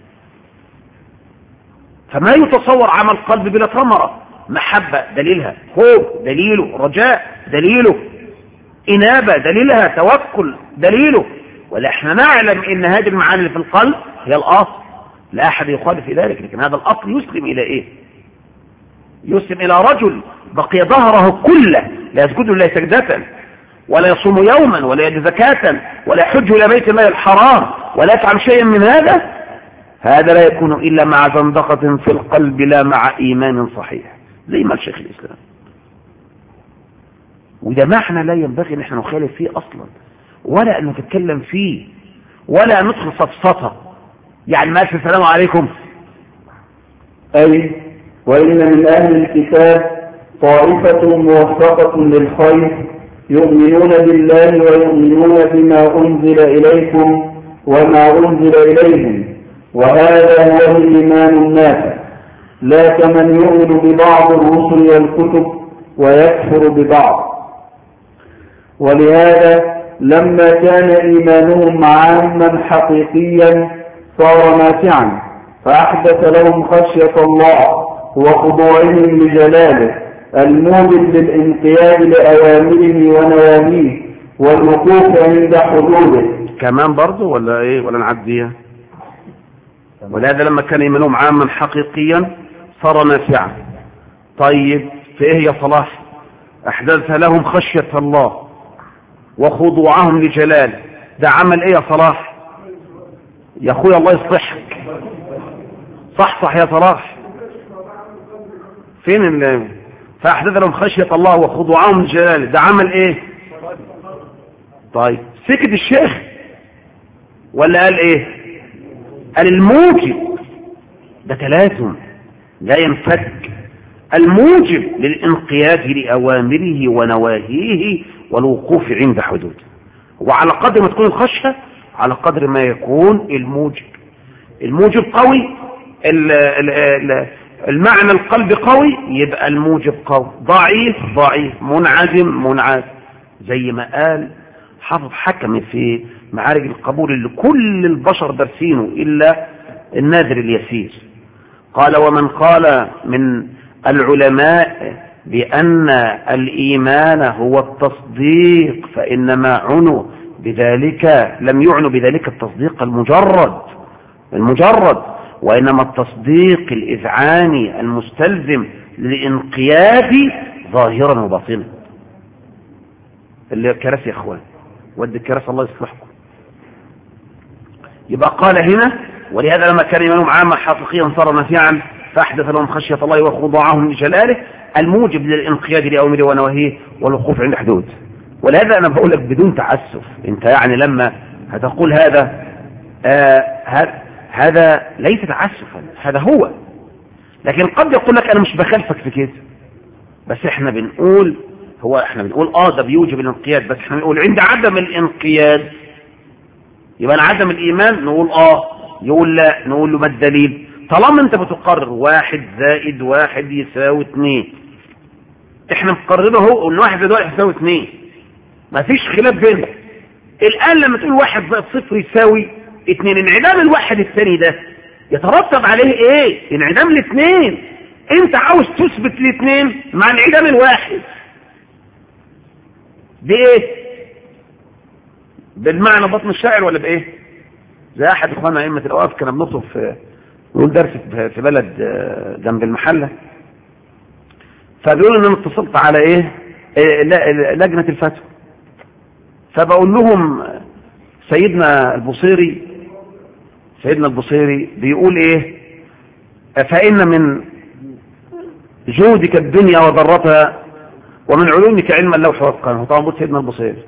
فما يتصور عمل قلب بلا ثمرة. محبة دليلها خوف، دليله رجاء، دليله إنابة، دليلها توكل، دليله. ولا احنا نعلم ان هذه المعاني اللي في القلب هي الاصل، لا احد يخالف في ذلك. لكن هذا الاصل يسلم الى ايه؟ يسلم الى رجل بقي ظهره كله لا يسجد لله سجدة ولا يصوم يوما ولا يد زكاة ولا يحج الى بيت الله الحرام ولا يفعل شيئا من هذا لا يكون الا مع زندقة في القلب لا مع ايمان صحيح، زي ما الشيخ الاسلام. وده معنى لا ينبغي ان احنا نخالف فيه اصلا، ولا أن نتكلم فيه، ولا أن ندخل صفصفة. يعني ما السلام عليكم. أي وإن من أهل الكتاب طائفة موفقة للخير يؤمنون بالله ويؤمنون بما أنزل إليكم وما أنزل إليهم، وهذا هو الإيمان النافع، لا كمن يؤمن ببعض الرسل والكتب ويكفر ببعض. ولهذا لما كان إيمانهم عاما حقيقيا صار نافعا، فأحدث لهم خشية الله وخضوعهم لجلاله الموجب للانقياد لأوامره ونواهيه والوقوف عند حدوده. كمان برضه ولا ايه؟ ولا نعديها؟ ولهذا لما كان إيمانهم عاما حقيقيا صار نافعا. طيب في ايه يا صلاح؟ أحدث لهم خشية الله وخضوعهم لجلاله. ده عمل ايه يا صلاح؟ يا اخويا الله يصلحك، صح يا صلاح. فين فاحدث لهم خشية الله وخضوعهم لجلاله، ده عمل ايه؟ طيب سكت الشيخ ولا قال ايه؟ قال الموجب. ده تلازم لا ينفك، الموجب للانقياد لأوامره ونواهيه والوقوف عند حدوده. وعلى قدر ما تكون الخشية على قدر ما يكون الموجب. الموجب قوي، المعنى القلب قوي، يبقى الموجب قوي. ضعيف منعزم. زي ما قال حافظ حكمي في معارج القبول اللي كل البشر دارسينه إلا النادر اليسير. قال ومن قال من العلماء بأن الإيمان هو التصديق فإنما عنوا بذلك لم يعنوا بذلك التصديق المجرد، وإنما التصديق الإذعاني المستلزم للإنقياد ظاهرا وباطنا. اللي كرس يا اخوان، ود الكرس الله يصلحكم. يبقى قال هنا ولهذا لما كان إيمانهم عاما حقيقيا صار نافعا فأحدث لهم خشية الله وخضوعهم لجلاله الموجب للانقياد لأوامره ونواهيه والوقوف عند حدود. ولهذا أنا بقول لك بدون تعسف، أنت يعني لما هتقول هذا ليس تعسفا، هذا هو. لكن قد يقول لك أنا مش بخالفك في كده، بس احنا بنقول ده بيوجب الانقياد، بس احنا بنقول عند عدم الانقياد يبقى عدم الإيمان نقول يقول لا، نقول له ما الدليل؟ طالما انت بتقرر 1 زائد 1 يساوي 2، احنا مقررين اهو ان 1 زائد 1 يساوي 2، ما فيش خلاف بيننا. الان لما تقول 1 زائد 0 يساوي 2، انعدام الواحد الثاني ده يترتب عليه ايه؟ انعدام الاثنين. انت عاوز تثبت الاثنين مع انعدام الواحد بايه؟ بالمعنى بطن الشاعر ولا بايه؟ زي احد اخواننا ائمه الاوقاف كان بنطلب نقول درس في بلد جنب المحله، فبيقول ان انا اتصلت على لجنه الفتوى، فبقول لهم سيدنا البصيري بيقول ايه؟ فإن من جودك الدنيا وضرتها ومن علومك علم اللوح والقلم. طبعا بص سيدنا البصيري.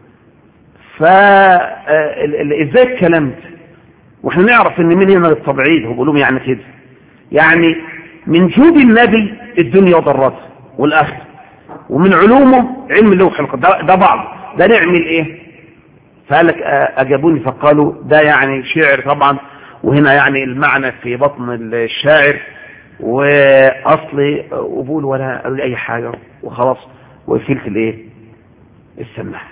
ازاي اتكلمت واحنا نعرف ان من هنا للتبعيد هو بيقولوا يعني كده، يعني من جود النبي الدنيا وضرتها والاخره، ومن علومه علم اللوح والقلم. ده بعض، ده نعمل ايه؟ فقال لك اجابوني فقالوا ده يعني شعر طبعا، وهنا يعني المعنى في بطن الشاعر واصلي قبول ولا قالوا لي اي حاجه وخلاص وقفلت الايه السماعه.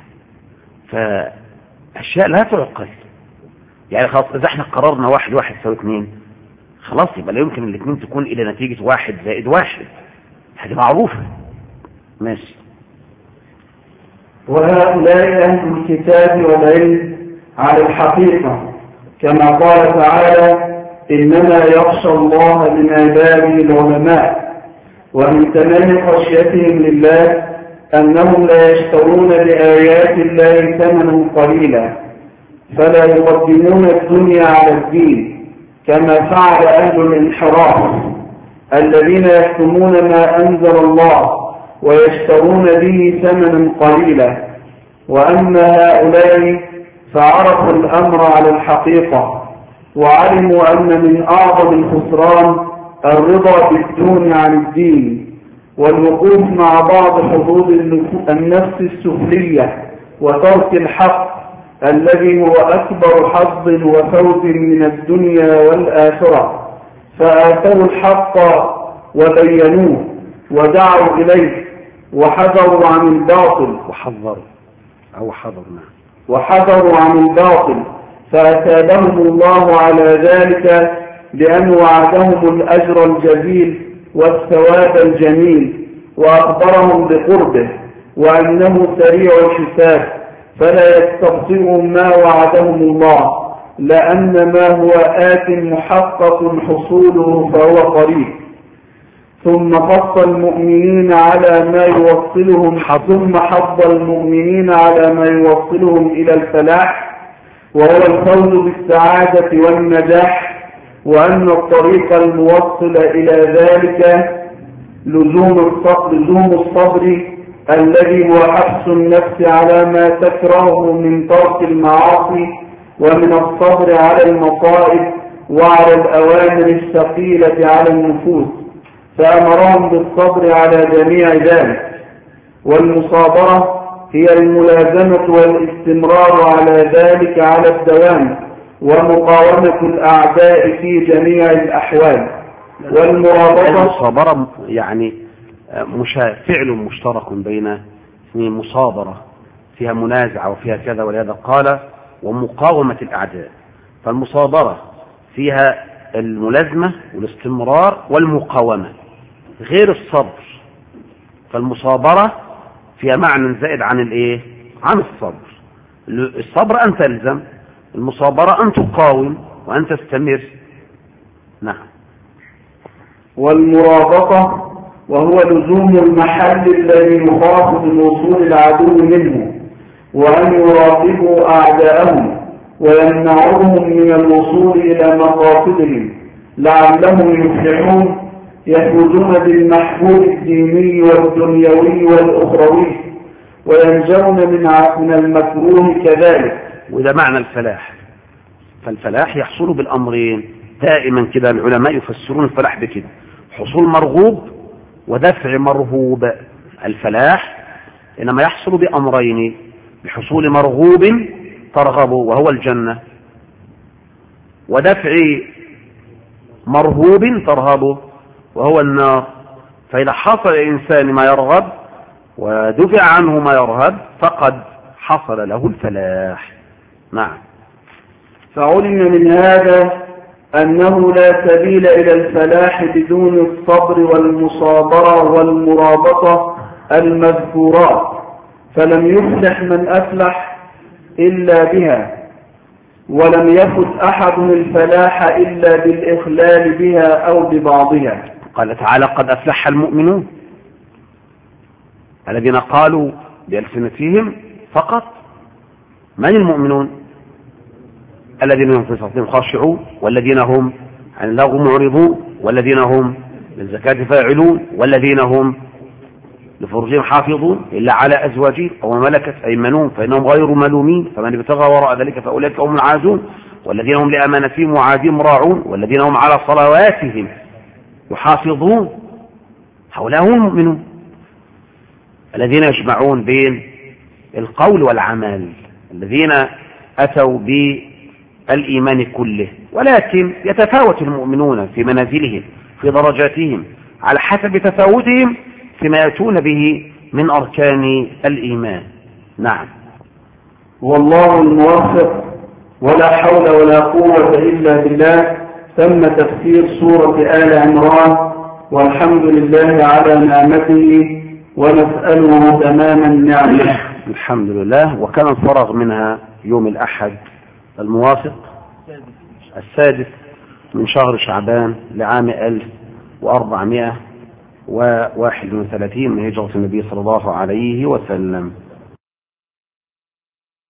فاشياء لا تعقل يعني. خلاص اذا احنا قررنا 1 1 يساوي 2 خلاص يبقى لا يمكن الاثنين تكون الى نتيجه 1 زائد 1، هذه معروفه. ماشي. وهؤلاء أهل الكتاب والعلم على الحقيقة، كما قال تعالى: إنما يخشى الله من عباده العلماء. ومن تمام خشيتهم لله أنهم لا يشترون بآيات الله ثمنا قليلا، فلا يقدمون الدنيا على الدين كما فعل أهل الانحراف الذين يكتمون ما أنزل الله ويشترون به ثمنا قليلا. وأما هؤلاء فعرفوا الأمر على الحقيقة، وعلموا أن من أعظم الخسران الرضا بالدون عن الدين، والوقوف مع بعض حظوظ النفس السفلية، وترك الحق الذي هو أكبر حظ وفوز من الدنيا والآخرة. فآثروا الحق وبينوه ودعوا إليه، وحذروا عن الباطل وحذروا عن الباطل، فأثابهم الله على ذلك بأن وعدهم الأجر الجزيل والثواب الجميل، وأخبرهم بقربه وأنه سريع الحساب، فلا يستبطئهم ما وعدهم الله، لأن ما هو آت محقق حصوله فهو قريب. ثم حض المؤمنين على ما يوصلهم إلى الفلاح، وهو الفوز بالسعادة والنجاح، وأن الطريق الموصل إلى ذلك لزوم الصبر الذي هو حبس النفس على ما تكرهه من ترك المعاصي، ومن الصبر على المصائب وعلى الأوامر الثقيلة على النفوس، فأمرهم بالصبر على جميع ذلك. والمصابرة هي الملازمة والاستمرار على ذلك على الدوام، ومقاومة الأعداء في جميع الأحوال. والمصابرة يعني فعل مشترك بين مصابرة فيها منازعة وفيها كذا، ولهذا قال ومقاومة الأعداء. فالمصابرة فيها الملازمة والاستمرار والمقاومة غير الصبر. فالمصابرة فيها معنى زائد عن الصبر. الصبر أن تلزم، المصابرة أن تقاوم وأن تستمر. نعم. والمرابطة وهو لزوم المحل الذي يخاف من وصول العدو منه، وأن يراقبوا أعداءهم ويمنعوهم من الوصول إلى مقاصدهم لعلهم يفلحون، يفوزون بالمحبوب الديني والدنيوي والأخروي، وينجون من المكروه كذلك. وده معنى الفلاح. فالفلاح يحصل بالأمرين دائما كده. العلماء يفسرون الفلاح بكده: حصول مرغوب ودفع مرهوب. الفلاح إنما يحصل بأمرين: بحصول مرغوب ترغب وهو الجنة، ودفع مرهوب ترهب وهو النار. فإذا حصل الإنسان ما يرغب ودفع عنه ما يرهب فقد حصل له الفلاح. نعم. فعلم من هذا أنه لا سبيل إلى الفلاح بدون الصبر والمصابرة والمرابطة المذكورات، فلم يفلح من أفلح إلا بها، ولم يفت أحد الفلاح إلا بالإخلال بها أو ببعضها. قال تعالى: قد أفلح المؤمنون الذين قالوا بألسنتهم فقط. من المؤمنون؟ الذين هم في صلاتهم خاشعون، والذين هم عن اللغو معرضون، والذين هم للزكاة فاعلون والذين هم لفروجهم حافظون إلا على أزواجهم أو ملكت أيمانهم فإنهم غير ملومين فمن ابتغى وراء ذلك فأولئك هم العادون والذين هم لأمانتهم وعهدهم راعون والذين هم على صلواتهم يحافظون هؤلاء هم المؤمنون الذين يجمعون بين القول والعمل الذين أتوا بالإيمان كله ولكن يتفاوت المؤمنون في منازلهم في درجاتهم على حسب تفاوتهم فيما يأتون به من أركان الإيمان. نعم. والله الموفق ولا حول ولا قوة إلا بالله. تم تفسير سورة آل عمران والحمد لله على نعمته ونسأله تمام النعمة. الحمد لله. وكان الفرغ منها يوم الأحد الموافق 6 من شهر شعبان لعام 1431 من هجرة النبي صلى الله عليه وسلم.